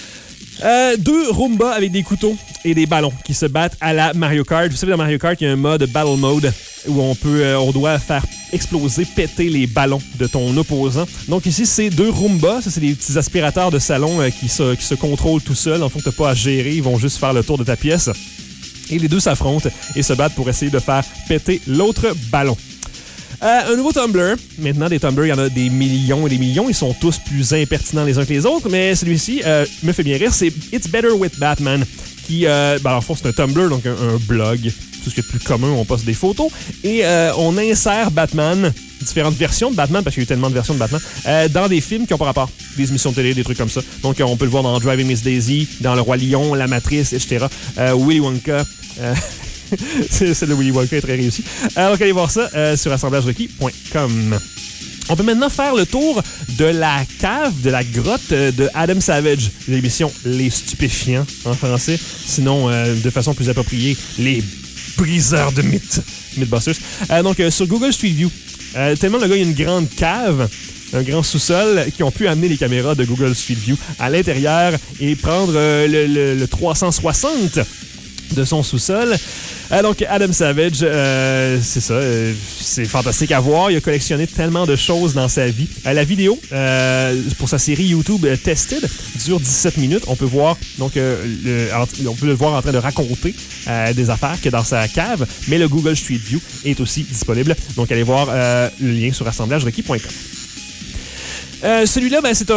2 Roomba avec des couteaux et des ballons qui se battent à la Mario Kart. Vous savez, dans Mario Kart, il y a un mode Battle Mode où on doit faire exploser, péter les ballons de ton opposant. Donc ici, c'est 2 Roomba. Ça, c'est des petits aspirateurs de salon qui se contrôlent tout seuls. En fait, t'as pas à gérer. Ils vont juste faire le tour de ta pièce. Et les deux s'affrontent et se battent pour essayer de faire péter l'autre ballon. Un nouveau Tumblr. Maintenant, des Tumblr, il y en a des millions et des millions. Ils sont tous plus impertinents les uns que les autres. Mais celui-ci me fait bien rire. C'est It's Better with Batman. Qui, en fond, c'est un Tumblr, donc un blog. Tout ce qui est plus commun, on poste des photos. Et on insère Batman, différentes versions de Batman, parce qu'il y a eu tellement de versions de Batman, dans des films qui n'ont pas rapport. Des émissions de télé, des trucs comme ça. Donc, on peut le voir dans Driving Miss Daisy, dans Le Roi Lion, La Matrice, etc. Willy Wonka. Celle de Willy Wonka est très réussie. Donc, allez voir ça sur assemblagerequis.com. On peut maintenant faire le tour de la cave, de la grotte de Adam Savage, l'émission Les Stupéfiants en français, sinon de façon plus appropriée, les briseurs de mythes, Mythbusters. Donc sur Google Street View, tellement le gars il y a une grande cave un grand sous-sol, qui ont pu amener les caméras de Google Street View à l'intérieur et prendre le 360 de son sous-sol. Donc, Adam Savage, c'est ça, c'est fantastique à voir. Il a collectionné tellement de choses dans sa vie. La vidéo, pour sa série YouTube Tested, dure 17 minutes. On peut voir, donc, on peut le voir en train de raconter des affaires que dans sa cave, mais le Google Street View est aussi disponible. Donc, allez voir le lien sur assemblagerequis.com. Celui-là, c'est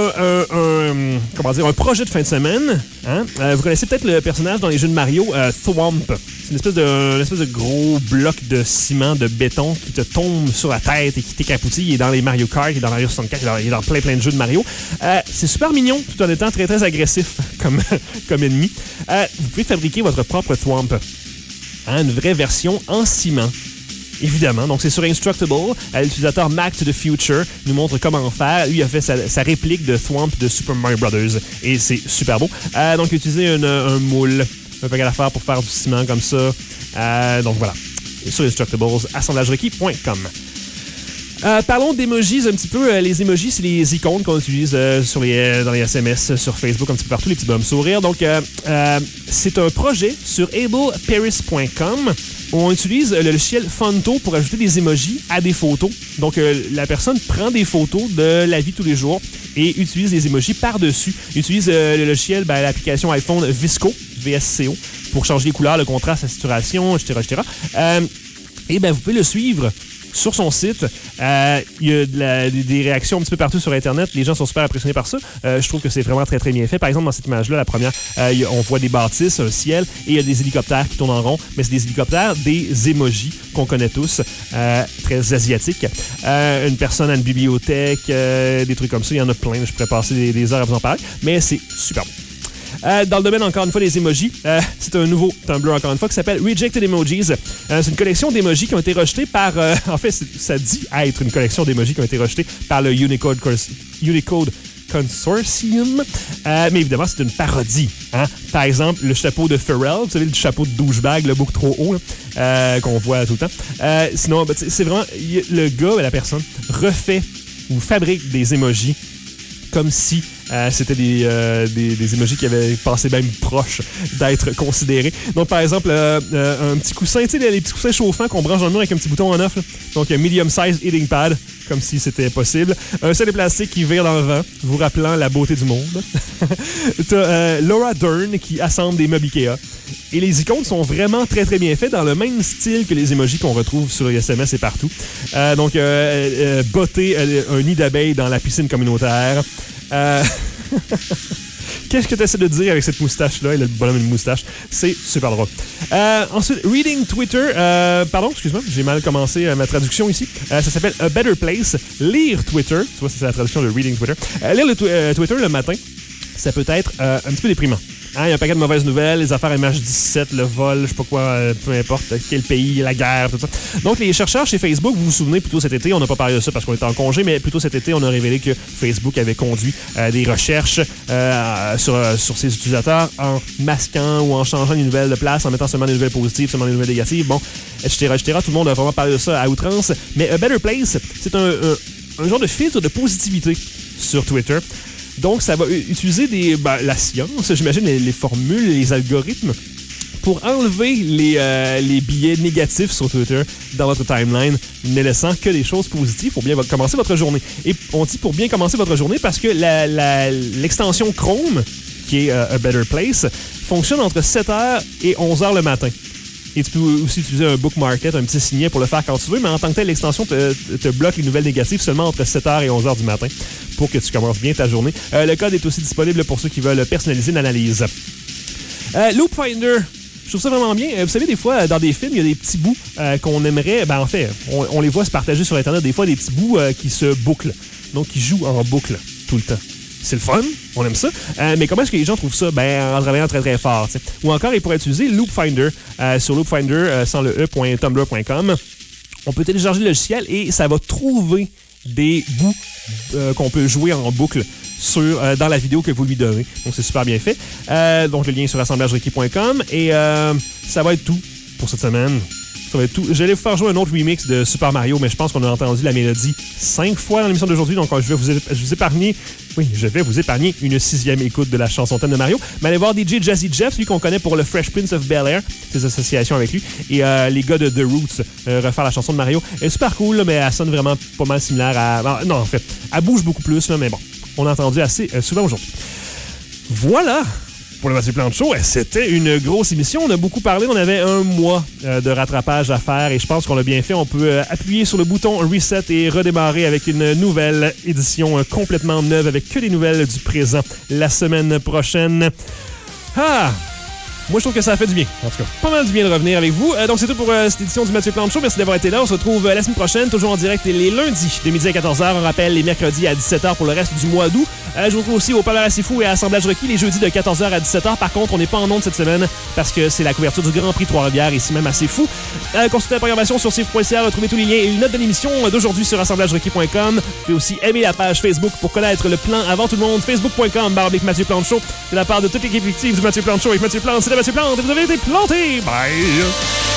un projet de fin de semaine. Hein? Vous connaissez peut-être le personnage dans les jeux de Mario, Thwomp. C'est une espèce de gros bloc de ciment, de béton qui te tombe sur la tête et qui t'écrapoutille. Il est dans les Mario Kart, il est dans Mario 64, il est dans plein de jeux de Mario. C'est super mignon, tout en étant très, très agressif comme ennemi. Vous pouvez fabriquer votre propre Thwomp. Hein? Une vraie version en ciment. Évidemment, donc c'est sur Instructable. L'utilisateur Mac to the Future nous montre comment faire. Lui a fait sa réplique de Thwomp de Super Mario Brothers et c'est super beau. Donc, utiliser un moule, un paquet d'affaires pour faire du ciment comme ça. Donc voilà, sur Instructables, assemblagerequis.com. Parlons d'emojis un petit peu. Les emojis, c'est les icônes qu'on utilise dans les SMS, sur Facebook, un petit peu partout, les petits bonhommes sourires. Donc, c'est un projet sur ableparis.com où on utilise le logiciel Fonto pour ajouter des emojis à des photos. Donc, la personne prend des photos de la vie tous les jours et utilise les emojis par-dessus. Utilise le logiciel, l'application iPhone Visco, VSCO, pour changer les couleurs, le contraste, la saturation, etc. Et vous pouvez le suivre sur son site. Il y a des réactions un petit peu partout sur Internet. Les gens sont super impressionnés par ça. Je trouve que c'est vraiment très, très bien fait. Par exemple, dans cette image-là, la première, on voit des bâtisses, un ciel, et il y a des hélicoptères qui tournent en rond. Mais c'est des hélicoptères, des emojis qu'on connaît tous, très asiatiques. Une personne à une bibliothèque, des trucs comme ça. Il y en a plein. Je pourrais passer des heures à vous en parler. Mais c'est super bon. Dans le domaine, encore une fois, des emojis, c'est un nouveau Tumblr, encore une fois, qui s'appelle Rejected Emojis. C'est une collection d'emojis qui ont été rejetés par... en fait, ça dit être une collection d'emojis qui ont été rejetés par le Unicode Consortium. Mais évidemment, c'est une parodie. Hein? Par exemple, le chapeau de Pharrell, vous savez, le chapeau de douchebag, le beaucoup trop haut, qu'on voit tout le temps. Sinon, c'est vraiment... Le gars, la personne, refait ou fabrique des emojis comme si c'était des emojis qui avaient passé même proche d'être considérés. Donc, par exemple, un petit coussin, tu sais, les petits coussins chauffants qu'on branche dans le mur avec un petit bouton on-off. Donc, un medium size eating pad, comme si c'était possible. Un seul de plastique qui vire dans le vent, vous rappelant la beauté du monde. T'as Laura Dern qui assemble des meubles Ikea. Et les icônes sont vraiment très, très bien faites dans le même style que les emojis qu'on retrouve sur SMS et partout. Donc, botter un nid d'abeilles dans la piscine communautaire. Qu'est-ce que tu essaies de dire avec cette moustache-là? Il a le bonhomme une moustache. C'est super drôle. Ensuite, Reading Twitter. Pardon, excuse-moi, j'ai mal commencé ma traduction ici. Ça s'appelle A Better Place. Lire Twitter. Tu vois, c'est la traduction de Reading Twitter. Lire le Twitter le matin, ça peut être un petit peu déprimant. Hein, il y a un paquet de mauvaises nouvelles, les affaires MH17, le vol, je sais pas quoi, peu importe, quel pays, la guerre, tout ça. Donc, les chercheurs chez Facebook, vous vous souvenez, plutôt cet été, on n'a pas parlé de ça parce qu'on était en congé, mais plutôt cet été, on a révélé que Facebook avait conduit des recherches sur ses utilisateurs en masquant ou en changeant les nouvelles de place, en mettant seulement des nouvelles positives, seulement des nouvelles négatives, bon, etc. Tout le monde a vraiment parlé de ça à outrance. Mais A Better Place, c'est un genre de filtre de positivité sur Twitter. Donc, ça va utiliser la science, j'imagine, les formules, les algorithmes, pour enlever les billets négatifs sur Twitter dans votre timeline, ne laissant que des choses positives pour bien commencer votre journée. Et on dit pour bien commencer votre journée parce que l'extension Chrome, qui est A Better Place, fonctionne entre 7h et 11h le matin. Et tu peux aussi utiliser un bookmarket, un petit signet pour le faire quand tu veux, mais en tant que tel, l'extension te bloque les nouvelles négatives seulement entre 7h et 11h du matin pour que tu commences bien ta journée. Le code est aussi disponible pour ceux qui veulent personnaliser l'analyse. Loop Finder. Je trouve ça vraiment bien. Vous savez, des fois, dans des films, il y a des petits bouts qu'on aimerait... en fait, on les voit se partager sur Internet. Des fois, des petits bouts qui se bouclent. Donc, qui jouent en boucle tout le temps. C'est le fun, on aime ça. Mais comment est-ce que les gens trouvent ça? En travaillant très très fort. T'sais. Ou encore, ils pourraient utiliser Loop Finder sur loopfinder sans le e.tumblr.com. On peut télécharger le logiciel et ça va trouver des bouts qu'on peut jouer en boucle dans la vidéo que vous lui donnez. Donc, c'est super bien fait. Donc, le lien est sur assemblagerequis.com et ça va être tout pour cette semaine. Ça va être tout. J'allais vous faire jouer un autre remix de Super Mario, mais je pense qu'on a entendu la mélodie 5 fois dans l'émission d'aujourd'hui, donc je vais vous épargner une 6e écoute de la chanson thème de Mario. Mais allez voir DJ Jazzy Jeff, lui qu'on connaît pour le Fresh Prince of Bel-Air, ses associations avec lui, et les gars de The Roots refaire la chanson de Mario. Elle est super cool, là, mais elle sonne vraiment pas mal similaire à... Non, en fait, elle bouge beaucoup plus, là, mais bon, on a entendu assez souvent aujourd'hui. Voilà pour le Mathieu Plante Show. C'était une grosse émission. On a beaucoup parlé. On avait un mois de rattrapage à faire et je pense qu'on l'a bien fait. On peut appuyer sur le bouton Reset et redémarrer avec une nouvelle édition complètement neuve avec que des nouvelles du présent la semaine prochaine. Moi, je trouve que ça a fait du bien. En tout cas, pas mal du bien de revenir avec vous. Donc, c'est tout pour cette édition du Mathieu Plante Show. Merci d'avoir été là. On se retrouve la semaine prochaine, toujours en direct les lundis de midi à 14h. On rappelle les mercredis à 17h pour le reste du mois d'août. Je vous retrouve aussi au Palais assez fou et à Assemblage requis les jeudis de 14h à 17h. Par contre, on n'est pas en ondes cette semaine parce que c'est la couverture du Grand Prix Trois-Rivières, ici même assez fou. Consultez la programmation sur cif.ca, retrouvez tous les liens et une note de l'émission d'aujourd'hui sur assemblagerequis.com. Vous pouvez aussi aimer la page Facebook pour connaître le plan avant tout le monde. Facebook.com/Mathieu Plante Show. De la part de toute l'équipe fictive du Mathieu Plante Show avec Mathieu Plante, c'est le Mathieu Plante et vous avez été planté. Bye!